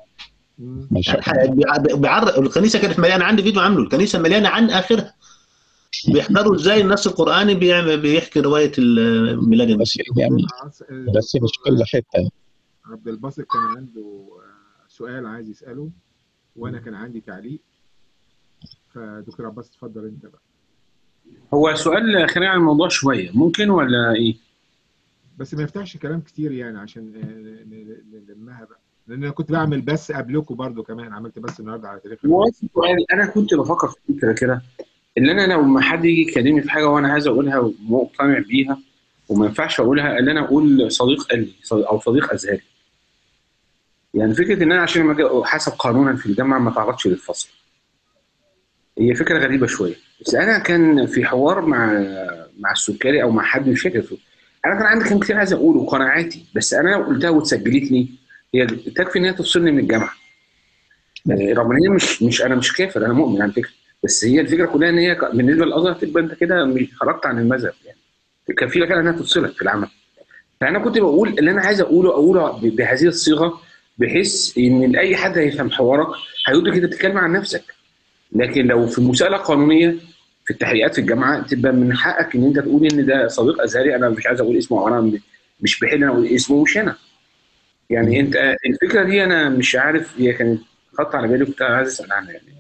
بيعرق الكنيسه، كانت مليانه، عندي فيديو عامله، الكنيسه مليانه عن اخرها بيحضروا ازاي النص القراني بيحكي روايه ميلاد المسيح. بس مش كل حته، عبد الباسط كان عنده سؤال عايز يساله، وانا كان عندي تعليق. فدكتور عباس اتفضل انت بقى. هو سؤال خلينا عن الموضوع شويه، ممكن ولا ايه؟ بس ما يفتحش كلام كتير يعني عشان نلمها بقى، لان انا كنت بعمل بس قبلكم برضو كمان، عملت بس النهارده على تاريخ هو سؤال انا كنت بفكر في فكره كده، اللي انا لو ما حد يجي يكلمني في حاجه وانا عايز اقولها ومقتنع بيها وما ينفعش اقولها، اللي انا اقول صديق قال لي او صديق ازهري. يعني فكره ان انا عشان ما اجي حسب قانونا في الجامعه ما تعرضش للفصل، هي فكره غريبه شويه. بس انا كان في حوار مع السكري او مع حد مش فاكر فيه. انا كان عندي كلام كتير عايز اقوله قناعاتي، بس انا لو قلتها واتسجلت لي هي تكفي ان هي تفصلني من الجامعه. رغم ان هي مش انا مش كافر، انا مؤمن على فكره، بس هي الفكره كلها ان هي بالنسبه للازهر تبقى انت كده خرجت عن المذهب، يعني كفيله كده انها تفصلك في العمل. فانا كنت بقول اللي انا عايز اقوله بهذه الصيغه، بحيث ان اي حد هيفهم حوارك هيقول كده بتتكلم عن نفسك. لكن لو في مساله قانونيه في التحقيقات في الجامعه، تبقى من حقك ان انت تقول ان ده صديق ازهري، انا مش عايز اقول اسمه، او انا مش بحل انا اقول اسمه، مش انا. يعني انت الفكره دي انا مش عارف، هي كانت خط على بالي، كنت عايز اسال عنها يعني.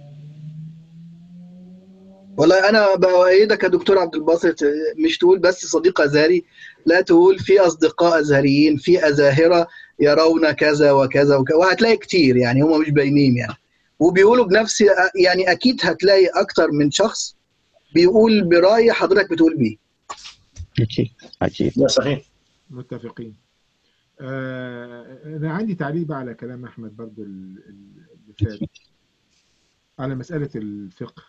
والله انا بأيدك يا دكتور عبد الباسط، مش تقول بس صديق ازهري، لا تقول في اصدقاء ازهريين، في ازاهره يرون كذا وكذا وكذا، وهتلاقي كتير يعني هم مش باينين يعني، وبيقولوا بنفس، يعني اكيد هتلاقي اكتر من شخص بيقول براي حضرتك بتقول بيه. اكيد اكيد. ده صحيح. متفقين. انا عندي تعليق بقى على كلام احمد برضو اللي فات على مساله الفقه.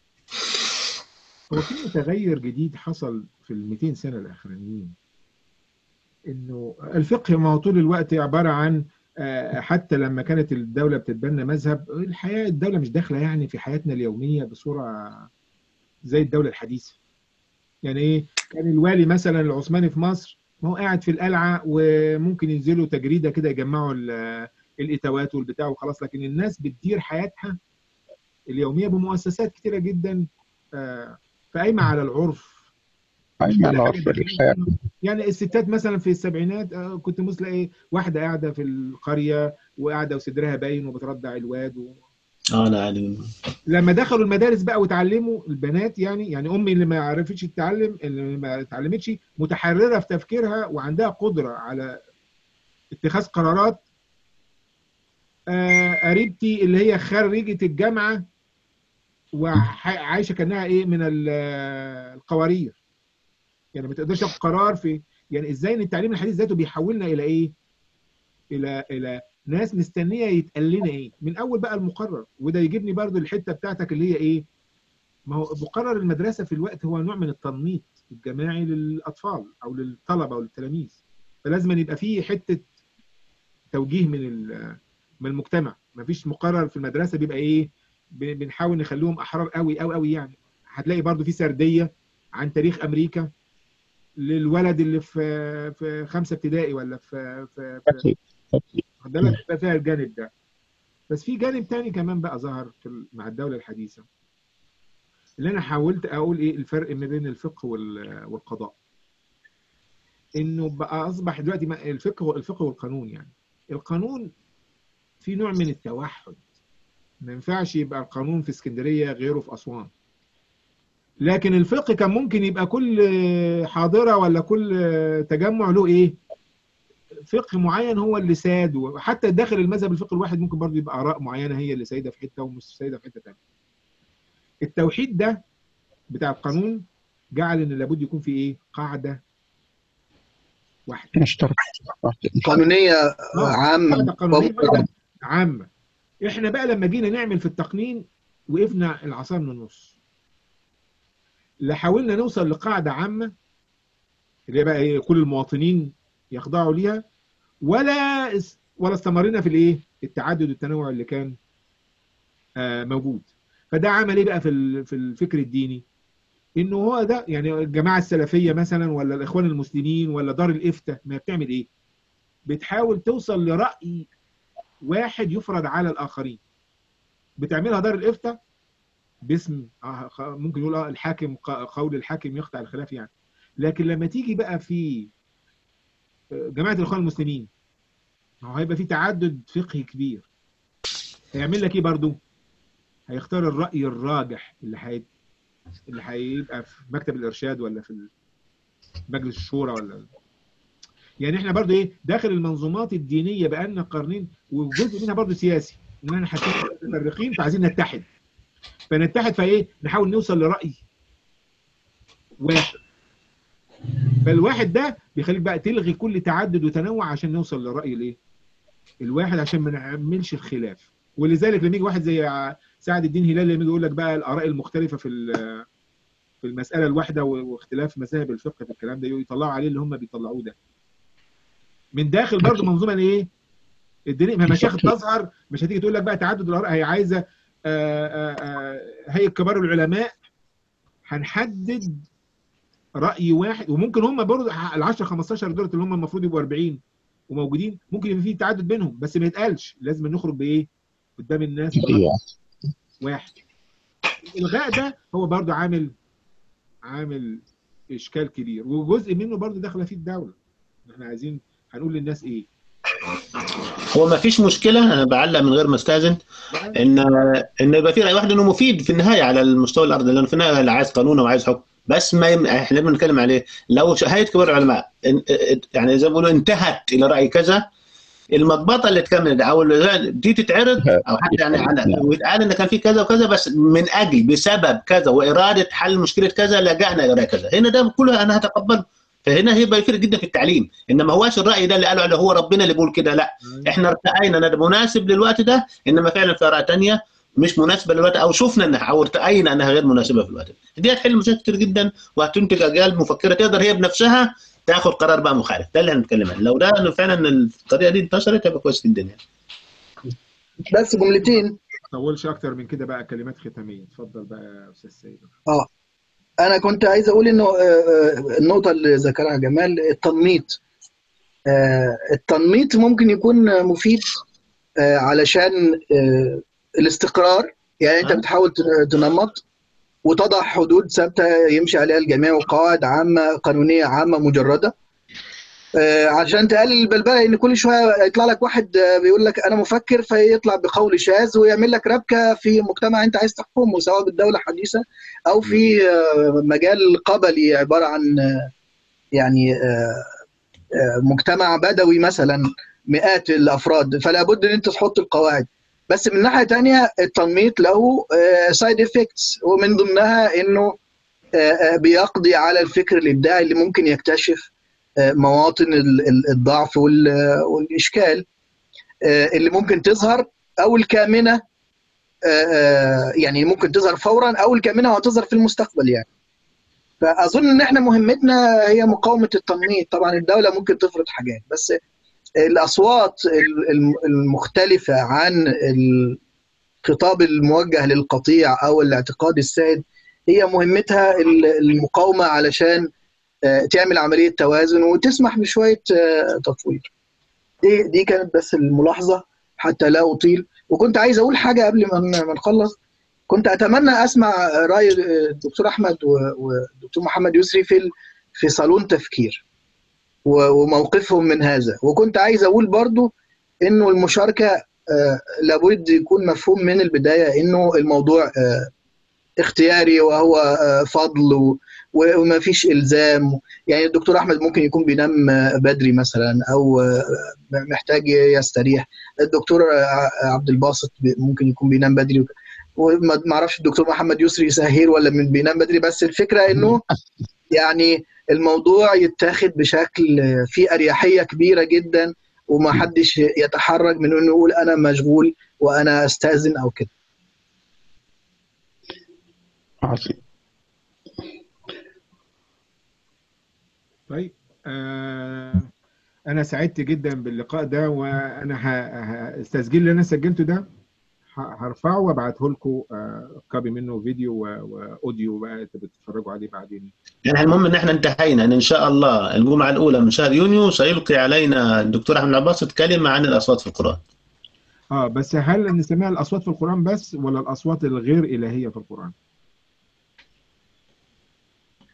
هو في متغير جديد حصل في ال 200 سنه الاخرانيين، انه الفقه ما هو طول الوقت عباره عن حتى لما كانت الدوله بتتبنى مذهب، الدوله مش داخله يعني في حياتنا اليوميه بصوره زي الدوله الحديثه. يعني ايه؟ كان الوالي مثلا العثماني في مصر ما هو قاعد في القلعه، وممكن ينزلوا تجريده كده يجمعوا الاتوات والبتاع وخلاص، لكن الناس بتدير حياتها اليوميه بمؤسسات كتيره جدا فقايمه على العرف، مش ايمن كل حاجه عرف الحياه. يعني الستات مثلا في السبعينات كنت مثلا ايه، واحده قاعده في القريه وقاعده وصدرها باين وبترضع الواد انا عادي. لما دخلوا المدارس بقى وتعلموا البنات، يعني امي اللي ما عرفتش تتعلم، اللي ما اتعلمتش، متحرره في تفكيرها وعندها قدره على اتخاذ قرارات. قريبتي اللي هي خريجه الجامعه وعايشه كانها ايه من القوارير، يعني ما تقدرش تاخد قرار في، يعني ازاي ان التعليم الحديث ذاته بيحولنا الى ايه؟ الى ناس مستنيه يتقال لنا ايه من اول بقى المقرر. وده يجيبني برضو الحته بتاعتك اللي هي ايه، ما هو مقرر المدرسه في الوقت هو نوع من التنميط الجماعي للاطفال او للطلبه او للتلاميذ، فلازم يبقى فيه حته توجيه من المجتمع. ما فيش مقرر في المدرسه بيبقى ايه، بنحاول نخليهم احرار قوي قوي قوي يعني. هتلاقي برضو في سرديه عن تاريخ امريكا للولد اللي في 5 ابتدائي ولا اكيد اكيد. واخد بالك، بقى فيها الجانب ده. بس في جانب تاني كمان بقى ظهر مع الدوله الحديثه، اللي انا حاولت اقول ايه الفرق ما بين الفقه والقضاء. انه بقى اصبح دلوقتي الفقه والقانون، يعني القانون في نوع من التوحد، ما ينفعش يبقى القانون في اسكندريه غيره في اسوان. لكن الفقه كان ممكن يبقى كل حاضره ولا كل تجمع له ايه، فقه معين هو اللي ساد. وحتى داخل المذهب الفقه الواحد ممكن برضه يبقى اراء معينه هي اللي سايده في حته ومش سايده في حته ثانيه. التوحيد ده بتاع القانون جعل ان لابد يكون في ايه، قاعده واحده مشترك. قانونيه عامه. قاعده قانونيه واحده عامه. احنا بقى لما جينا نعمل في التقنين وقفنا العصا من النص، لا حاولنا نوصل لقاعده عامه اللي هي بقى ايه كل المواطنين يخضعوا ليها، ولا استمرنا في الايه التعدد والتنوع اللي كان موجود. فده عمل ايه بقى في الفكر الديني، انه هو ده يعني الجماعه السلفيه مثلا ولا الاخوان المسلمين ولا دار الافتاء ما بتعمل ايه، بتحاول توصل لراي واحد يفرض على الاخرين. بتعملها دار الافتاء باسم ممكن يقول الحاكم، قول الحاكم يقطع الخلاف يعني. لكن لما تيجي بقى في جماعه الاخوان المسلمين هيبقى في تعدد فقهي كبير. هيعمل لك ايه برضو؟ هيختار الرأي الراجح اللي هيبقى في مكتب الإرشاد ولا في مجلس الشورى ولا. يعني احنا برضو ايه داخل المنظومات الدينية بقالنا قرنين، وجزء منها برضو سياسي، ان احنا حاسين متفرقين فعايزين نتحد، فنتحد فايه نحاول نوصل لرأي واحد. فالواحد ده بيخليك بقى تلغي كل تعدد وتنوع عشان نوصل لرأي الايه الواحد، عشان ما نعملش الخلاف. ولذلك لما يجي واحد زي سعد الدين هلال لما يقول لك بقى الآراء المختلفة في المسألة الواحدة واختلاف مذاهب الفقه في الكلام ده، يطلعوا عليه اللي هم بيطلعوه ده من داخل برضه منظومة ايه الدينية. ما مشايخ الازهر مش هتيجي تقول لك بقى تعدد الآراء، هي عايزة هيئة كبار العلماء هنحدد رأي واحد. وممكن هم برضه ال10 15 دول اللي هم المفروض يبقوا 40 وموجودين، ممكن يبقى في تعدد بينهم بس ما يتقالش، لازم نخرج بايه قدام الناس برأي واحد. الغاء ده هو برضه عامل اشكال كبير، وجزء منه برضه داخله فيه الدوله. احنا عايزين هنقول للناس ايه؟ هو ما فيش مشكله، انا بعلق من غير ما استاذن ان يبقى في راي واحد انه مفيد في النهايه على المستوى الارضي، لانه في النهايه اللي عايز قانون وعايز حكم. بس ما احنا بنتكلم عليه لو هيئه كبار العلماء يعني زي ما بيقولوا انتهت الى راي كذا، المضبطه اللي تكمل او دي تتعرض او حتى يعني ويتقال ان كان في كذا وكذا، بس من اجل بسبب كذا واراده حل مشكله كذا لجأنا الى كذا، هنا ده كله انا هتقبله. فهنا هيبقى يفرق جدا في التعليم، انما هواش الراي ده اللي قالوا عليه هو ربنا اللي بيقول كده، لا احنا ارتأينا ان ده مناسب للوقت ده، انما فعلا في اراء ثانيه مش مناسبه للوقت، او شفنا انها او ارتأينا انها غير مناسبه في الوقت دي هتحل مشاكل كتير جدا، وهتنتج اجيال مفكره تقدر هي بنفسها تاخد قرار بقى مخالف. ده اللي هنتكلم عنه. لو ده فعلا الطريقه دي انتشرت هيبقى كويس جدا يعني. بس جملتين. ما تطولش اكتر من كده بقى، كلمات ختاميه. اتفضل بقى يا استاذ سيد. انا كنت عايز اقول انه النقطه اللي ذكرها جمال، التنميط. التنميط ممكن يكون مفيد علشان الاستقرار. يعني انت بتحاول تنمط وتضع حدود ثابته يمشي عليها الجميع، وقواعد عامه قانونيه عامه مجرده، عشان تقلل البلبله. ان كل شويه يطلع لك واحد بيقول لك انا مفكر، فيطلع بقول شاذ ويعمل لك ربكه في مجتمع انت عايز تحكمه، سواء بالدوله حديثه او في مجال قبلي عباره عن يعني مجتمع بدوي مثلا مئات الافراد. فلا بد ان انت تحط القواعد. بس من ناحيه ثانيه التنميط له سايد افكتس، ومن ضمنها انه بيقضي على الفكر الابداعي اللي ممكن يكتشف مواطن الضعف والاشكال اللي ممكن تظهر، او الكامنه يعني ممكن تظهر فورا، او الكامنه وهتظهر في المستقبل يعني. فاظن ان احنا مهمتنا هي مقاومه التنميط. طبعا الدوله ممكن تفرض حاجات، بس الاصوات المختلفه عن الخطاب الموجه للقطيع او الاعتقاد السائد هي مهمتها المقاومه، علشان تعمل عمليه توازن وتسمح بشويه تطوير. دي كانت بس الملاحظه حتى لا اطيل. وكنت عايز اقول حاجه قبل ما نخلص. كنت اتمنى اسمع راي الدكتور احمد والدكتور محمد يسري في صالون تفكير وموقفهم من هذا. وكنت عايز اقول برضو انه المشاركه لابد يكون مفهوم من البدايه انه الموضوع اختياري، وهو فضل وما فيش الزام. يعني الدكتور احمد ممكن يكون بينام بدري مثلا، او محتاج يستريح. الدكتور عبد الباسط ممكن يكون بينام بدري، وما اعرفش الدكتور محمد يسري سهير ولا من بينام بدري. بس الفكره انه يعني الموضوع يتاخد بشكل فيه اريحيه كبيره جدا، وما حدش يتحرج من انه يقول انا مشغول وانا استاذن او كده. عظيم. طيب انا سعدت جدا باللقاء ده، وانا التسجيل اللي انا سجلته ده هرفعه وابعته لكم كوبي منه فيديو واوديو بقى تتفرجوا عليه بعدين. يعني المهم ان احنا انتهينا ان شاء الله الجمعه الاولى من شهر يونيو سيلقي علينا الدكتور احمد العباسط كلمه عن الاصوات في القران. بس هل نسميها الاصوات في القران بس، ولا الاصوات الغير الهيه في القران؟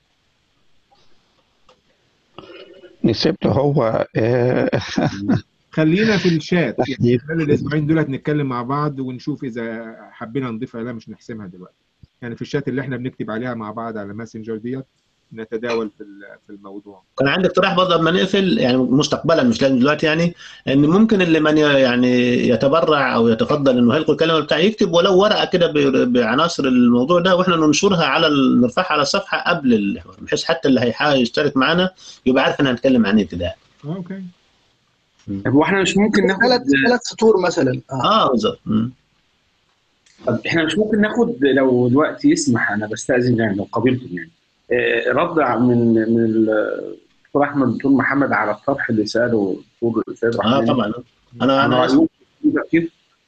نسيب له هو خلينا في الشات يعني تحديد. خلال الاسبوعين دولت نتكلم مع بعض ونشوف اذا حبينا نضيفها لا مش نحسمها دلوقتي. يعني في الشات اللي احنا بنكتب عليها مع بعض على ماسنجر ديت نتداول في الموضوع. كان عندي اقتراح برضه قبل ما نقفل، يعني مستقبلا مش لازم دلوقتي، يعني ان ممكن اللي من يعني يتبرع او يتفضل انه يلقي الكلمه بتاعه يكتب ولو ورقه كده بعناصر الموضوع ده، واحنا ننشرها نرفعها على الصفحه قبل الحوار، بحيث حتى اللي هيحاول يشترك معانا يبقى عارف ان هنتكلم عن ايه ابتداء. اوكي. طب واحنا مش ممكن ناخد 3 سطور مثلا. بالظبط. طب احنا مش ممكن ناخد لو الوقت يسمح، انا بستأذن يعني لو قبلتم يعني رد من الدكتور احمد الدكتور محمد على الطرح اللي ساله الدكتور سيد رحماني. طبعا. انا رأيكم كيف؟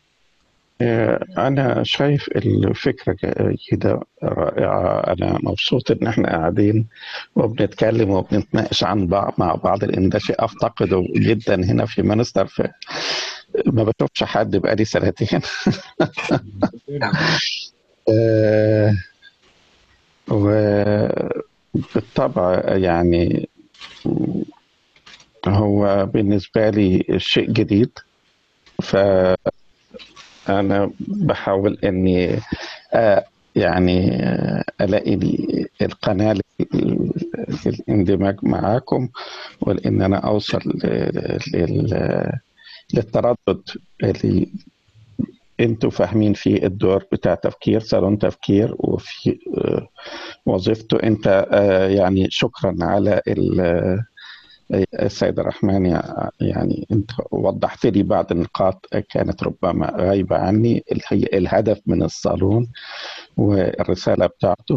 أنا شايف الفكرة جيدة رائعة. أنا مبسوط إن إحنا قاعدين وبنتكلم وبنتناقش مع بعض، لأن ده شيء أفتقده جدا هنا في مانستر. ما بشوفش حد بقالي سنتين. وبالطبع يعني هو بالنسبة لي شيء جديد، فأنا بحاول إني يعني ألاقي القناة للاندماج معاكم، ولأن أنا أوصل للتردد اللي انتوا فاهمين فيه الدور بتاع تفكير صالون تفكير وفي وظيفته. انت يعني شكرا على السيد الرحمن، يعني انت وضحت لي بعض النقاط كانت ربما غايبة عني، اللي هي الهدف من الصالون والرسالة بتاعته.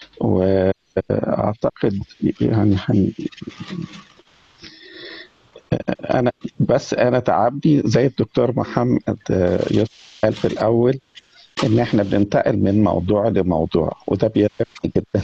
واعتقد يعني انا تعبني زي الدكتور محمد يوسف قال في الاول ان احنا بننتقل من موضوع لموضوع، وده بيرهقني جدا.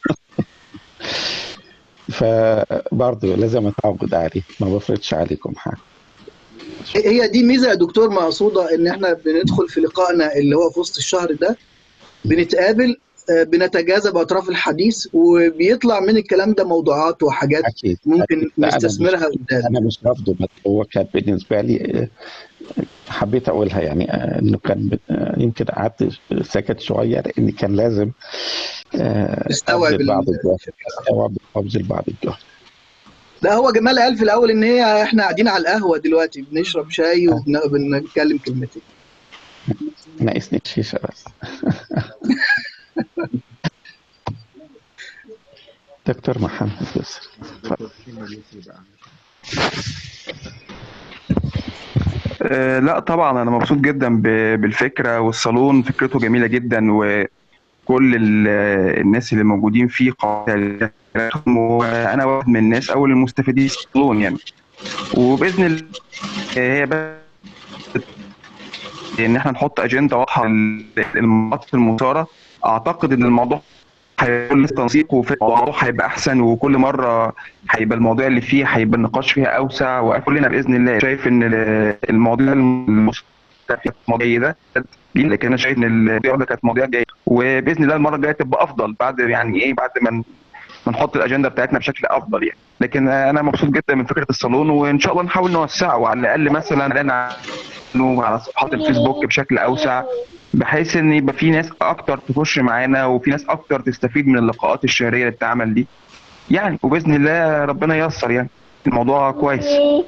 فبرضه لازم اتعود عليه، ما بفرضش عليكم حاجه. هي دي ميزه يا دكتور مقصوده، ان احنا بندخل في لقائنا اللي هو في وسط الشهر ده، بنتقابل بنتجاذب اطراف الحديث، وبيطلع من الكلام ده موضوعات وحاجات أكيد. ممكن نستثمرها قدام. انا مش رافضه، بس هو كان بالنسبه لي حبيت اقولها، يعني انه كان يمكن قعدت ساكت شويه لان كان لازم استوعب ابذل بعض الجهد. لا، هو جمال قال في الاول ان احنا قاعدين على القهوه دلوقتي بنشرب شاي وبنتكلم كلمتين. ناقصني الشيشه بس. دكتور محمد يوسف. لا طبعا انا مبسوط جدا بالفكره، والصالون فكرته جميله جدا، وكل الناس اللي موجودين فيه وانا واحد من الناس اول المستفيدين في الصالون يعني. وباذن الله هي ان احنا نحط اجنده واضحه للمناطق المثاره. اعتقد ان الموضوع هيكون لسه تنسيق، وفي الموضوع هيبقى احسن، وكل مره هيبقى المواضيع اللي فيه هيبقى النقاش فيها اوسع، وكلنا باذن الله شايف ان المواضيع جيده، لكن انا شايف ان المواضيع ده كانت مواضيع جيده، وباذن الله المره الجايه تبقى افضل بعد يعني ايه بعد ما نحط الاجنده بتاعتنا بشكل افضل يعني. لكن انا مبسوط جدا من فكره الصالون، وان شاء الله نحاول نوسعه، وعلى الاقل مثلا لنا على صفحات الفيسبوك بشكل اوسع، بحيث ان يبقى في ناس اكتر تخش معانا، وفي ناس اكتر تستفيد من اللقاءات الشهريه اللي بتعمل دي يعني. وباذن الله ربنا ييسر يعني، الموضوع كويس.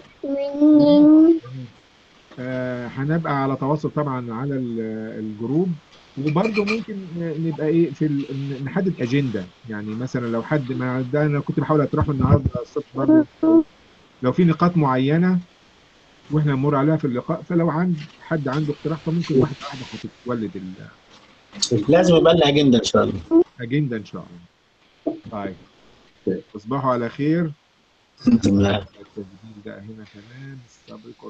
هنبقى على تواصل طبعا على الجروب، وبرضه ممكن نبقى ايه نحدد اجنده. يعني مثلا لو حد ما ده انا كنت بحاول اطرحه النهارده الصبح برضه، لو في نقاط معينه واحنا نمر عليها في اللقاء، فلو حد عنده اقتراح فممكن واحده هتتولد لازم يبقى لنا اجنده ان شاء الله. اجنده ان شاء الله. طيب تصبحوا على خير. التسجيل ده هنا كمان السابق